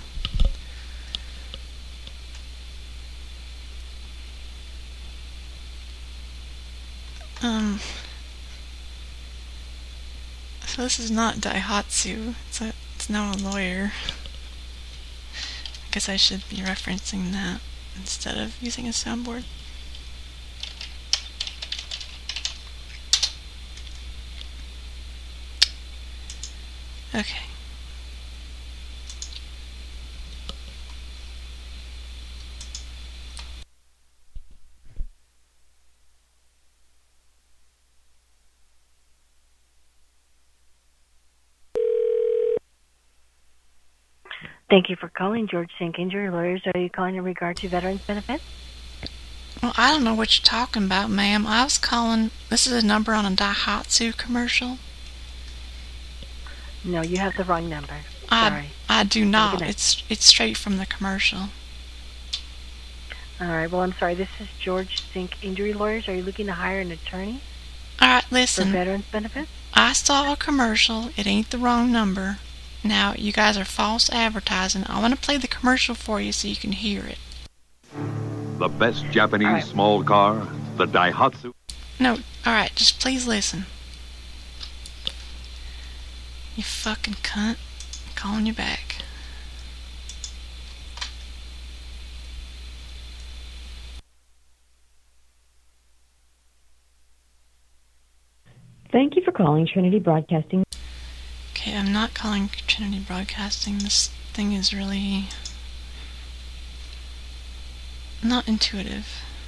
S2: Um, so this is not Daihatsu, it's, a, it's now a lawyer. I guess I should be referencing that instead of using a soundboard. Okay.
S14: Thank you for calling George Sink Injury Lawyers. Are you calling in regard to veterans benefits?
S2: Well, I don't know what you're talking about, ma'am. I was calling... This is a number on a Daihatsu commercial.
S14: No, you have the wrong number.
S2: I,
S14: Sorry.
S2: I do not. It's it's straight from the commercial.
S14: All right. Well, I'm sorry. This is George Sink Injury Lawyers. Are you looking to hire an attorney
S2: All right,
S14: for
S2: listen.
S14: veterans benefits?
S2: I saw a commercial. It ain't the wrong number. Now, you guys are false advertising. I want to play the commercial for you so you can hear it.
S17: The best Japanese
S2: All right.
S17: small car, the Daihatsu.
S2: No, alright, just please listen. You fucking cunt. I'm calling you back.
S15: Thank you for calling Trinity Broadcasting.
S2: Okay, I'm not calling Trinity Broadcasting. This thing is really not intuitive.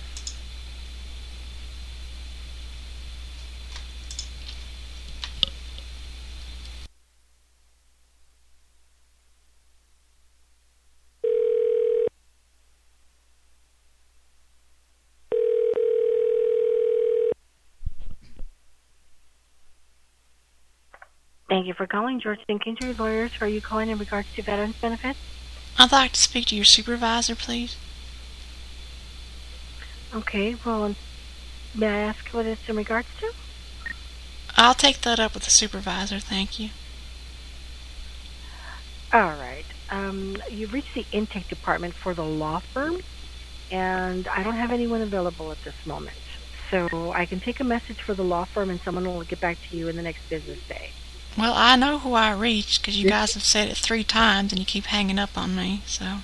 S14: Thank you for calling George Sink Injury Lawyers. Are you calling in regards to veterans benefits?
S2: I'd like to speak to your supervisor, please.
S14: Okay, well, may I ask what it's in regards to?
S2: I'll take that up with the supervisor, thank you.
S14: All right. Um, you've reached the intake department for the law firm, and I don't have anyone available at this moment. So I can take a message for the law firm, and someone will get back to you in the next business day.
S2: Well, I know who I reached, because you guys have said it three times, and you keep hanging up on me, so...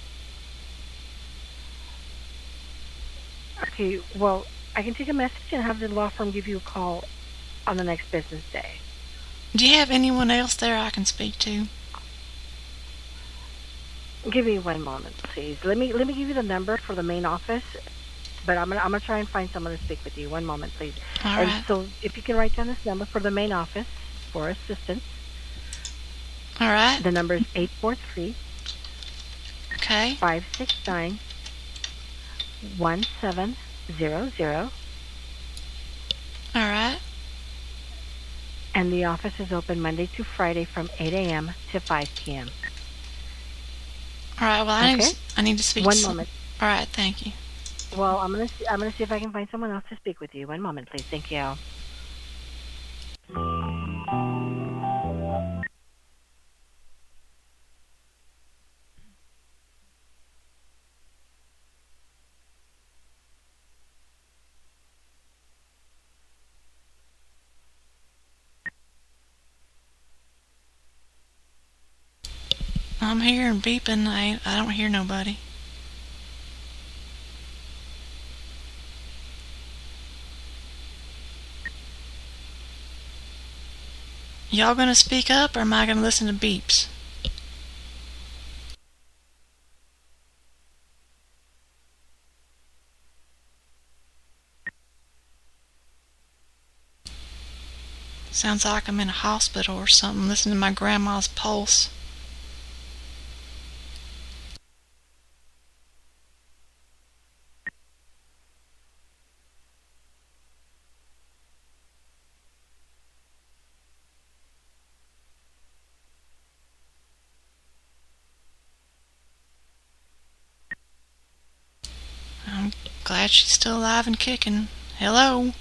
S14: Okay, well, I can take a message and have the law firm give you a call on the next business day.
S2: Do you have anyone else there I can speak to?
S14: Give me one moment, please. Let me let me give you the number for the main office, but I'm gonna I'm gonna try and find someone to speak with you. One moment, please.
S2: All
S14: and
S2: right.
S14: so, if you can write down this number for the main office for assistance.
S2: All right.
S14: The number is eight four three.
S2: Okay.
S14: Five six nine. One seven zero zero.
S2: All right.
S14: And the office is open Monday through Friday from eight a.m. to five p.m.
S2: All right. Well, I,
S14: Okay.
S2: need, to, I need to speak
S14: One
S2: to some-
S14: moment.
S2: All right. Thank you.
S14: Well, I'm gonna see, I'm gonna see if I can find someone else to speak with you. One moment, please. Thank you.
S2: I'm hearing beeping. I I don't hear nobody. Y'all gonna speak up, or am I gonna listen to beeps? Sounds like I'm in a hospital or something, listening to my grandma's pulse. I'm glad she's still alive and kicking. Hello?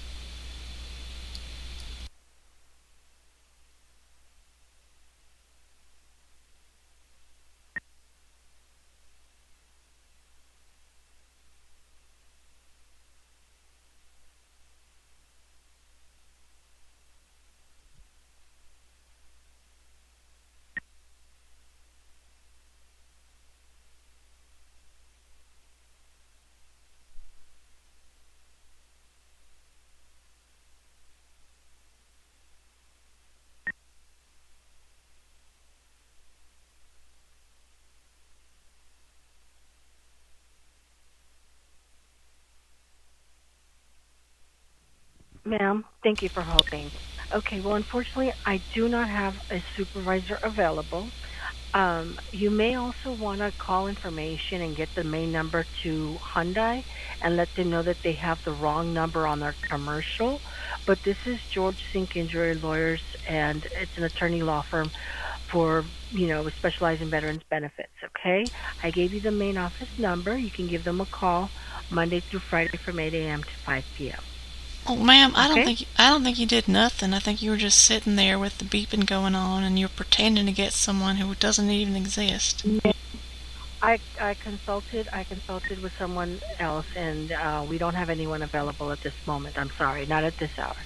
S14: Ma'am, thank you for holding. Okay, well, unfortunately, I do not have a supervisor available. Um, you may also want to call information and get the main number to Hyundai and let them know that they have the wrong number on their commercial. But this is George Sink Injury Lawyers, and it's an attorney law firm for, you know, specialize in veterans benefits, okay? I gave you the main office number. You can give them a call Monday through Friday from eight a.m. to five p.m.
S2: Oh, ma'am, I don't
S14: Okay.
S2: think I don't think you did nothing. I think you were just sitting there with the beeping going on, and you're pretending to get someone who doesn't even exist.
S14: I I consulted I consulted with someone else, and uh, we don't have anyone available at this moment. I'm sorry, not at this hour.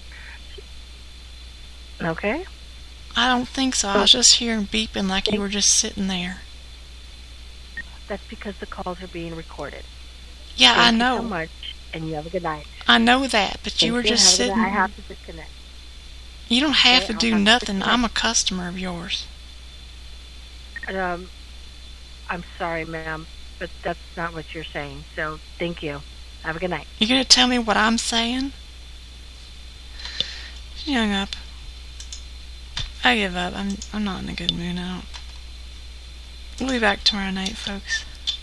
S14: Okay.
S2: I don't think so. I was just hearing beeping like you were just sitting there.
S14: That's because the calls are being recorded.
S2: Yeah,
S14: Thank
S2: I
S14: you
S2: know.
S14: so much, and you have a good night.
S2: I know that, but you
S14: Thank
S2: were just
S14: Have a good
S2: sitting.
S14: night. I have to disconnect.
S2: You don't have
S14: Okay,
S2: to
S14: I'll
S2: do
S14: have to
S2: nothing.
S14: disconnect.
S2: I'm a customer of yours.
S14: Um, I'm sorry, ma'am, but that's not what you're saying. So thank you. Have a good night.
S2: You gonna tell me what I'm saying? She hung up. I give up. I'm I'm not in a good mood now. We'll be back tomorrow night, folks.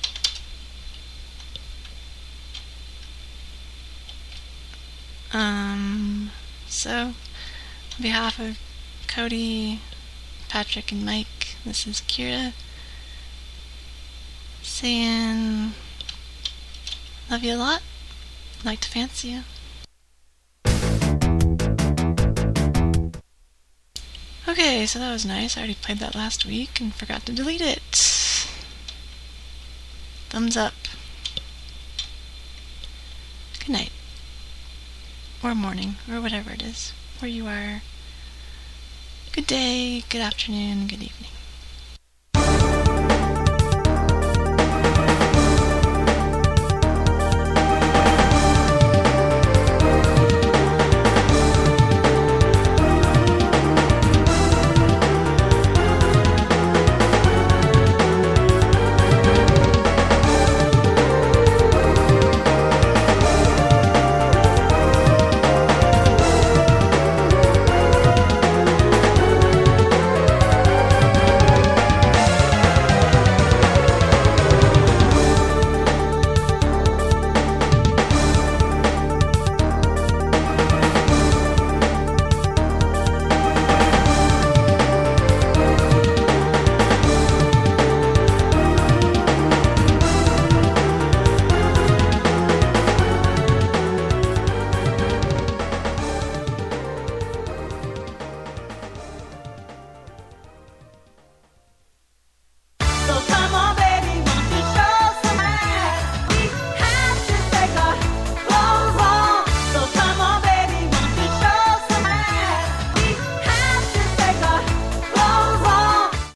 S2: Um, so, on behalf of Cody, Patrick, and Mike, this is Kira saying, love you a lot, like to fancy you. Okay, so that was nice. I already played that last week and forgot to delete it. Thumbs up. Good night. Or morning, or whatever it is, where you are. Good day, good afternoon, good evening.